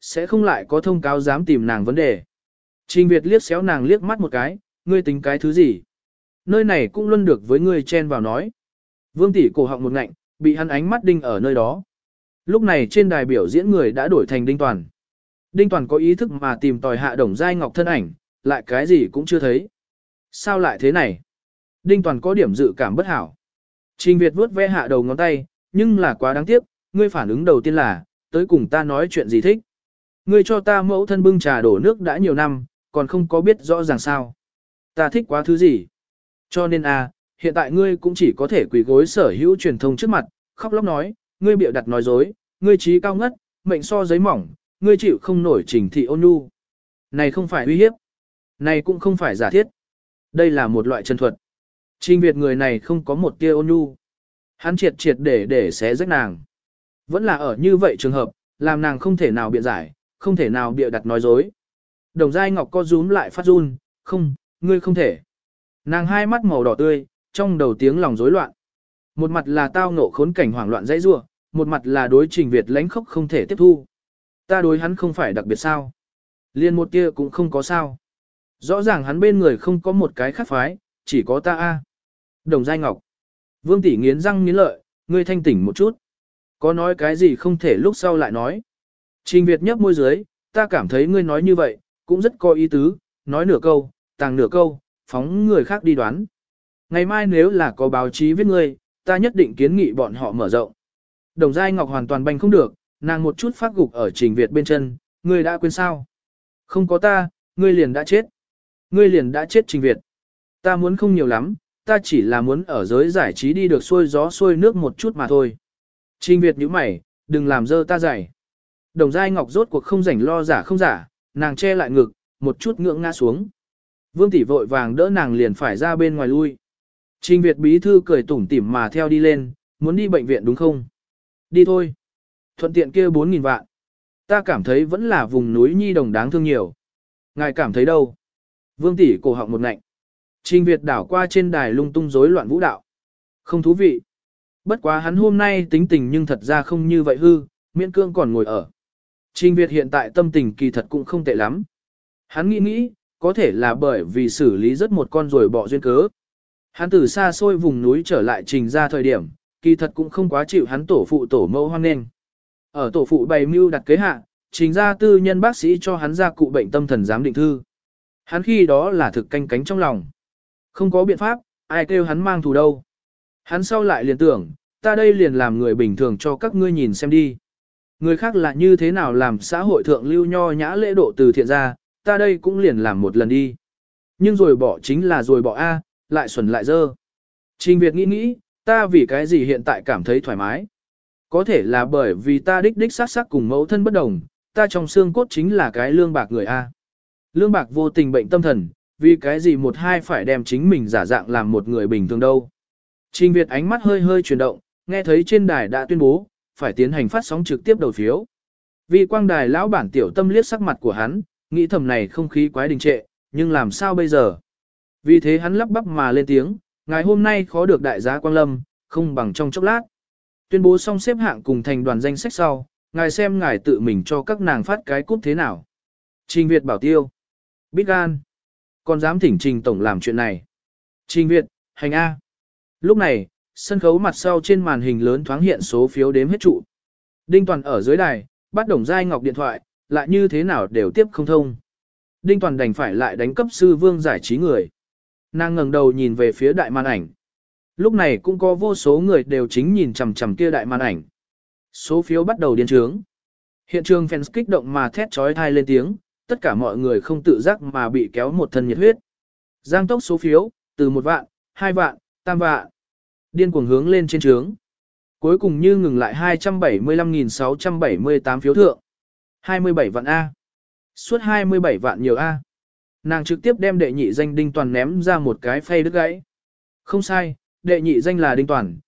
sẽ không lại có thông cáo dám tìm nàng vấn đề. Trình Việt liếc xéo nàng liếc mắt một cái, ngươi tính cái thứ gì? Nơi này cũng luôn được với ngươi chen vào nói. Vương tỷ cổ họng một ngạnh, bị hắn ánh mắt đinh ở nơi đó. Lúc này trên đài biểu diễn người đã đổi thành Đinh Toàn. Đinh Toàn có ý thức mà tìm tòi hạ Đồng Giai Ngọc thân ảnh, lại cái gì cũng chưa thấy. Sao lại thế này? Đinh Toàn có điểm dự cảm bất hảo. Trình Việt vuốt ve hạ đầu ngón tay, nhưng là quá đáng tiếc, ngươi phản ứng đầu tiên là, tới cùng ta nói chuyện gì thích. Ngươi cho ta mẫu thân bưng trà đổ nước đã nhiều năm, còn không có biết rõ ràng sao. Ta thích quá thứ gì. Cho nên hiện tại ngươi cũng chỉ có thể quỳ gối sở hữu truyền thông trước mặt, khóc lóc nói, ngươi bịa đặt nói dối, ngươi trí cao ngất, mệnh so giấy mỏng, ngươi chịu không nổi Trình thị ôn nhu. Này không phải uy hiếp, này cũng không phải giả thiết. Đây là một loại chân thuật. Trình Việt người này không có một tia ôn nhu. Hắn triệt để xé rách nàng. Vẫn là ở như vậy trường hợp, làm nàng không thể nào biện giải, không thể nào bịa đặt nói dối. Đồng Giai Ngọc co rúm lại phát run, không, ngươi không thể. Nàng hai mắt màu đỏ tươi, trong đầu tiếng lòng rối loạn. Một mặt là tao ngộ khốn cảnh hoảng loạn dãy rủa, một mặt là đối Trình Việt lãnh khốc không thể tiếp thu. Ta đối hắn không phải đặc biệt sao? Liên một tia cũng không có sao. Rõ ràng hắn bên người không có một cái khác phái, chỉ có ta Đồng Giai Ngọc. Vương tỷ nghiến răng nghiến lợi, ngươi thanh tỉnh một chút. Có nói cái gì không thể lúc sau lại nói. Trình Việt nhấp môi dưới, ta cảm thấy ngươi nói như vậy, cũng rất có ý tứ, nói nửa câu, tàng nửa câu, phóng người khác đi đoán. Ngày mai nếu là có báo chí viết ngươi, ta nhất định kiến nghị bọn họ mở rộng. Đồng Giai Ngọc hoàn toàn banh không được, nàng một chút phát gục ở Trình Việt bên chân, ngươi đã quên sao? Không có ta, ngươi liền đã chết. Ngươi liền đã chết Trình Việt. Ta muốn không nhiều lắm, ta chỉ là muốn ở giới giải trí đi được xuôi gió xuôi nước một chút mà thôi. Trình Việt nhíu mày, đừng làm dơ ta dày. Đồng Giai Ngọc rốt cuộc không rảnh lo giả không giả, nàng che lại ngực, một chút ngưỡng ngã xuống. Vương tỷ vội vàng đỡ nàng liền phải ra bên ngoài lui. Trình Việt bí thư cười tủm tỉm mà theo đi lên, muốn đi bệnh viện đúng không? Đi thôi. Thuận tiện kia 4.000 vạn. Ta cảm thấy vẫn là vùng núi nhi đồng đáng thương nhiều. Ngài cảm thấy đâu? Vương tỷ cổ họng một ngạnh. Trình Việt đảo qua trên đài lung tung rối loạn vũ đạo. Không thú vị. Bất quá hắn hôm nay tính tình nhưng thật ra không như vậy hư, miễn cương còn ngồi ở. Trình Việt hiện tại tâm tình kỳ thật cũng không tệ lắm. Hắn nghĩ, có thể là bởi vì xử lý rất một con rồi bỏ duyên cớ. Hắn từ xa xôi vùng núi trở lại Trình ra thời điểm, kỳ thật cũng không quá chịu hắn tổ phụ tổ mẫu hoan nghênh. Ở tổ phụ bày mưu đặt kế hạ, Trình ra tư nhân bác sĩ cho hắn ra cụ bệnh tâm thần giám định thư. Hắn khi đó là thực canh cánh trong lòng. Không có biện pháp, ai kêu hắn mang thù đâu. Hắn sau lại liền tưởng, ta đây liền làm người bình thường cho các ngươi nhìn xem đi. Người khác là như thế nào làm xã hội thượng lưu nho nhã lễ độ từ thiện ra, ta đây cũng liền làm một lần đi. Nhưng rồi bỏ chính là rồi bỏ lại xuẩn lại dơ. Trình Việt nghĩ, ta vì cái gì hiện tại cảm thấy thoải mái. Có thể là bởi vì ta đích xác cùng mẫu thân bất đồng, ta trong xương cốt chính là cái lương bạc người A. Lương bạc vô tình bệnh tâm thần, vì cái gì một hai phải đem chính mình giả dạng làm một người bình thường đâu. Trình Việt ánh mắt hơi chuyển động, nghe thấy trên đài đã tuyên bố, phải tiến hành phát sóng trực tiếp đầu phiếu. Vì quang đài lão bản tiểu tâm liếc sắc mặt của hắn, nghĩ thầm này không khí quái đình trệ, nhưng làm sao bây giờ? Vì thế hắn lắp bắp mà lên tiếng, ngày hôm nay khó được đại giá Quang Lâm, không bằng trong chốc lát. Tuyên bố xong xếp hạng cùng thành đoàn danh sách sau, ngài xem ngài tự mình cho các nàng phát cái cúp thế nào. Trình Việt bảo tiêu. Bít gan. Còn dám thỉnh Trình Tổng làm chuyện này. Trình Việt, hành A. Lúc này, sân khấu mặt sau trên màn hình lớn thoáng hiện số phiếu đếm hết trụ. Đinh Toàn ở dưới đài, bắt Đồng Giai Ngọc điện thoại, lại như thế nào đều tiếp không thông. Đinh Toàn đành phải lại đánh cấp sư Vương giải trí người. Nàng ngẩng đầu nhìn về phía đại màn ảnh. Lúc này cũng có vô số người đều chính nhìn chằm chằm kia đại màn ảnh. Số phiếu bắt đầu điên trướng. Hiện trường fans kích động mà thét chói tai lên tiếng, tất cả mọi người không tự giác mà bị kéo một thân nhiệt huyết. Giang tốc số phiếu, từ 1 vạn, 2 vạn, 3 vạn. Điên cuồng hướng lên trên trướng. Cuối cùng như ngừng lại 275.678 phiếu thượng. 27 vạn A. Suốt 27 vạn nhiều A. Nàng trực tiếp đem đệ nhị danh Đinh Toàn ném ra một cái phay đứt gãy. Không sai, đệ nhị danh là Đinh Toàn,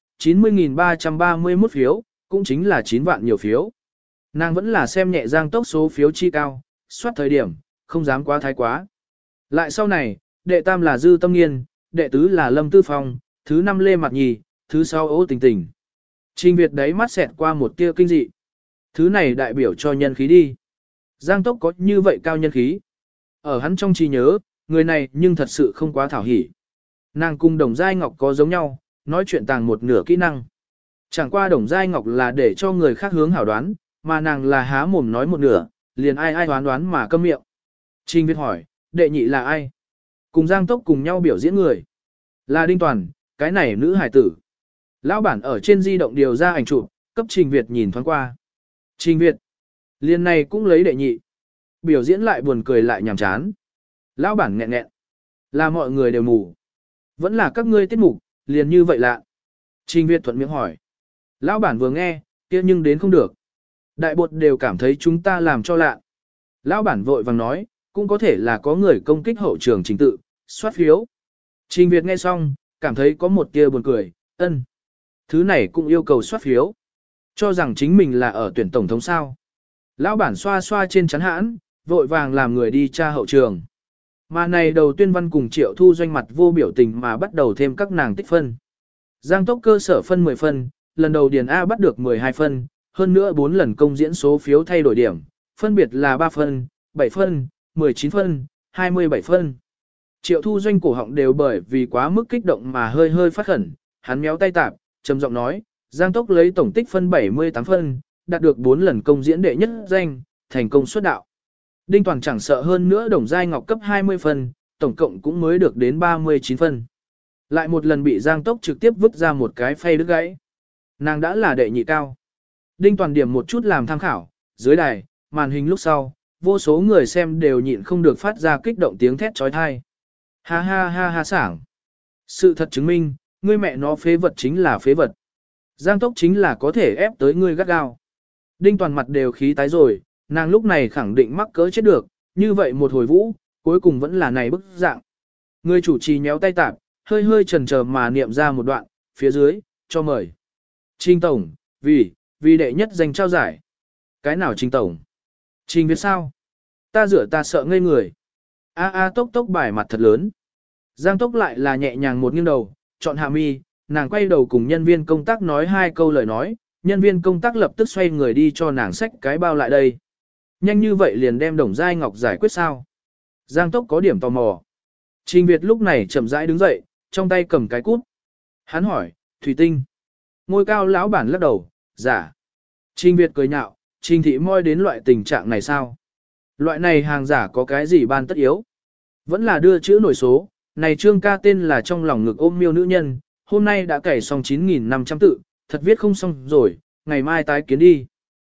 90.331 phiếu, cũng chính là 9 vạn nhiều phiếu. Nàng vẫn là xem nhẹ Giang tốc số phiếu chi cao, soát thời điểm, không dám quá thái quá. Lại sau này, đệ tam là Dư Tâm Nghiên, đệ tứ là Lâm Tư Phong, thứ năm Lê Mạc Nhì, thứ sáu Ô Tình Tình. Trình Việt đấy mắt xẹt qua một tia kinh dị. Thứ này đại biểu cho nhân khí đi. Giang Tốc có như vậy cao nhân khí. Ở hắn trong trí nhớ, người này nhưng thật sự không quá thảo hỉ. Nàng cùng Đồng Giai Ngọc có giống nhau, nói chuyện tàng một nửa kỹ năng. Chẳng qua Đồng Giai Ngọc là để cho người khác hướng hảo đoán, mà nàng là há mồm nói một nửa, liền ai đoán đoán mà câm miệng. Trình Việt hỏi, đệ nhị là ai? Cùng Giang Tốc cùng nhau biểu diễn người. Là Đinh Toàn, cái này nữ hải tử. Lão bản ở trên di động điều ra ảnh chụp, cấp Trình Việt nhìn thoáng qua. Trình Việt, liền này cũng lấy đệ nhị. Biểu diễn lại buồn cười lại nhàm chán. Lão bản nghẹn nghẹn. Là mọi người đều mù. Vẫn là các ngươi tiết mục, liền như vậy lạ. Trình Việt thuận miệng hỏi. Lão bản vừa nghe, kia nhưng đến không được. Đại bột đều cảm thấy chúng ta làm cho lạ. Lão bản vội vàng nói, cũng có thể là có người công kích hậu trường trình tự, soát phiếu. Trình Việt nghe xong, cảm thấy có một tia buồn cười, ân. Thứ này cũng yêu cầu soát phiếu. Cho rằng chính mình là ở tuyển tổng thống sao. Lão bản xoa xoa trên chắn hãn, vội vàng làm người đi tra hậu trường. Mà này đầu tuyên văn cùng Triệu Thu Doanh mặt vô biểu tình mà bắt đầu thêm các nàng tích phân. Giang Tốc cơ sở phân 10 phân, lần đầu điền A bắt được 12 phân, hơn nữa 4 lần công diễn số phiếu thay đổi điểm, phân biệt là 3 phân, 7 phân, 19 phân, 27 phân. Triệu Thu Doanh cổ họng đều bởi vì quá mức kích động mà hơi hơi phát khẩn, hắn méo tay tạp, trầm giọng nói, Giang Tốc lấy tổng tích phân 78 phân, đạt được 4 lần công diễn đệ nhất danh, thành công xuất đạo. Đinh Toàn chẳng sợ hơn nữa Đồng Giai Ngọc cấp 20 phân, tổng cộng cũng mới được đến 39 phân. Lại một lần bị Giang Tốc trực tiếp vứt ra một cái phay đứt gãy. Nàng đã là đệ nhị cao. Đinh Toàn điểm một chút làm tham khảo, dưới đài, màn hình lúc sau, vô số người xem đều nhịn không được phát ra kích động tiếng thét trói thai. Ha ha ha ha sảng. Sự thật chứng minh, ngươi mẹ nó phế vật chính là phế vật. Giang Tốc chính là có thể ép tới ngươi gắt gao. Đinh Toàn mặt đều khí tái rồi, nàng lúc này khẳng định mắc cỡ chết được, như vậy một hồi vũ, cuối cùng vẫn là này bức dạng. Người chủ trì nhéo tay tạp, hơi hơi chần chờ mà niệm ra một đoạn, phía dưới, cho mời. Trình Tổng, vì đệ nhất danh trao giải. Cái nào Trình Tổng? Trình Việt sao? Ta rửa ta sợ ngây người. Tốc Tốc bài mặt thật lớn. Giang Tốc lại là nhẹ nhàng một nghiêng đầu, chọn hạ mi, nàng quay đầu cùng nhân viên công tác nói 2 câu lời nói, nhân viên công tác lập tức xoay người đi cho nàng xách cái bao lại đây. Nhanh như vậy liền đem Đồng Giai Ngọc giải quyết sao? Giang Tốc có điểm tò mò. Trình Việt lúc này chậm rãi đứng dậy, trong tay cầm cái cút. Hắn hỏi, Thủy Tinh. Ngôi cao lão bản lắc đầu, giả. Trình Việt cười nhạo, Trình thị moi đến loại tình trạng này sao? Loại này hàng giả có cái gì ban tất yếu? Vẫn là đưa chữ nổi số, này Trương ca tên là trong lòng ngực ôm miêu nữ nhân, hôm nay đã cày xong 9.500 tự, thật viết không xong rồi, ngày mai tái kiến đi.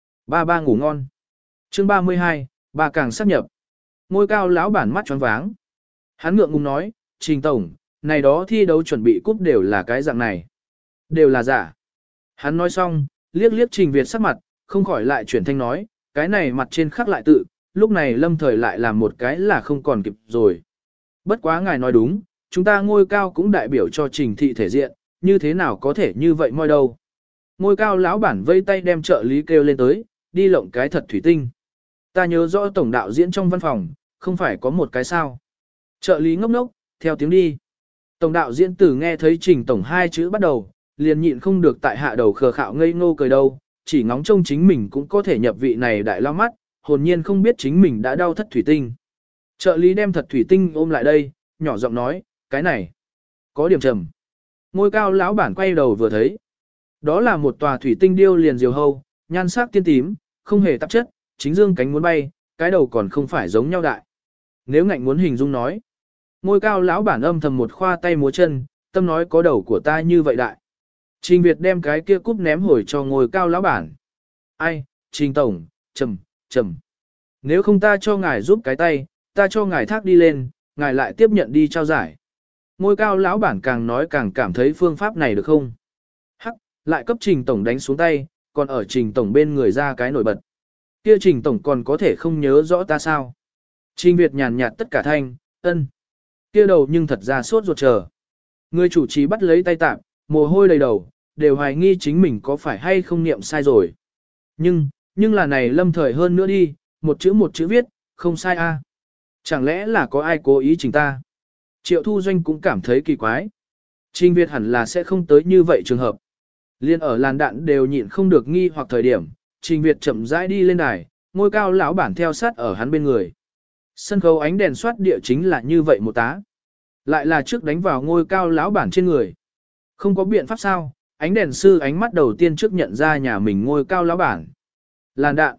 Ba ngủ ngon. Chương 32, bà càng sắp nhập. Ngôi cao lão bản mắt choáng váng. Hắn ngượng ngùng nói, Trình Tổng, này đó thi đấu chuẩn bị cúp đều là cái dạng này. Đều là giả. Hắn nói xong, liếc liếc Trình Việt sắc mặt, không khỏi lại chuyển thanh nói, cái này mặt trên khắc lại tự, lúc này lâm thời lại làm một cái là không còn kịp rồi. Bất quá ngài nói đúng, chúng ta ngôi cao cũng đại biểu cho Trình thị thể diện, như thế nào có thể như vậy moi đâu. Ngôi cao lão bản vây tay đem trợ lý kêu lên tới, đi lộng cái thật thủy tinh. Ta nhớ rõ tổng đạo diễn trong văn phòng, không phải có một cái sao. Trợ lý ngốc ngốc, theo tiếng đi. Tổng đạo diễn tử nghe thấy Trình Tổng 2 chữ bắt đầu, liền nhịn không được tại hạ đầu khờ khạo ngây ngô cười đâu, chỉ ngóng trông chính mình cũng có thể nhập vị này đại lao mắt, hồn nhiên không biết chính mình đã đau thất thủy tinh. Trợ lý đem thật thủy tinh ôm lại đây, nhỏ giọng nói, cái này, có điểm trầm. Ngôi cao lão bản quay đầu vừa thấy. Đó là một tòa thủy tinh điêu liền diều hâu, nhan sắc tiên tím, không hề tạp chất, chính dương cánh muốn bay, cái đầu còn không phải giống nhau đại. Nếu ngạnh muốn hình dung nói. Ngôi cao lão bản âm thầm một khoa tay múa chân, tâm nói có đầu của ta như vậy đại. Trình Việt đem cái kia cúp ném hồi cho ngôi cao lão bản. Ai, Trình Tổng, trầm. Nếu không ta cho ngài giúp cái tay, ta cho ngài thác đi lên, ngài lại tiếp nhận đi trao giải. Ngôi cao lão bản càng nói càng cảm thấy phương pháp này được không? Hắc, lại cấp Trình Tổng đánh xuống tay, còn ở Trình Tổng bên người ra cái nổi bật. Kia Trình Tổng còn có thể không nhớ rõ ta sao? Trình Việt nhàn nhạt tất cả thanh, ân. Kia đầu nhưng thật ra sốt ruột chờ. Người chủ trì bắt lấy tay tạm, mồ hôi đầy đầu, đều hoài nghi chính mình có phải hay không niệm sai rồi. Nhưng là này lâm thời hơn nữa đi, một chữ viết, không sai a. Chẳng lẽ là có ai cố ý chỉnh ta? Triệu Thu Doanh cũng cảm thấy kỳ quái. Trình Việt hẳn là sẽ không tới như vậy trường hợp. Liên ở làn đạn đều nhịn không được nghi hoặc thời điểm, Trình Việt chậm rãi đi lên đài, ngôi cao lão bản theo sát ở hắn bên người. Sân khấu ánh đèn soát địa chính là như vậy một tá. Lại là trước đánh vào ngôi cao lão bản trên người. Không có biện pháp sao, ánh đèn sư ánh mắt đầu tiên trước nhận ra nhà mình ngôi cao lão bản. Làn đạn.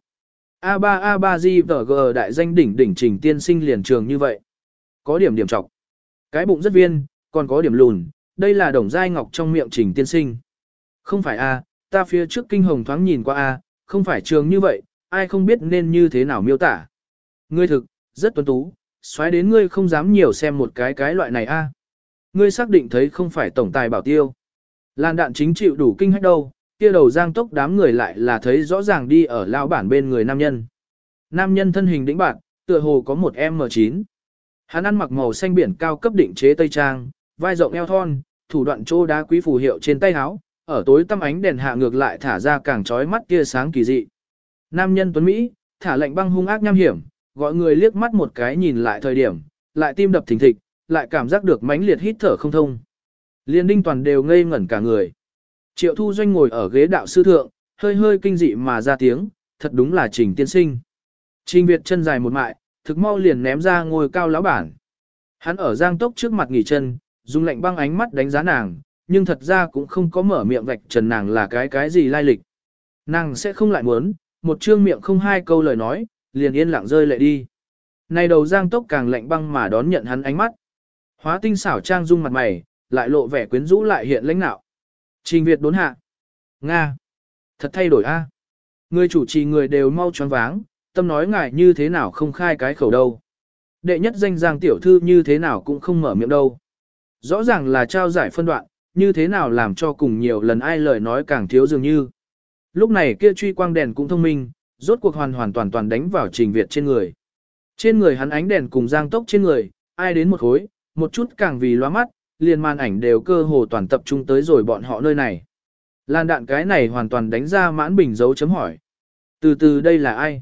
A3G đại danh đỉnh đỉnh Trình tiên sinh liền trường như vậy. Có điểm điểm trọc. Cái bụng rất viên, còn có điểm lùn, đây là đồng giai ngọc trong miệng Trình tiên sinh. Không phải A, ta phía trước kinh hồng thoáng nhìn qua A, không phải trường như vậy, ai không biết nên như thế nào miêu tả. Ngươi thực, rất tuấn tú, xoáy đến ngươi không dám nhiều xem một cái loại này A. Ngươi xác định thấy không phải tổng tài bảo tiêu. Làn đạn chính chịu đủ kinh hách đâu, kia đầu giang tốc đám người lại là thấy rõ ràng đi ở lao bản bên người nam nhân. Nam nhân thân hình đĩnh bạn, tựa hồ có một M9. Hắn ăn mặc màu xanh biển cao cấp định chế tây trang, vai rộng eo thon, thủ đoạn trô đá quý phù hiệu trên tay áo, ở tối tăm ánh đèn hạ ngược lại thả ra càng chói mắt tia sáng kỳ dị. Nam nhân tuấn Mỹ, thả lệnh băng hung ác nham hiểm, gọi người liếc mắt một cái nhìn lại thời điểm, lại tim đập thình thịch, lại cảm giác được mãnh liệt hít thở không thông. Liên đinh toàn đều ngây ngẩn cả người. Triệu Thu Doanh ngồi ở ghế đạo sư thượng, hơi hơi kinh dị mà ra tiếng, thật đúng là Trình tiên sinh. Trình Việt chân dài một mại, thực mau liền ném ra ngôi cao lão bản. Hắn ở giang tốc trước mặt nghỉ chân, dùng lạnh băng ánh mắt đánh giá nàng, nhưng thật ra cũng không có mở miệng vạch trần nàng là cái gì lai lịch. Nàng sẽ không lại muốn, một trương miệng không hai câu lời nói, liền yên lặng rơi lệ đi. Này đầu giang tốc càng lạnh băng mà đón nhận hắn ánh mắt. Hóa tinh xảo trang dung mặt mày, lại lộ vẻ quyến rũ lại hiện lãnh nạo. Trình Việt đốn hạ. Nga. Thật thay đổi a. Người chủ trì người đều mau choáng váng, tâm nói ngài như thế nào không khai cái khẩu đâu. Đệ nhất danh Giang tiểu thư như thế nào cũng không mở miệng đâu. Rõ ràng là trao giải phân đoạn, như thế nào làm cho cùng nhiều lần ai lời nói càng thiếu dường như. Lúc này kia truy quang đèn cũng thông minh, rốt cuộc hoàn toàn đánh vào Trình Việt trên người. Trên người hắn ánh đèn cùng giang tốc trên người, ai đến một khối, một chút càng vì loa mắt, liền màn ảnh đều cơ hồ toàn tập trung tới rồi bọn họ nơi này. Làn đạn cái này hoàn toàn đánh ra mãn bình dấu chấm hỏi. Từ từ đây là ai?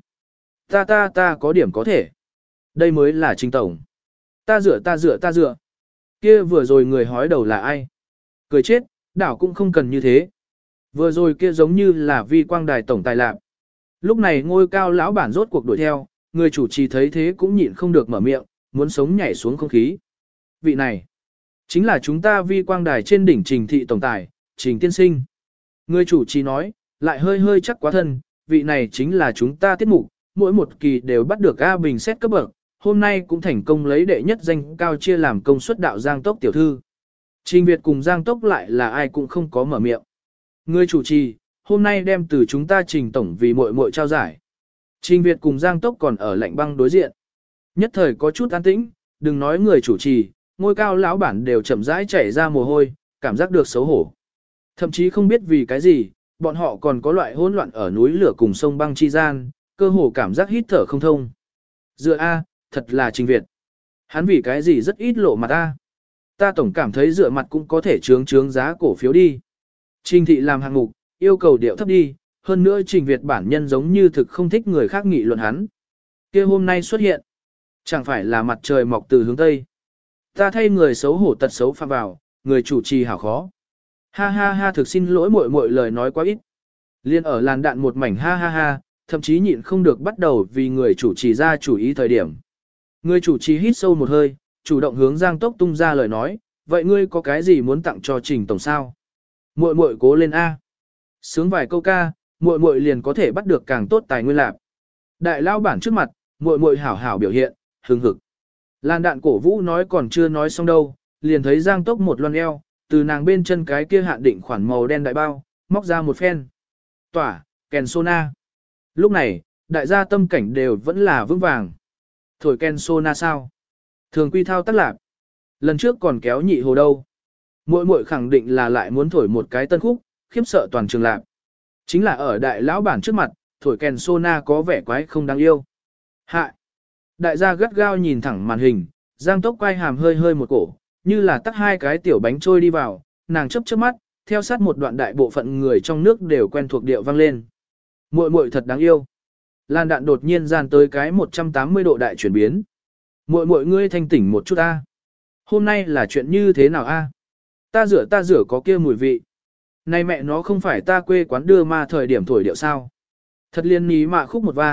Ta có điểm có thể. Đây mới là Trình tổng. Ta dựa. Kia vừa rồi người hói đầu là ai? Cười chết, đảo cũng không cần như thế. Vừa rồi kia giống như là vi quang đài tổng tài lạc. Lúc này ngôi cao lão bản rốt cuộc đuổi theo, người chủ trì thấy thế cũng nhịn không được mở miệng, muốn sống nhảy xuống không khí. Vị này, chính là chúng ta vi quang đài trên đỉnh Trình thị tổng tài, Trình tiên sinh. Người chủ trì nói, lại hơi chắc quá thân, vị này chính là chúng ta tiết mục, mỗi một kỳ đều bắt được A bình xét cấp bậc, hôm nay cũng thành công lấy đệ nhất danh cao chia làm công suất đạo Giang Tốc tiểu thư. Trình Việt cùng Giang Tốc lại là ai cũng không có mở miệng. Người chủ trì, hôm nay đem từ chúng ta Trình tổng vì muội trao giải. Trình Việt cùng Giang Tốc còn ở lạnh băng đối diện. Nhất thời có chút an tĩnh, đừng nói người chủ trì, ngôi cao lão bản đều chậm rãi chảy ra mồ hôi, cảm giác được xấu hổ. Thậm chí không biết vì cái gì, bọn họ còn có loại hỗn loạn ở núi lửa cùng sông băng chi gian, cơ hồ cảm giác hít thở không thông. Dựa A, thật là Trình Việt. Hắn vì cái gì rất ít lộ mặt A. Ta tổng cảm thấy dựa mặt cũng có thể chướng giá cổ phiếu đi. Trình thị làm hạng mục, yêu cầu điệu thấp đi, hơn nữa Trình Việt bản nhân giống như thực không thích người khác nghị luận hắn. Kia hôm nay xuất hiện, chẳng phải là mặt trời mọc từ hướng Tây. Ta thay người xấu hổ tật xấu phạm vào, người chủ trì hảo khó. Ha, thực xin lỗi muội lời nói quá ít. Liên ở làn đạn một mảnh ha, thậm chí nhịn không được bắt đầu vì người chủ trì ra chủ ý thời điểm. Người chủ trì hít sâu một hơi, chủ động hướng Giang Tốc tung ra lời nói, vậy ngươi có cái gì muốn tặng cho Trình tổng sao? Muội cố lên A. Sướng vài câu ca, muội liền có thể bắt được càng tốt tài nguyên lạc. Đại lao bản trước mặt, muội hảo biểu hiện, hừng hực. Lan đạn cổ vũ nói còn chưa nói xong đâu, liền thấy Giang Tốc một loan eo, từ nàng bên chân cái kia hạn định khoản màu đen đại bao, móc ra một phen. Tỏa, kèn sona. Lúc này, đại gia tâm cảnh đều vẫn là vững vàng. Thổi kèn sona sao? Thường quy thao tác lạc. Lần trước còn kéo nhị hồ đâu. Muội khẳng định là lại muốn thổi một cái tân khúc, khiếp sợ toàn trường lạc. Chính là ở đại lão bản trước mặt, thổi kèn sona có vẻ quái không đáng yêu. Hạ! Đại gia gắt gao nhìn thẳng màn hình, Giang Tốc quay hàm hơi một cổ, như là tắt hai cái tiểu bánh trôi đi vào, nàng chớp mắt, theo sát một đoạn đại bộ phận người trong nước đều quen thuộc điệu vang lên. Muội thật đáng yêu. Lan đạn đột nhiên gian tới cái 180 độ đại chuyển biến. Muội ngươi thanh tỉnh một chút a. Hôm nay là chuyện như thế nào a? Ta rửa có kia mùi vị. Này mẹ nó không phải ta quê quán đưa ma thời điểm thổi điệu sao? Thật liên ní mạ khúc một vang,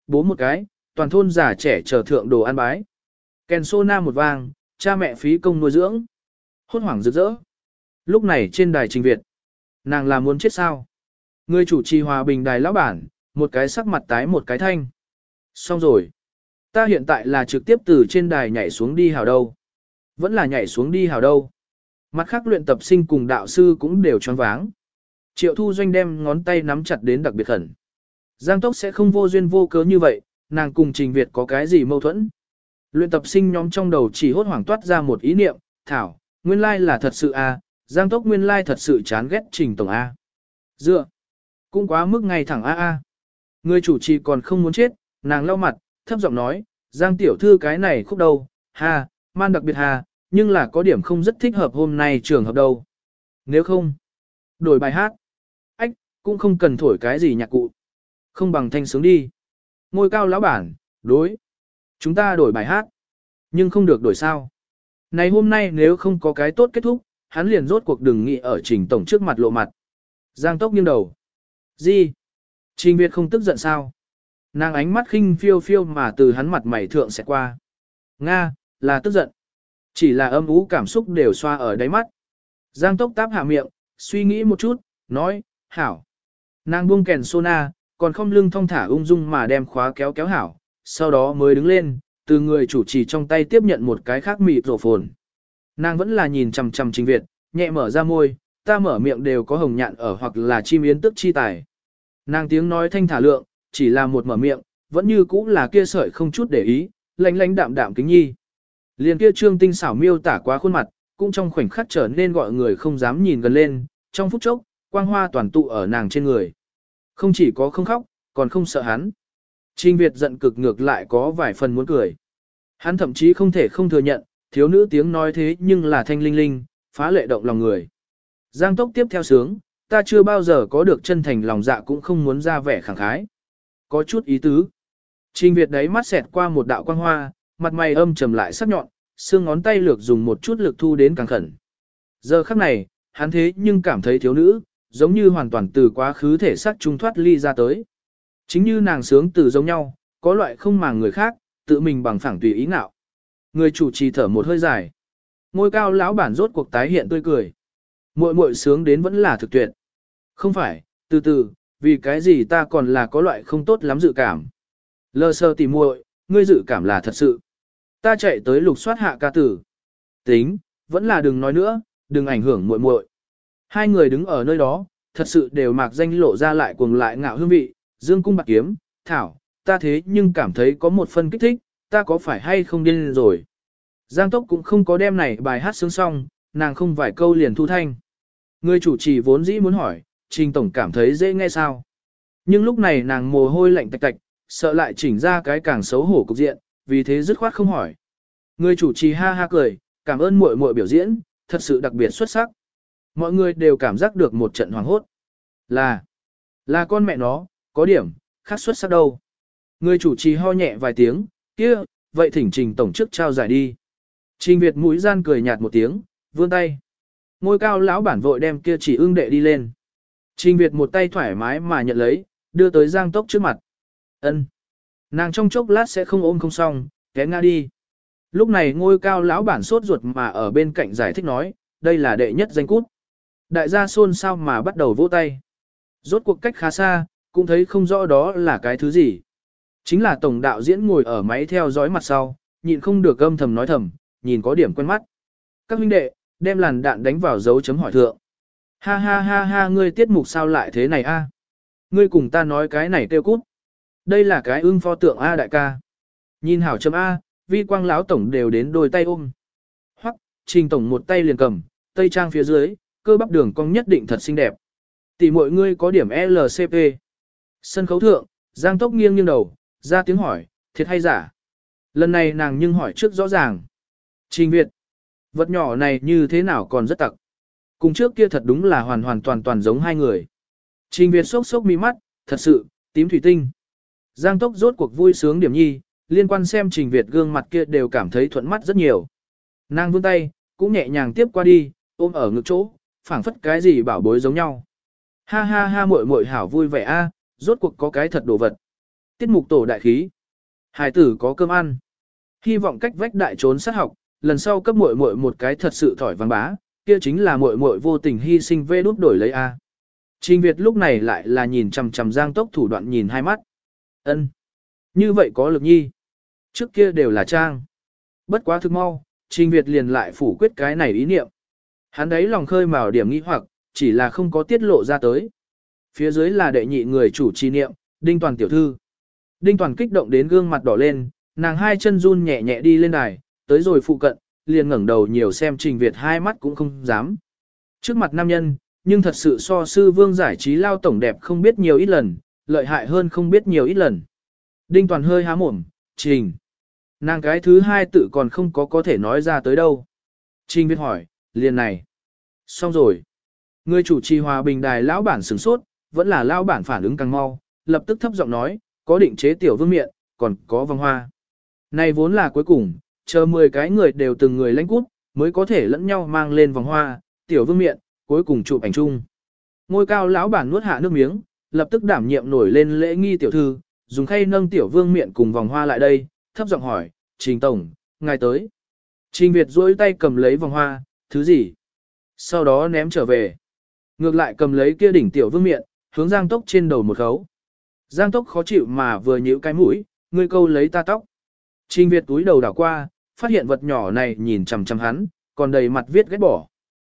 bố một cái, toàn thôn già trẻ chờ thượng đồ ăn bái. Kèn sô na một vang, cha mẹ phí công nuôi dưỡng. Hốt hoảng rực rỡ. Lúc này trên đài Trình Việt, nàng là muốn chết sao? Người chủ trì hòa bình đài lão bản, một cái sắc mặt tái một cái thanh. Xong rồi. Ta hiện tại là trực tiếp từ trên đài nhảy xuống đi hào đâu. Vẫn là nhảy xuống đi hào đâu. Mặt khác luyện tập sinh cùng đạo sư cũng đều choáng váng. Triệu Thu Doanh đem ngón tay nắm chặt đến đặc biệt khẩn. Giang Tốc sẽ không vô duyên vô cớ như vậy, nàng cùng Trình Việt có cái gì mâu thuẫn. Luyện tập sinh nhóm trong đầu chỉ hốt hoảng toát ra một ý niệm, thảo, nguyên lai là thật sự a, Giang Tốc nguyên lai thật sự chán ghét Trình Tổng A. Dựa, cũng quá mức ngay thẳng a. Người chủ trì còn không muốn chết, nàng lau mặt, thấp giọng nói, Giang tiểu thư cái này khúc đâu, ha, man đặc biệt ha, nhưng là có điểm không rất thích hợp hôm nay trường hợp đâu. Nếu không, đổi bài hát, ách, cũng không cần thổi cái gì nhạc cụ. Không bằng thanh sướng đi. Ngôi cao lão bản, đối. Chúng ta đổi bài hát. Nhưng không được đổi sao. Này hôm nay nếu không có cái tốt kết thúc, hắn liền rốt cuộc đừng nghĩ ở Trình Tổng trước mặt lộ mặt. Giang Tốc nghiêng đầu. Gì? Trình Việt không tức giận sao? Nàng ánh mắt khinh phiêu phiêu mà từ hắn mặt mày thượng sẽ qua. Nga, là tức giận. Chỉ là âm ú cảm xúc đều xoa ở đáy mắt. Giang Tốc táp hạ miệng, suy nghĩ một chút, nói, hảo. Nàng buông kèn sona, còn không lưng thong thả ung dung mà đem khóa kéo kéo hảo, sau đó mới đứng lên, từ người chủ trì trong tay tiếp nhận một cái khác mịt rổ phồn. Nàng vẫn là nhìn chằm chằm Trình Việt, nhẹ mở ra môi, ta mở miệng đều có hồng nhạn ở hoặc là chim yến tức chi tài. Nàng tiếng nói thanh thả lượng, chỉ là một mở miệng, vẫn như cũ là kia sợi không chút để ý, lánh lánh đạm đạm kính nhi. Liền kia trương tinh xảo miêu tả quá khuôn mặt, cũng trong khoảnh khắc trở nên gọi người không dám nhìn gần lên, trong phút chốc, quang hoa toàn tụ ở nàng trên người. Không chỉ có không khóc, còn không sợ hắn. Trình Việt giận cực ngược lại có vài phần muốn cười. Hắn thậm chí không thể không thừa nhận, thiếu nữ tiếng nói thế nhưng là thanh linh linh, phá lệ động lòng người. Giang Tốc tiếp theo sướng, ta chưa bao giờ có được chân thành lòng dạ cũng không muốn ra vẻ khẳng khái. Có chút ý tứ. Trình Việt đấy mắt xẹt qua một đạo quang hoa, mặt mày âm trầm lại sắc nhọn, xương ngón tay lược dùng một chút lực thu đến càng khẩn. Giờ khắc này, hắn thế nhưng cảm thấy thiếu nữ, giống như hoàn toàn từ quá khứ thể xác trung thoát ly ra tới. Chính như nàng sướng từ giống nhau, có loại không màng người khác, tự mình bằng phẳng tùy ý ngạo. Người chủ trì thở một hơi dài. Ngôi cao lão bản rốt cuộc tái hiện tươi cười. Muội muội sướng đến vẫn là thực tuyệt. Không phải, từ từ, vì cái gì ta còn là có loại không tốt lắm dự cảm. Lơ sơ tỉ muội, ngươi dự cảm là thật sự. Ta chạy tới lục soát hạ ca tử. Tính, vẫn là đừng nói nữa, đừng ảnh hưởng muội muội. Hai người đứng ở nơi đó, thật sự đều mạc danh lộ ra lại cuồng lại ngạo hương vị, dương cung bạc kiếm, thảo, ta thế nhưng cảm thấy có một phân kích thích, ta có phải hay không điên rồi. Giang Tốc cũng không có đem này bài hát sướng xong, nàng không vài câu liền thu thanh. Người chủ trì vốn dĩ muốn hỏi, Trình Tổng cảm thấy dễ nghe sao. Nhưng lúc này nàng mồ hôi lạnh tạch tạch, sợ lại chỉnh ra cái càng xấu hổ cục diện, vì thế dứt khoát không hỏi. Người chủ trì ha ha cười, cảm ơn muội muội biểu diễn, thật sự đặc biệt xuất sắc. Mọi người đều cảm giác được một trận hoảng hốt. Là con mẹ nó, có điểm, khác xuất sắc đâu. Người chủ trì ho nhẹ vài tiếng, kia, vậy thỉnh Trình Tổng trước trao giải đi. Trình Việt mũi gian cười nhạt một tiếng, vươn tay. Ngôi cao lão bản vội đem kia chỉ ưng đệ đi lên. Trình Việt một tay thoải mái mà nhận lấy, đưa tới Giang Tốc trước mặt. Ân, nàng trong chốc lát sẽ không ôm không xong, té ngã đi. Lúc này ngôi cao lão bản sốt ruột mà ở bên cạnh giải thích nói, đây là đệ nhất danh cút. Đại gia xôn xao mà bắt đầu vỗ tay. Rốt cuộc cách khá xa, cũng thấy không rõ đó là cái thứ gì. Chính là tổng đạo diễn ngồi ở máy theo dõi mặt sau, nhịn không được âm thầm nói thầm, nhìn có điểm quen mắt. Các huynh đệ, đem làn đạn đánh vào dấu chấm hỏi thượng. Ha ha ha ha, ngươi tiết mục sao lại thế này a? Ngươi cùng ta nói cái này kêu cút. Đây là cái ưng pho tượng A đại ca. Nhìn hảo chấm A, vi quang lão tổng đều đến đôi tay ôm. Hoặc, Trình Tổng một tay liền cầm, tây trang phía dưới, cơ bắp đường cong nhất định thật xinh đẹp. Tỷ mọi ngươi có điểm LCP. Sân khấu thượng, Giang Tốc nghiêng nghiêng đầu, ra tiếng hỏi, thiệt hay giả? Lần này nàng nhưng hỏi trước rõ ràng. Trình Việt, vật nhỏ này như thế nào còn rất tặc. Cùng trước kia thật đúng là hoàn hoàn toàn toàn giống hai người. Trình Việt sốc sốc mi mắt, thật sự, tím thủy tinh. Giang Tốc rốt cuộc vui sướng điểm nhi, liên quan xem Trình Việt gương mặt kia đều cảm thấy thuận mắt rất nhiều. Nàng vươn tay, cũng nhẹ nhàng tiếp qua đi, ôm ở ngực chỗ, phảng phất cái gì bảo bối giống nhau. Ha ha ha, muội muội hảo vui vẻ a, rốt cuộc có cái thật đồ vật. Tiết mục tổ đại khí. Hải tử có cơm ăn. Hy vọng cách vách đại trốn sát học, lần sau cấp muội muội một cái thật sự thỏi vàng bá, kia chính là muội muội vô tình hy sinh vê đút đổi lấy A. Trình Việt lúc này lại là nhìn chằm chằm Giang Tốc thủ đoạn nhìn hai mắt. Ân, như vậy có lực nhi. Trước kia đều là trang. Bất quá thực mau, Trình Việt liền lại phủ quyết cái này ý niệm. Hắn đấy lòng khơi mào điểm nghi hoặc, chỉ là không có tiết lộ ra tới. Phía dưới là đệ nhị người chủ trì niệm, Đinh Toàn tiểu thư. Đinh Toàn kích động đến gương mặt đỏ lên, nàng hai chân run nhẹ nhẹ đi lên đài, tới rồi phụ cận, liền ngẩng đầu nhiều xem Trình Việt hai mắt cũng không dám. Trước mặt nam nhân, nhưng thật sự so sư vương giải trí lao tổng đẹp không biết nhiều ít lần, lợi hại hơn không biết nhiều ít lần. Đinh Toàn hơi há mồm, Trình. Nàng cái thứ hai tự còn không có thể nói ra tới đâu. Trình Việt hỏi, liền này. Xong rồi. Người chủ trì hòa bình đài lão bản sửng sốt, vẫn là lão bản phản ứng càng mau, lập tức thấp giọng nói, có định chế tiểu vương miện, còn có vòng hoa. Này vốn là cuối cùng, chờ 10 cái người đều từng người lãnh cút, mới có thể lẫn nhau mang lên vòng hoa, tiểu vương miện, cuối cùng chụp ảnh chung. Ngôi cao lão bản nuốt hạ nước miếng, lập tức đảm nhiệm nổi lên lễ nghi tiểu thư, dùng khay nâng tiểu vương miện cùng vòng hoa lại đây, thấp giọng hỏi, Trình Tổng, ngài tới. Trình Việt duỗi tay cầm lấy vòng hoa, thứ gì? Sau đó ném trở về. Ngược lại cầm lấy kia đỉnh tiểu vương miện, hướng Giang Tốc trên đầu một khấu. Giang Tốc khó chịu mà vừa nhíu cái mũi, ngươi câu lấy ta tóc. Trình Việt túi đầu đảo qua, phát hiện vật nhỏ này nhìn chằm chằm hắn, còn đầy mặt viết ghét bỏ.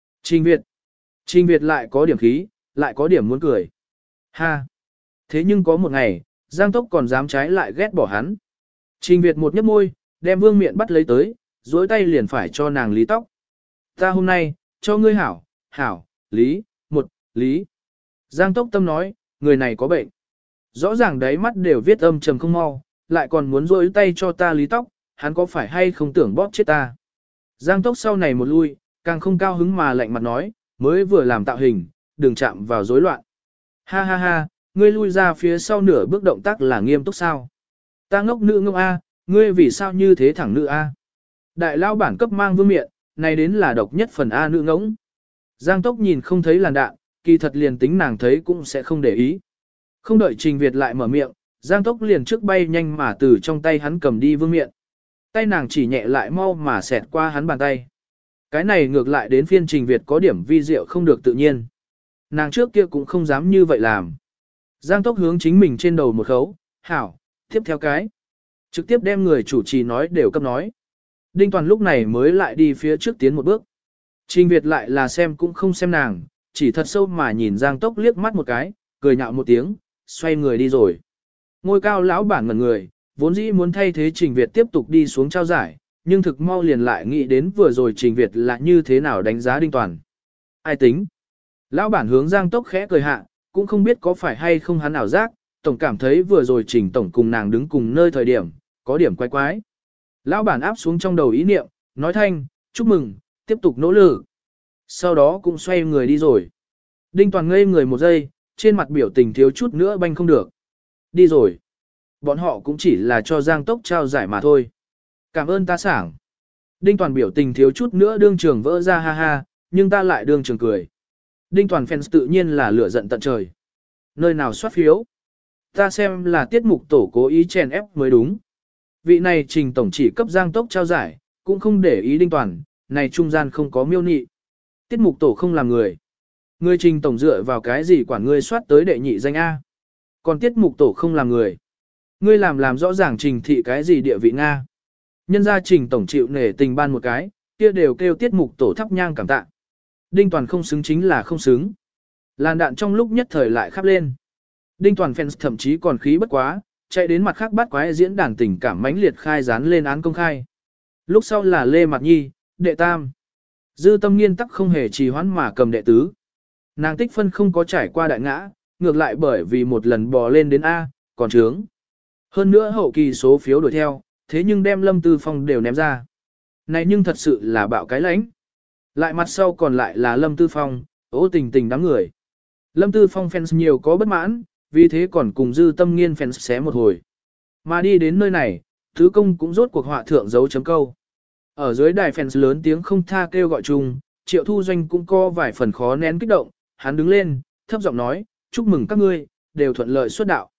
Trình Việt lại có điểm khí, lại có điểm muốn cười. Ha! Thế nhưng có một ngày, Giang Tốc còn dám trái lại ghét bỏ hắn. Trình Việt một nhấp môi, đem vương miện bắt lấy tới, dối tay liền phải cho nàng lý tóc. Ta hôm nay, cho ngươi hảo, lý, lý. Giang Tốc tâm nói, người này có bệnh. Rõ ràng đáy mắt đều viết âm trầm không mau, lại còn muốn dối tay cho ta lý tóc, hắn có phải hay không tưởng bóp chết ta. Giang Tốc sau này một lui, càng không cao hứng mà lạnh mặt nói, mới vừa làm tạo hình, đừng chạm vào rối loạn. Ha ha ha, ngươi lui ra phía sau nửa bước động tác là nghiêm túc sao. Ta ngốc nữ ngốc A, ngươi vì sao như thế thẳng nữ A. Đại lao bản cấp mang vương miện, này đến là độc nhất phần A nữ ngỗng. Giang Tốc nhìn không thấy làn đạn, kỳ thật liền tính nàng thấy cũng sẽ không để ý. Không đợi Trình Việt lại mở miệng, Giang Tốc liền trước bay nhanh mà từ trong tay hắn cầm đi vương miện. Tay nàng chỉ nhẹ lại mau mà xẹt qua hắn bàn tay. Cái này ngược lại đến phiên Trình Việt có điểm vi diệu không được tự nhiên. Nàng trước kia cũng không dám như vậy làm. Giang Tốc hướng chính mình trên đầu một khấu, hảo, tiếp theo cái. Trực tiếp đem người chủ trì nói đều cấp nói. Đinh Toàn lúc này mới lại đi phía trước tiến một bước. Trình Việt lại là xem cũng không xem nàng, chỉ thật sâu mà nhìn Giang Tốc liếc mắt một cái, cười nhạo một tiếng, xoay người đi rồi. Ngôi cao lão bản ngẩn người, vốn dĩ muốn thay thế Trình Việt tiếp tục đi xuống trao giải, nhưng thực mau liền lại nghĩ đến vừa rồi Trình Việt là như thế nào đánh giá Đinh Toàn. Ai tính? Lão bản hướng Giang Tốc khẽ cười hạ, cũng không biết có phải hay không hắn ảo giác, tổng cảm thấy vừa rồi Trình tổng cùng nàng đứng cùng nơi thời điểm, có điểm quái quái. Lão bản áp xuống trong đầu ý niệm, nói thanh, chúc mừng, tiếp tục nỗ lực. Sau đó cũng xoay người đi rồi. Đinh Toàn ngây người một giây, trên mặt biểu tình thiếu chút nữa banh không được. Đi rồi. Bọn họ cũng chỉ là cho Giang Tốc trao giải mà thôi. Cảm ơn ta sảng. Đinh Toàn biểu tình thiếu chút nữa đương trường vỡ ra ha ha, nhưng ta lại đương trường cười. Đinh Toàn fans tự nhiên là lửa giận tận trời. Nơi nào soát phiếu? Ta xem là tiết mục tổ cố ý chèn ép mới đúng. Vị này Trình tổng chỉ cấp Giang Tốc trao giải, cũng không để ý Đinh Toàn, này trung gian không có miêu nị. Tiết mục tổ không làm người. Người Trình tổng dựa vào cái gì quản ngươi soát tới đệ nhị danh A. Còn tiết mục tổ không làm người. Ngươi làm rõ ràng Trình thị cái gì địa vị Nga. Nhân gia Trình tổng chịu nể tình ban một cái, kia đều kêu tiết mục tổ thắp nhang cảm tạ. Đinh Toàn không xứng chính là không xứng. Làn đạn trong lúc nhất thời lại khắp lên. Đinh Toàn fans thậm chí còn khí bất quá, chạy đến mặt khác bắt quái diễn đàn tình cảm mãnh liệt khai dán lên án công khai. Lúc sau là Lê Mạt Nhi, đệ tam. Dư Tâm Nghiên tắc không hề trì hoãn mà cầm đệ tứ. Nàng tích phân không có trải qua đại ngã, ngược lại bởi vì một lần bò lên đến A, còn trướng. Hơn nữa hậu kỳ số phiếu đuổi theo, thế nhưng đem Lâm Tư Phong đều ném ra. Này nhưng thật sự là bạo cái lãnh. Lại mặt sau còn lại là Lâm Tư Phong, ố tình tình đám người. Lâm Tư Phong fans nhiều có bất mãn, vì thế còn cùng Dư Tâm Nghiên fans xé một hồi. Mà đi đến nơi này, Thứ Công cũng rốt cuộc họa thượng dấu chấm câu. Ở dưới đài fans lớn tiếng không tha kêu gọi chung, Triệu Thu Doanh cũng có vài phần khó nén kích động, hắn đứng lên, thấp giọng nói, chúc mừng các ngươi, đều thuận lợi xuất đạo.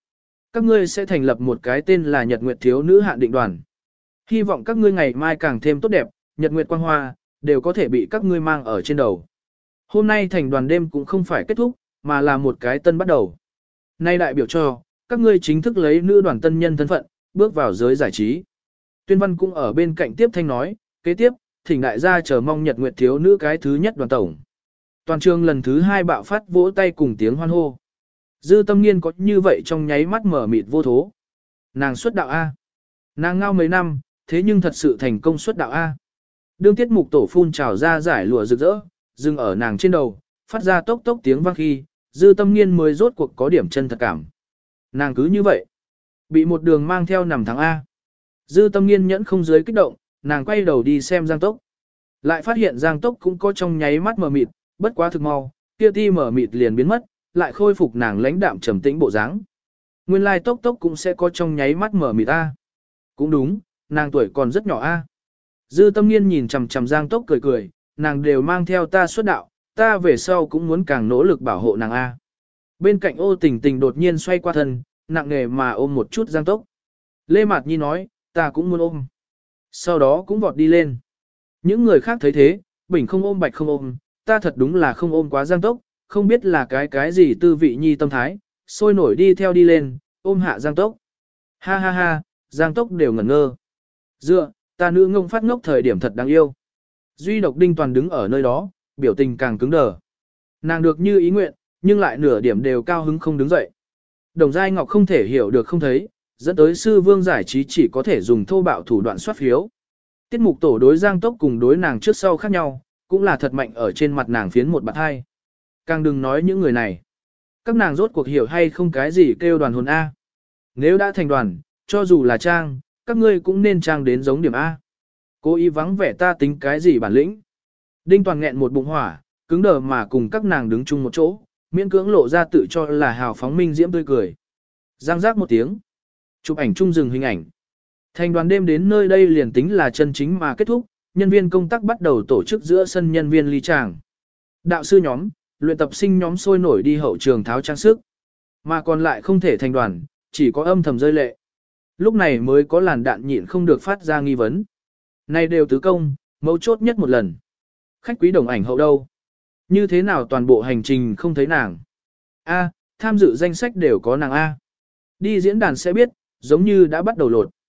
Các ngươi sẽ thành lập một cái tên là Nhật Nguyệt Thiếu Nữ Hạn Định Đoàn. Hy vọng các ngươi ngày mai càng thêm tốt đẹp, Nhật Nguyệt Quang Hoa, đều có thể bị các ngươi mang ở trên đầu. Hôm nay thành đoàn đêm cũng không phải kết thúc, mà là một cái tân bắt đầu. Nay đại biểu cho, các ngươi chính thức lấy nữ đoàn tân nhân thân phận, bước vào giới giải trí. Tuyên Văn cũng ở bên cạnh tiếp thanh nói, kế tiếp, thỉnh đại gia chờ mong Nhật Nguyệt Thiếu Nữ cái thứ nhất đoàn tổng. Toàn trường lần thứ 2 bạo phát vỗ tay cùng tiếng hoan hô. Dư Tâm Nghiên có như vậy trong nháy mắt mở mịt vô thố. Nàng xuất đạo A. Nàng ngao mấy năm, thế nhưng thật sự thành công xuất đạo A. Đương tiết mục tổ phun trào ra giải lụa rực rỡ, dừng ở nàng trên đầu, phát ra tốc tốc tiếng vang khi, Dư Tâm Nghiên mới rốt cuộc có điểm chân thật cảm. Nàng cứ như vậy, bị một đường mang theo nằm thắng A. Dư Tâm Nghiên nhẫn không dưới kích động, nàng quay đầu đi xem Giang Tốc. Lại phát hiện Giang Tốc cũng có trong nháy mắt mờ mịt, bất quá thực mau, kia ti mờ mịt liền biến mất, lại khôi phục nàng lãnh đạm trầm tĩnh bộ dáng. Nguyên lai Tốc Tốc cũng sẽ có trong nháy mắt mờ mịt A. Cũng đúng, nàng tuổi còn rất nhỏ A. Dư Tâm Nghiên nhìn chằm chằm Giang Tốc cười cười, nàng đều mang theo ta xuất đạo, ta về sau cũng muốn càng nỗ lực bảo hộ nàng A. Bên cạnh Ô Tình Tình đột nhiên xoay qua thân, nặng nề mà ôm một chút Giang Tốc. Lê Mạt Nhi nói, ta cũng muốn ôm. Sau đó cũng vọt đi lên. Những người khác thấy thế, bình không ôm bạch không ôm, ta thật đúng là không ôm quá Giang Tốc, không biết là cái gì tư vị nhi tâm thái, sôi nổi đi theo đi lên, ôm hạ Giang Tốc. Ha ha ha, Giang Tốc đều ngẩn ngơ. Dựa, ta nữ ngông phát ngốc thời điểm thật đáng yêu. Duy độc Đinh Toàn đứng ở nơi đó, biểu tình càng cứng đờ. Nàng được như ý nguyện, nhưng lại nửa điểm đều cao hứng không đứng dậy. Đồng Giai Ngọc không thể hiểu được không thấy, dẫn tới sư vương giải trí chỉ có thể dùng thô bạo thủ đoạn soát phiếu. Tiết mục tổ đối Giang Tốc cùng đối nàng trước sau khác nhau, cũng là thật mạnh ở trên mặt nàng phiến một bạt hai. Càng đừng nói những người này. Các nàng rốt cuộc hiểu hay không cái gì kêu đoàn hồn A. Nếu đã thành đoàn, cho dù là trang, các ngươi cũng nên trang đến giống điểm A. Cố ý vắng vẻ ta tính cái gì bản lĩnh. Đinh Toàn nghẹn một bụng hỏa, cứng đờ mà cùng các nàng đứng chung một chỗ, miễn cưỡng lộ ra tự cho là hào phóng minh diễm tươi cười. Giang giác một tiếng. Chụp ảnh chung dừng hình ảnh. Thành đoàn đêm đến nơi đây liền tính là chân chính mà kết thúc, nhân viên công tác bắt đầu tổ chức giữa sân nhân viên ly tràng. Đạo sư nhóm, luyện tập sinh nhóm sôi nổi đi hậu trường tháo trang sức. Mà còn lại không thể thành đoàn, chỉ có âm thầm rơi lệ. Lúc này mới có làn đạn nhịn không được phát ra nghi vấn. Này đều tứ công, mấu chốt nhất một lần. Khách quý đồng ảnh hậu đâu? Như thế nào toàn bộ hành trình không thấy nàng? A, tham dự danh sách đều có nàng A. Đi diễn đàn sẽ biết, giống như đã bắt đầu lột.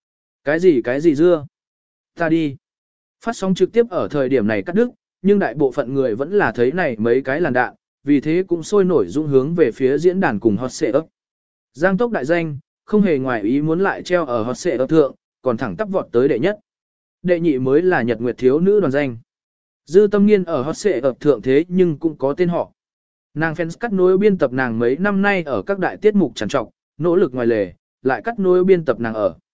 Cái gì dưa? Ta đi. Phát sóng trực tiếp ở thời điểm này cắt đứt, nhưng đại bộ phận người vẫn là thấy này mấy cái làn đạn, vì thế cũng sôi nổi dũng hướng về phía diễn đàn cùng hot search. Giang Tốc đại danh, không hề ngoài ý muốn lại treo ở hot search thượng, còn thẳng tắp vọt tới đệ nhất. Đệ nhị mới là Nhật Nguyệt Thiếu Nữ đoàn danh. Dư Tâm Nghiên ở hot search thượng thế nhưng cũng có tên họ. Nàng fans cắt nối biên tập nàng mấy năm nay ở các đại tiết mục trằn trọc, nỗ lực ngoài lề, lại cắt nối biên tập nàng ở